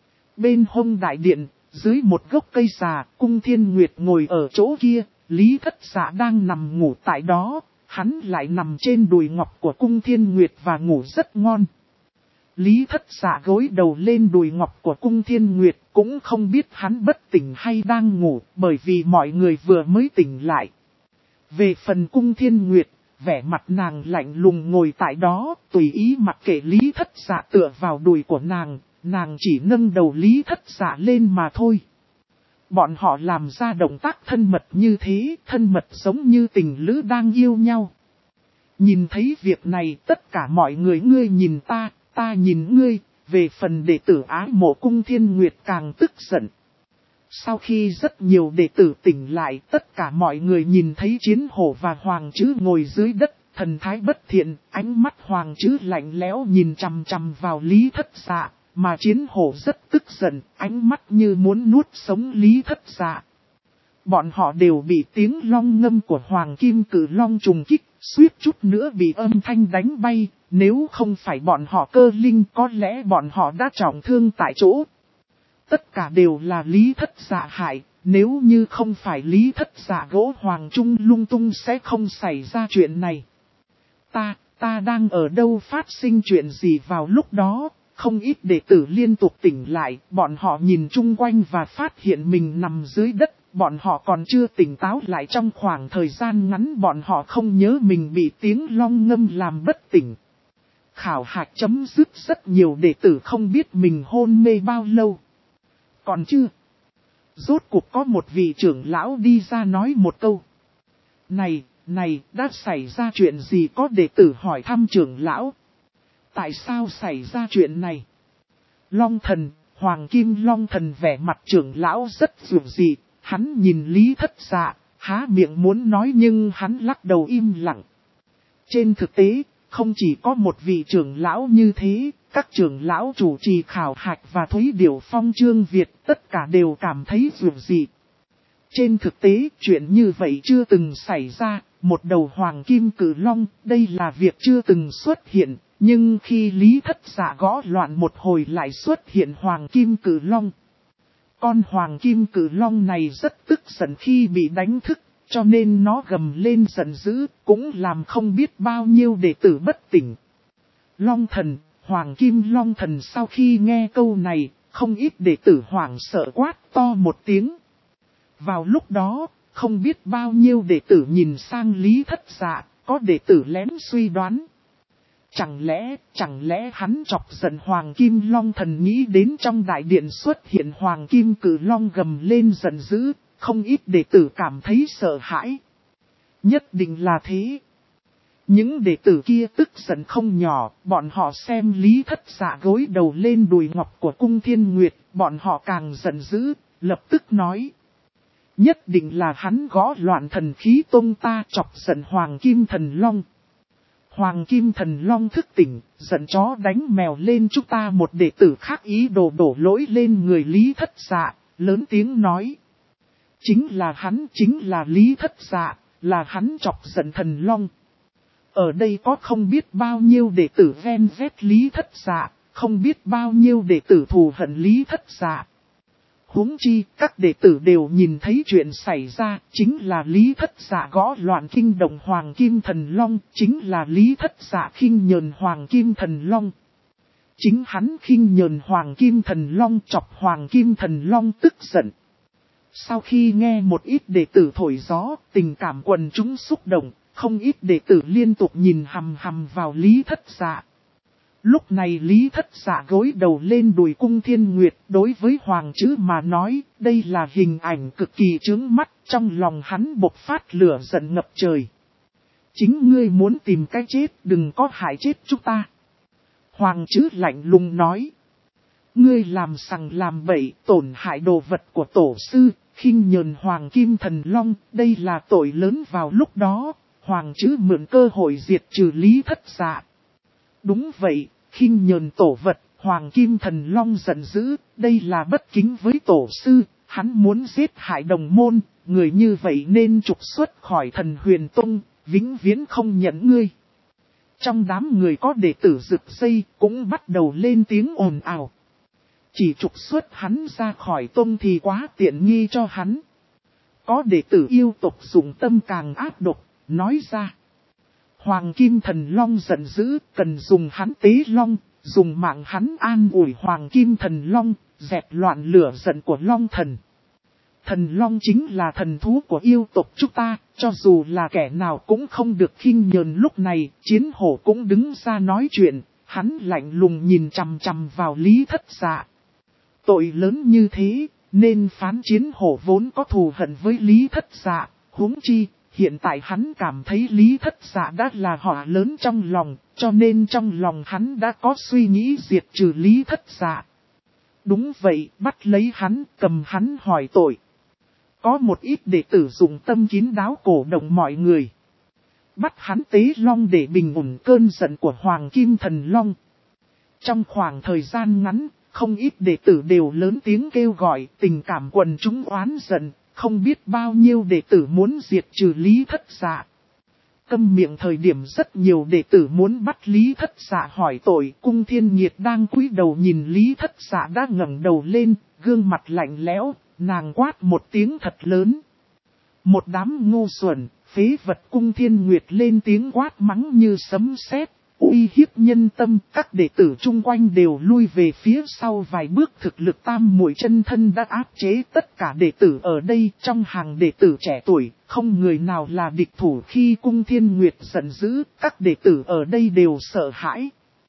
Speaker 1: Bên hông đại điện, dưới một gốc cây già, Cung Thiên Nguyệt ngồi ở chỗ kia, Lý Thất Dạ đang nằm ngủ tại đó, hắn lại nằm trên đùi ngọc của Cung Thiên Nguyệt và ngủ rất ngon. Lý Thất Dạ gối đầu lên đùi ngọc của Cung Thiên Nguyệt, cũng không biết hắn bất tỉnh hay đang ngủ, bởi vì mọi người vừa mới tỉnh lại. Về phần Cung Thiên Nguyệt, vẻ mặt nàng lạnh lùng ngồi tại đó, tùy ý mặc kệ Lý Thất Dạ tựa vào đùi của nàng chỉ nâng đầu Lý Thất Dạ lên mà thôi. Bọn họ làm ra động tác thân mật như thế, thân mật giống như tình lữ đang yêu nhau. Nhìn thấy việc này, tất cả mọi người, ngươi nhìn ta nhìn ngươi. Về phần đệ tử ái mộ Cung Thiên Nguyệt càng tức giận. Sau khi rất nhiều đệ tử tỉnh lại, tất cả mọi người nhìn thấy Chiến Hổ và Hoàng Trứ ngồi dưới đất, thần thái bất thiện, ánh mắt Hoàng Trứ lạnh lẽo nhìn chằm chằm vào Lý Thất Dạ, mà Chiến Hổ rất tức giận, ánh mắt như muốn nuốt sống Lý Thất Dạ. Bọn họ đều bị tiếng long ngâm của Hoàng Kim Cự Long trùng kích, suýt chút nữa bị âm thanh đánh bay. Nếu không phải bọn họ cơ linh, có lẽ bọn họ đã trọng thương tại chỗ. Tất cả đều là Lý Thất Dạ hại, nếu như không phải Lý Thất Dạ gỗ Hoàng Trung lung tung sẽ không xảy ra chuyện này. Ta đang ở đâu, phát sinh chuyện gì vào lúc đó? Không ít đệ tử liên tục tỉnh lại, bọn họ nhìn chung quanh và phát hiện mình nằm dưới đất. Bọn họ còn chưa tỉnh táo lại, trong khoảng thời gian ngắn bọn họ không nhớ mình bị tiếng long ngâm làm bất tỉnh. Khảo hạch chấm dứt, rất nhiều đệ tử không biết mình hôn mê bao lâu. Còn chưa? Rốt cuộc có một vị trưởng lão đi ra nói một câu. Này, đã xảy ra chuyện gì? Có đệ tử hỏi thăm trưởng lão. Tại sao xảy ra chuyện này? Long thần, Hoàng Kim Long Thần vẻ mặt trưởng lão rất dịu dị, hắn nhìn Lý Thất Dạ, há miệng muốn nói nhưng hắn lắc đầu im lặng. Trên thực tế, không chỉ có một vị trưởng lão như thế, các trưởng lão chủ trì khảo hạch và Thúy Điểu Phong Trương Việt tất cả đều cảm thấy dịu dị. Trên thực tế, chuyện như vậy chưa từng xảy ra, một đầu Hoàng Kim Cử Long, đây là việc chưa từng xuất hiện, nhưng khi Lý Thất Dạ gõ loạn một hồi lại xuất hiện Hoàng Kim Cử Long. Con Hoàng Kim Cử Long này rất tức giận khi bị đánh thức, cho nên nó gầm lên giận dữ, cũng làm không biết bao nhiêu đệ tử bất tỉnh. Long Thần, Hoàng Kim Long Thần sau khi nghe câu này, không ít đệ tử hoảng sợ quát to một tiếng. Vào lúc đó, không biết bao nhiêu đệ tử nhìn sang Lý Thất Dạ, có đệ tử lén suy đoán. Chẳng lẽ hắn chọc giận Hoàng Kim Long Thần, nghĩ đến trong đại điện xuất hiện Hoàng Kim Cử Long gầm lên giận dữ, không ít đệ tử cảm thấy sợ hãi. Nhất định là thế. Những đệ tử kia tức giận không nhỏ, bọn họ xem Lý Thất Dạ gối đầu lên đùi ngọc của Cung Thiên Nguyệt, bọn họ càng giận dữ, lập tức nói. Nhất định là hắn gõ loạn thần khí tông ta, chọc giận Hoàng Kim Thần Long. Hoàng Kim Thần Long thức tỉnh, giận chó đánh mèo lên, chúng ta một đệ tử khác ý đồ đổ lỗi lên người Lý Thất Dạ, lớn tiếng nói. Chính là Lý Thất Dạ, là hắn chọc giận Thần Long. Ở đây có không biết bao nhiêu đệ tử ven vét Lý Thất Dạ, không biết bao nhiêu đệ tử thù hận Lý Thất Dạ. Huống chi, các đệ tử đều nhìn thấy chuyện xảy ra, chính là Lý Thất Dạ gõ loạn kinh động Hoàng Kim Thần Long, chính là Lý Thất Dạ khinh nhờn Hoàng Kim Thần Long. Chính hắn khinh nhờn Hoàng Kim Thần Long, chọc Hoàng Kim Thần Long tức giận. Sau khi nghe một ít đệ tử thổi gió, tình cảm quần chúng xúc động, không ít đệ tử liên tục nhìn hằm hằm vào Lý Thất Dạ. Lúc này Lý Thất Dạ gối đầu lên đùi Cung Thiên Nguyệt, đối với Hoàng Chữ mà nói, đây là hình ảnh cực kỳ chướng mắt, trong lòng hắn bộc phát lửa giận ngập trời. Chính ngươi muốn tìm cái chết, đừng có hại chết chúng ta. Hoàng Chữ lạnh lùng nói. Ngươi làm sằng làm bậy, tổn hại đồ vật của tổ sư, khinh nhờn Hoàng Kim Thần Long, đây là tội lớn. Vào lúc đó, Hoàng Chữ mượn cơ hội diệt trừ Lý Thất Dạ. Đúng vậy, khinh nhờn tổ vật, Hoàng Kim Thần Long giận dữ, đây là bất kính với tổ sư, hắn muốn giết hại đồng môn, người như vậy nên trục xuất khỏi Thần Huyền Tông, vĩnh viễn không nhận ngươi. Trong đám người có đệ tử rực dây, cũng bắt đầu lên tiếng ồn ào. Chỉ trục xuất hắn ra khỏi tông thì quá tiện nghi cho hắn. Có đệ tử yêu tộc dùng tâm càng ác độc, nói ra. Hoàng Kim Thần Long giận dữ, cần dùng hắn tế long, dùng mạng hắn an ủi Hoàng Kim Thần Long, dẹp loạn lửa giận của Long Thần. Thần Long chính là thần thú của yêu tộc chúng ta, cho dù là kẻ nào cũng không được khinh nhờn. Lúc này, Chiến Hổ cũng đứng ra nói chuyện, hắn lạnh lùng nhìn chằm chằm vào Lý Thất Dạ. Tội lớn như thế, nên phán Chiến Hổ vốn có thù hận với Lý Thất Dạ, huống chi. Hiện tại hắn cảm thấy Lý Thất Dạ đã là họa lớn trong lòng, cho nên trong lòng hắn đã có suy nghĩ diệt trừ Lý Thất Dạ. Đúng vậy, bắt lấy hắn, cầm hắn hỏi tội. Có một ít đệ tử dùng tâm kín đáo cổ động mọi người. Bắt hắn tế long để bình ổn cơn giận của Hoàng Kim Thần Long. Trong khoảng thời gian ngắn, không ít đệ tử đều lớn tiếng kêu gọi, tình cảm quần chúng oán giận. Không biết bao nhiêu đệ tử muốn diệt trừ Lý Thất Dạ. Câm miệng thời điểm rất nhiều đệ tử muốn bắt Lý Thất Dạ hỏi tội. Cung Thiên Nhiệt đang cúi đầu nhìn Lý Thất Dạ đã ngẩng đầu lên, gương mặt lạnh lẽo, nàng quát một tiếng thật lớn. Một đám ngu xuẩn, phế vật. Cung Thiên Nguyệt lên tiếng quát mắng như sấm sét, uy hiếp nhân tâm. Các đệ tử chung quanh đều lui về phía sau vài bước. Thực lực tam muội chân thân đã áp chế tất cả đệ tử ở đây. Trong hàng đệ tử trẻ tuổi, không người nào là địch thủ khi Cung Thiên Nguyệt giận dữ. Các đệ tử ở đây đều sợ hãi.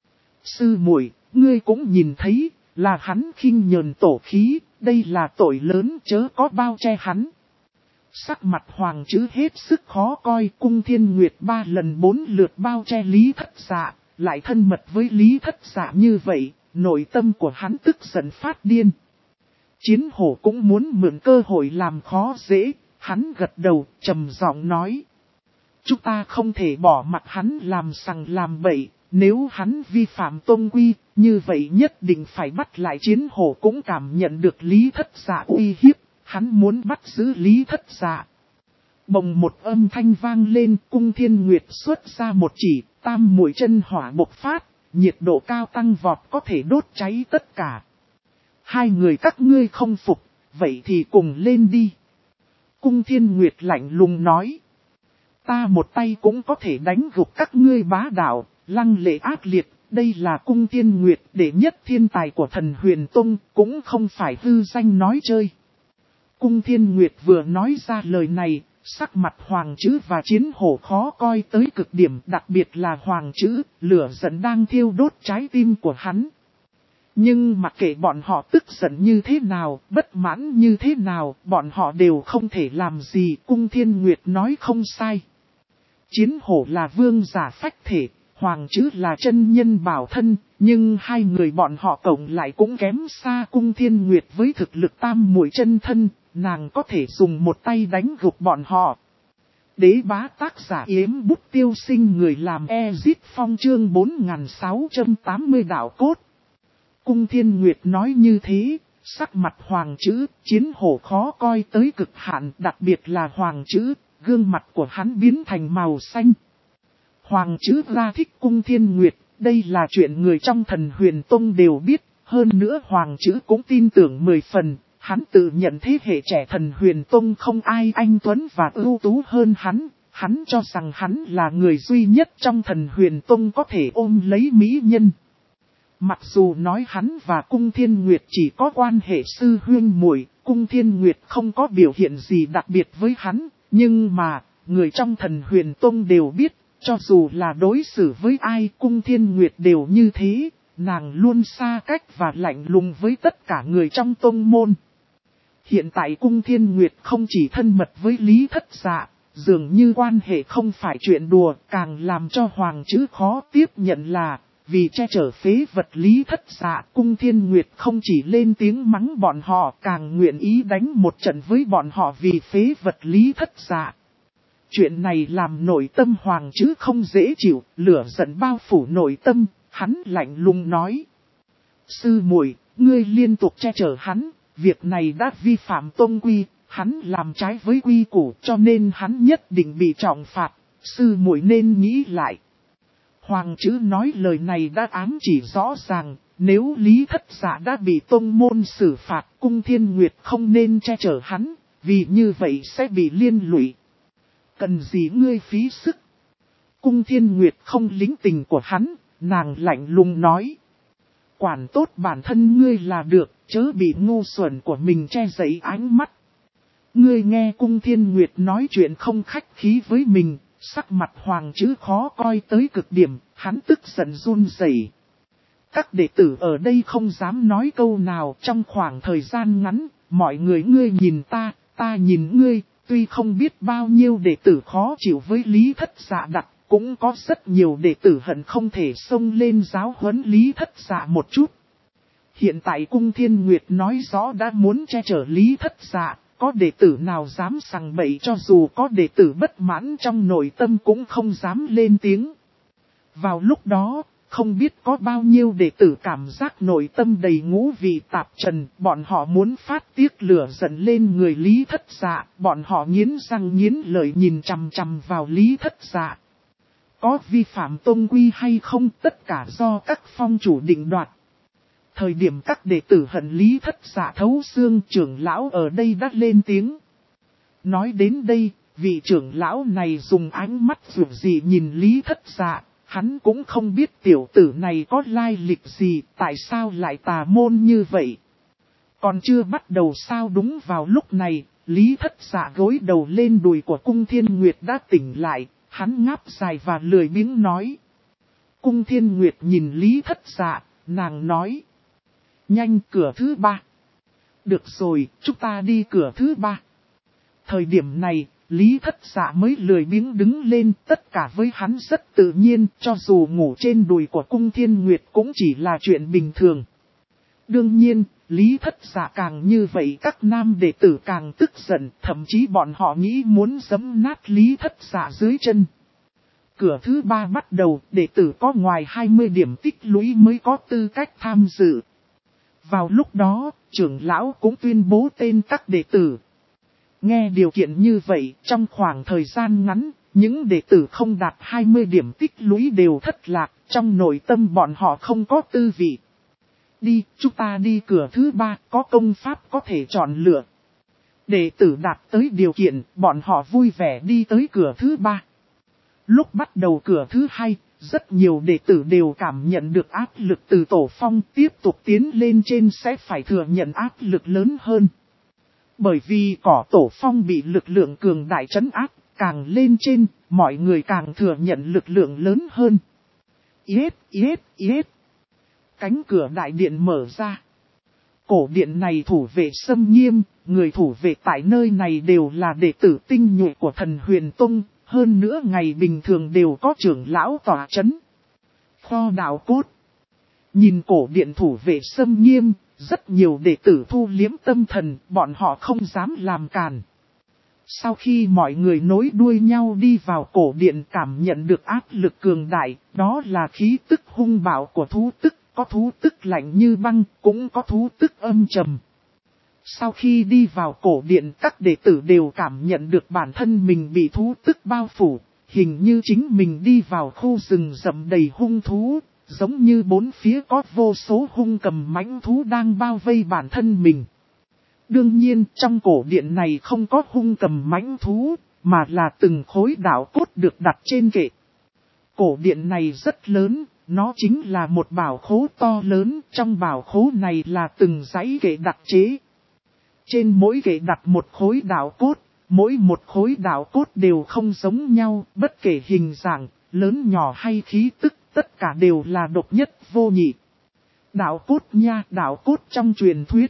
Speaker 1: Sư muội, ngươi cũng nhìn thấy, là hắn khinh nhờn tổ khí, đây là tội lớn, chớ có bao che hắn. Sắc mặt Hoàng Chữ hết sức khó coi. Cung Thiên Nguyệt 3 lần 4 lượt bao che Lý Thất Dạ, lại thân mật với Lý Thất Dạ như vậy, nội tâm của hắn tức giận phát điên. Chiến hổ cũng muốn mượn cơ hội làm khó dễ, hắn gật đầu, trầm giọng nói. Chúng ta không thể bỏ mặc hắn làm sằng làm bậy, nếu hắn vi phạm tôn quy, như vậy nhất định phải bắt lại. Chiến hổ cũng cảm nhận được Lý Thất Dạ uy hiếp, hắn muốn bắt giữ Lý Thất Dạ. Bồng một âm thanh vang lên, Cung Thiên Nguyệt xuất ra một chỉ, tam mũi chân hỏa bộc phát, nhiệt độ cao tăng vọt có thể đốt cháy tất cả. Hai người các ngươi không phục, vậy thì cùng lên đi. Cung Thiên Nguyệt lạnh lùng nói. Ta một tay cũng có thể đánh gục các ngươi bá đạo, lăng lệ ác liệt. Đây là Cung Thiên Nguyệt đệ nhất thiên tài của Thần Huyền Tông, cũng không phải hư danh nói chơi. Cung Thiên Nguyệt vừa nói ra lời này, sắc mặt Hoàng Chữ và Chiến Hổ khó coi tới cực điểm, đặc biệt là Hoàng Chữ, lửa giận đang thiêu đốt trái tim của hắn. Nhưng mặc kệ bọn họ tức giận như thế nào, bất mãn như thế nào, bọn họ đều không thể làm gì. Cung Thiên Nguyệt nói không sai. Chiến Hổ là vương giả phách thể, Hoàng Chữ là chân nhân bảo thân, nhưng hai người bọn họ cộng lại cũng kém xa Cung Thiên Nguyệt với thực lực tam muội chân thân, nàng có thể dùng một tay đánh gục bọn họ. Đế bá tác giả Yếm Bút Tiêu Sinh, người làm Ezit Phong chương 4680 đạo cốt. Cung Thiên Nguyệt nói như thế, sắc mặt Hoàng Chữ, Chiến Hổ khó coi tới cực hạn, đặc biệt là Hoàng Chữ, gương mặt của hắn biến thành màu xanh. Hoàng Chữ ra thích Cung Thiên Nguyệt, đây là chuyện người trong Thần Huyền Tông đều biết, hơn nữa Hoàng Chữ cũng tin tưởng 10 phần, hắn tự nhận thế hệ trẻ Thần Huyền Tông không ai anh tuấn và ưu tú hơn hắn cho rằng hắn là người duy nhất trong Thần Huyền Tông có thể ôm lấy mỹ nhân. Mặc dù nói hắn và Cung Thiên Nguyệt chỉ có quan hệ sư huynh muội, Cung Thiên Nguyệt không có biểu hiện gì đặc biệt với hắn, nhưng mà, người trong Thần Huyền Tông đều biết, cho dù là đối xử với ai Cung Thiên Nguyệt đều như thế, nàng luôn xa cách và lạnh lùng với tất cả người trong tông môn. Hiện tại Cung Thiên Nguyệt không chỉ thân mật với Lý Thất Dạ, dường như quan hệ không phải chuyện đùa, càng làm cho Hoàng Chữ khó tiếp nhận là, vì che chở phế vật Lý Thất Dạ, Cung Thiên Nguyệt không chỉ lên tiếng mắng bọn họ, càng nguyện ý đánh một trận với bọn họ vì phế vật Lý Thất Dạ. Chuyện này làm nội tâm Hoàng Chữ không dễ chịu, lửa giận bao phủ nội tâm, hắn lạnh lùng nói. Sư muội, ngươi liên tục che chở hắn, việc này đã vi phạm tông quy, hắn làm trái với quy củ cho nên hắn nhất định bị trọng phạt, sư muội nên nghĩ lại. Hoàng Chữ nói lời này đã ám chỉ rõ ràng, nếu Lý Thất Dạ đã bị tông môn xử phạt, Cung Thiên Nguyệt không nên che chở hắn, vì như vậy sẽ bị liên lụy. Cần gì ngươi phí sức? Cung Thiên Nguyệt không lính tình của hắn, nàng lạnh lùng nói. Quản tốt bản thân ngươi là được, chớ bị ngu xuẩn của mình che giấu ánh mắt. Ngươi nghe Cung Thiên Nguyệt nói chuyện không khách khí với mình, sắc mặt Hoàng Chữ khó coi tới cực điểm, hắn tức giận run rẩy. Các đệ tử ở đây không dám nói câu nào. Trong khoảng thời gian ngắn, mọi người ngươi nhìn ta nhìn ngươi, tuy không biết bao nhiêu đệ tử khó chịu với Lý Thất Dạ đặt, cũng có rất nhiều đệ tử hận không thể xông lên giáo huấn Lý Thất Dạ một chút. Hiện tại Cung Thiên Nguyệt nói rõ đã muốn che chở Lý Thất Dạ, có đệ tử nào dám sằng bậy, cho dù có đệ tử bất mãn trong nội tâm cũng không dám lên tiếng. Vào lúc đó, không biết có bao nhiêu đệ tử cảm giác nội tâm đầy ngũ vị tạp trần, bọn họ muốn phát tiết lửa giận lên người Lý Thất Dạ, bọn họ nghiến răng nghiến lợi nhìn chằm chằm vào Lý Thất Dạ. Có vi phạm tông quy hay không, tất cả do các phong chủ định đoạt. Thời điểm các đệ tử hận Lý Thất Dạ thấu xương, trưởng lão ở đây đã lên tiếng. Nói đến đây, vị trưởng lão này dùng ánh mắt dường gì nhìn Lý Thất Dạ, hắn cũng không biết tiểu tử này có lai lịch gì, tại sao lại tà môn như vậy. Còn chưa bắt đầu sao. Đúng vào lúc này, Lý Thất Dạ gối đầu lên đùi của Cung Thiên Nguyệt đã tỉnh lại, hắn ngáp dài và lười biếng nói. Cung Thiên Nguyệt nhìn Lý Thất Dạ, nàng nói. Nhanh, cửa thứ 3. Được rồi, chúng ta đi cửa thứ 3. Thời điểm này, Lý Thất Dạ mới lười biếng đứng lên, tất cả với hắn rất tự nhiên, cho dù ngủ trên đùi của Cung Thiên Nguyệt cũng chỉ là chuyện bình thường. Đương nhiên, Lý Thất Dạ càng như vậy các nam đệ tử càng tức giận, thậm chí bọn họ nghĩ muốn giẫm nát Lý Thất Dạ dưới chân. Cửa thứ 3 bắt đầu, đệ tử có ngoài 20 điểm tích lũy mới có tư cách tham dự. Vào lúc đó, trưởng lão cũng tuyên bố tên các đệ tử. Nghe điều kiện như vậy, trong khoảng thời gian ngắn, những đệ tử không đạt 20 điểm tích lũy đều thất lạc, trong nội tâm bọn họ không có tư vị. Đi, chúng ta đi cửa thứ 3, có công pháp có thể chọn lựa. Đệ tử đạt tới điều kiện, bọn họ vui vẻ đi tới cửa thứ 3. Lúc bắt đầu cửa thứ 2, rất nhiều đệ tử đều cảm nhận được áp lực từ tổ phong, tiếp tục tiến lên trên sẽ phải thừa nhận áp lực lớn hơn. Bởi vì cỏ tổ phong bị lực lượng cường đại trấn áp, càng lên trên, mọi người càng thừa nhận lực lượng lớn hơn. Yết. Cánh cửa đại điện mở ra. Cổ điện này thủ vệ xâm nghiêm, người thủ vệ tại nơi này đều là đệ tử tinh nhuệ của Thần Huyền Tông, hơn nữa ngày bình thường đều có trưởng lão tỏa chấn. Kho đạo cốt. Nhìn cổ điện thủ vệ xâm nghiêm, rất nhiều đệ tử thu liếm tâm thần, bọn họ không dám làm càn. Sau khi mọi người nối đuôi nhau đi vào cổ điện cảm nhận được áp lực cường đại, đó là khí tức hung bạo của thú tức, có thú tức lạnh như băng, cũng có thú tức âm trầm. Sau khi đi vào cổ điện các đệ tử đều cảm nhận được bản thân mình bị thú tức bao phủ, hình như chính mình đi vào khu rừng rậm đầy hung thú, giống như bốn phía có vô số hung cầm mãnh thú đang bao vây bản thân mình. Đương nhiên trong cổ điện này không có hung cầm mãnh thú, mà là từng khối đạo cốt được đặt trên kệ. Cổ điện này rất lớn, nó chính là một bảo khố to lớn, trong bảo khố này là từng dãy kệ đặc chế. Trên mỗi kệ đặt một khối đạo cốt, mỗi một khối đạo cốt đều không giống nhau, bất kể hình dạng, lớn nhỏ hay khí tức, tất cả đều là độc nhất vô nhị. Đạo cốt nha, đạo cốt trong truyền thuyết.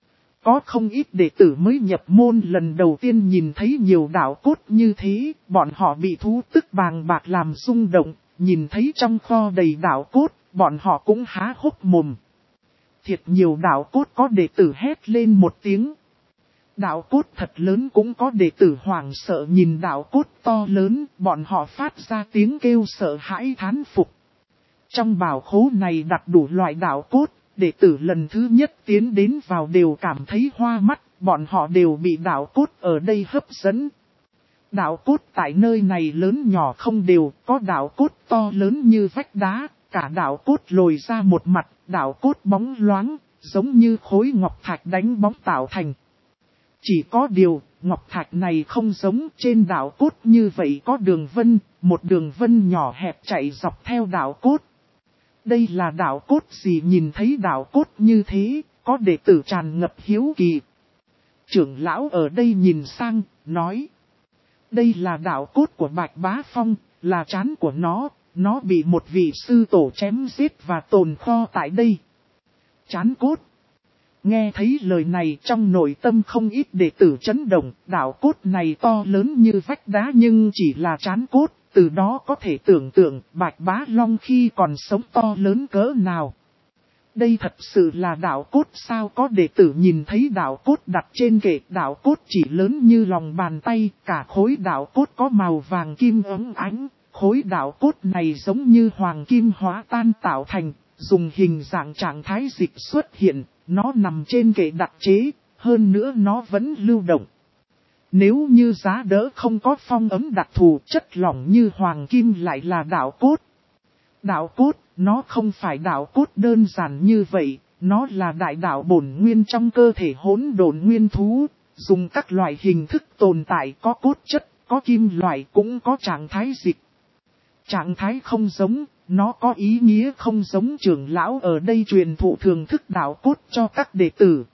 Speaker 1: Có không ít đệ tử mới nhập môn lần đầu tiên nhìn thấy nhiều đạo cốt như thế, bọn họ bị thú tức bàng bạc làm rung động, nhìn thấy trong kho đầy đạo cốt, bọn họ cũng há hốc mồm. Thiệt nhiều đạo cốt có đệ tử hét lên một tiếng. Đạo cốt thật lớn cũng có đệ tử hoảng sợ nhìn đạo cốt to lớn, bọn họ phát ra tiếng kêu sợ hãi thán phục. Trong bảo khố này đặt đủ loại đạo cốt, đệ tử lần thứ nhất tiến đến vào đều cảm thấy hoa mắt, bọn họ đều bị đạo cốt ở đây hấp dẫn. Đạo cốt tại nơi này lớn nhỏ không đều, có đạo cốt to lớn như vách đá, cả đạo cốt lồi ra một mặt, đạo cốt bóng loáng, giống như khối ngọc thạch đánh bóng tạo thành. Chỉ có điều, ngọc thạch này không giống trên đạo cốt như vậy có đường vân, một đường vân nhỏ hẹp chạy dọc theo đạo cốt. Đây là đạo cốt gì nhìn thấy đạo cốt như thế, có đệ tử tràn ngập hiếu kỳ. Trưởng lão ở đây nhìn sang, nói. Đây là đạo cốt của Bạch Bá Phong, là trán của nó bị một vị sư tổ chém giết và tồn kho tại đây. Trán cốt. Nghe thấy lời này trong nội tâm không ít đệ tử chấn động, đạo cốt này to lớn như vách đá nhưng chỉ là trán cốt, từ đó có thể tưởng tượng Bạch Bá Long khi còn sống to lớn cỡ nào. Đây thật sự là đạo cốt sao có đệ tử nhìn thấy đạo cốt đặt trên kệ, đạo cốt chỉ lớn như lòng bàn tay, cả khối đạo cốt có màu vàng kim óng ánh, khối đạo cốt này giống như hoàng kim hóa tan tạo thành, dùng hình dạng trạng thái dịch xuất hiện, nó nằm trên kệ đặc chế, hơn nữa nó vẫn lưu động. Nếu như giá đỡ không có phong ấm đặc thù chất lỏng như hoàng kim lại là đạo cốt. Đạo cốt, nó không phải đạo cốt đơn giản như vậy, nó là đại đạo bổn nguyên trong cơ thể hỗn độn nguyên thú, dùng các loại hình thức tồn tại có cốt chất, có kim loại cũng có trạng thái dịch. Trạng thái không giống, nó có ý nghĩa không giống trưởng lão ở đây truyền thụ thường thức đạo cốt cho các đệ tử.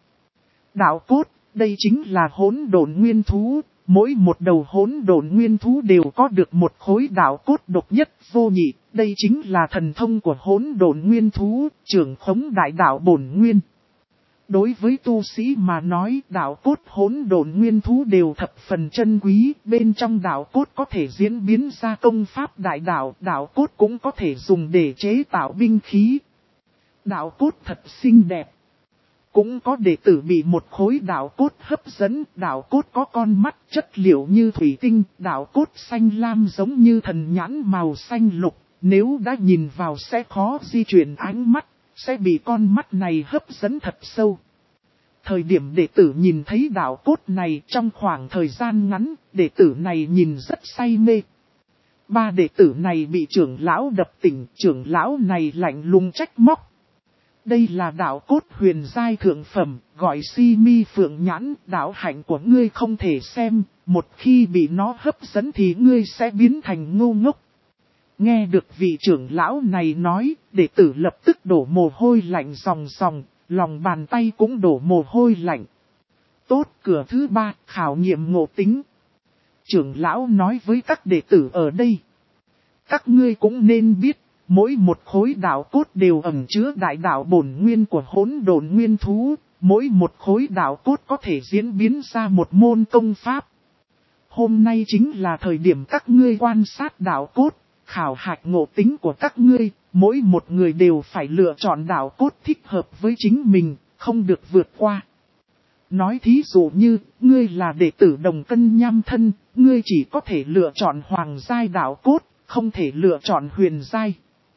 Speaker 1: Đạo cốt, đây chính là hỗn độn nguyên thú, mỗi một đầu hỗn độn nguyên thú đều có được một khối đạo cốt độc nhất vô nhị, đây chính là thần thông của hỗn độn nguyên thú, trưởng khống đại đạo bổn nguyên. Đối với tu sĩ mà nói đạo cốt hỗn độn nguyên thú đều thập phần chân quý, bên trong đạo cốt có thể diễn biến ra công pháp đại đạo, đạo cốt cũng có thể dùng để chế tạo binh khí. Đạo cốt thật xinh đẹp. Cũng có đệ tử bị một khối đạo cốt hấp dẫn, đạo cốt có con mắt chất liệu như thủy tinh, đạo cốt xanh lam giống như thần nhãn màu xanh lục, nếu đã nhìn vào sẽ khó di chuyển ánh mắt, sẽ bị con mắt này hấp dẫn thật sâu. Thời điểm đệ tử nhìn thấy đạo cốt này trong khoảng thời gian ngắn, đệ tử này nhìn rất say mê. Ba đệ tử này bị trưởng lão đập tỉnh, trưởng lão này lạnh lùng trách móc. Đây là đạo cốt huyền giai thượng phẩm, gọi si mi phượng nhãn, đạo hạnh của ngươi không thể xem, một khi bị nó hấp dẫn thì ngươi sẽ biến thành ngu ngốc. Nghe được vị trưởng lão này nói, đệ tử lập tức đổ mồ hôi lạnh ròng ròng, lòng bàn tay cũng đổ mồ hôi lạnh. Tốt, cửa thứ 3, khảo nghiệm ngộ tính. Trưởng lão nói với các đệ tử ở đây. Các ngươi cũng nên biết, mỗi một khối đạo cốt đều ẩn chứa đại đạo bổn nguyên của hỗn độn nguyên thú, mỗi một khối đạo cốt có thể diễn biến ra một môn công pháp. Hôm nay chính là thời điểm các ngươi quan sát đạo cốt, khảo hạch ngộ tính của các ngươi, mỗi một người đều phải lựa chọn đạo cốt thích hợp với chính mình, không được vượt qua. Nói thí dụ như, ngươi là đệ tử đồng cân nham thân, ngươi chỉ có thể lựa chọn hoàng giai đạo cốt, không thể lựa chọn huyền giai.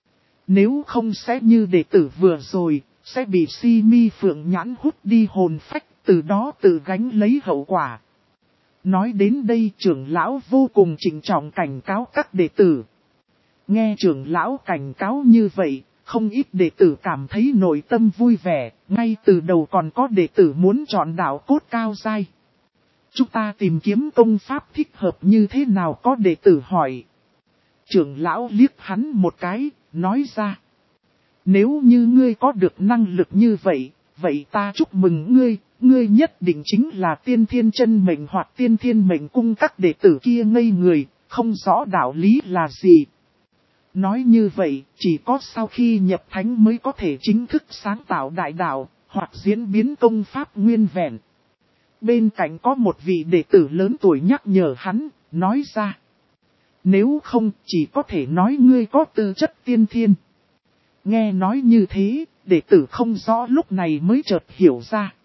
Speaker 1: Nếu không sẽ như đệ tử vừa rồi, sẽ bị si mi phượng nhãn hút đi hồn phách, từ đó tự gánh lấy hậu quả. Nói đến đây trưởng lão vô cùng trịnh trọng cảnh cáo các đệ tử. Nghe trưởng lão cảnh cáo như vậy, không ít đệ tử cảm thấy nội tâm vui vẻ, ngay từ đầu còn có đệ tử muốn chọn đạo cốt cao giai. Chúng ta tìm kiếm công pháp thích hợp như thế nào có đệ tử hỏi. Trưởng lão liếc hắn một cái, nói ra. Nếu như ngươi có được năng lực như vậy, vậy ta chúc mừng ngươi, ngươi nhất định chính là tiên thiên chân mệnh hoặc tiên thiên mệnh cung. Các đệ tử kia ngây người, không rõ đạo lý là gì. Nói như vậy, chỉ có sau khi nhập thánh mới có thể chính thức sáng tạo đại đạo, hoặc diễn biến công pháp nguyên vẹn. Bên cạnh có một vị đệ tử lớn tuổi nhắc nhở hắn, nói ra. Nếu không, chỉ có thể nói ngươi có tư chất tiên thiên. Nghe nói như thế, đệ tử không rõ lúc này mới chợt hiểu ra.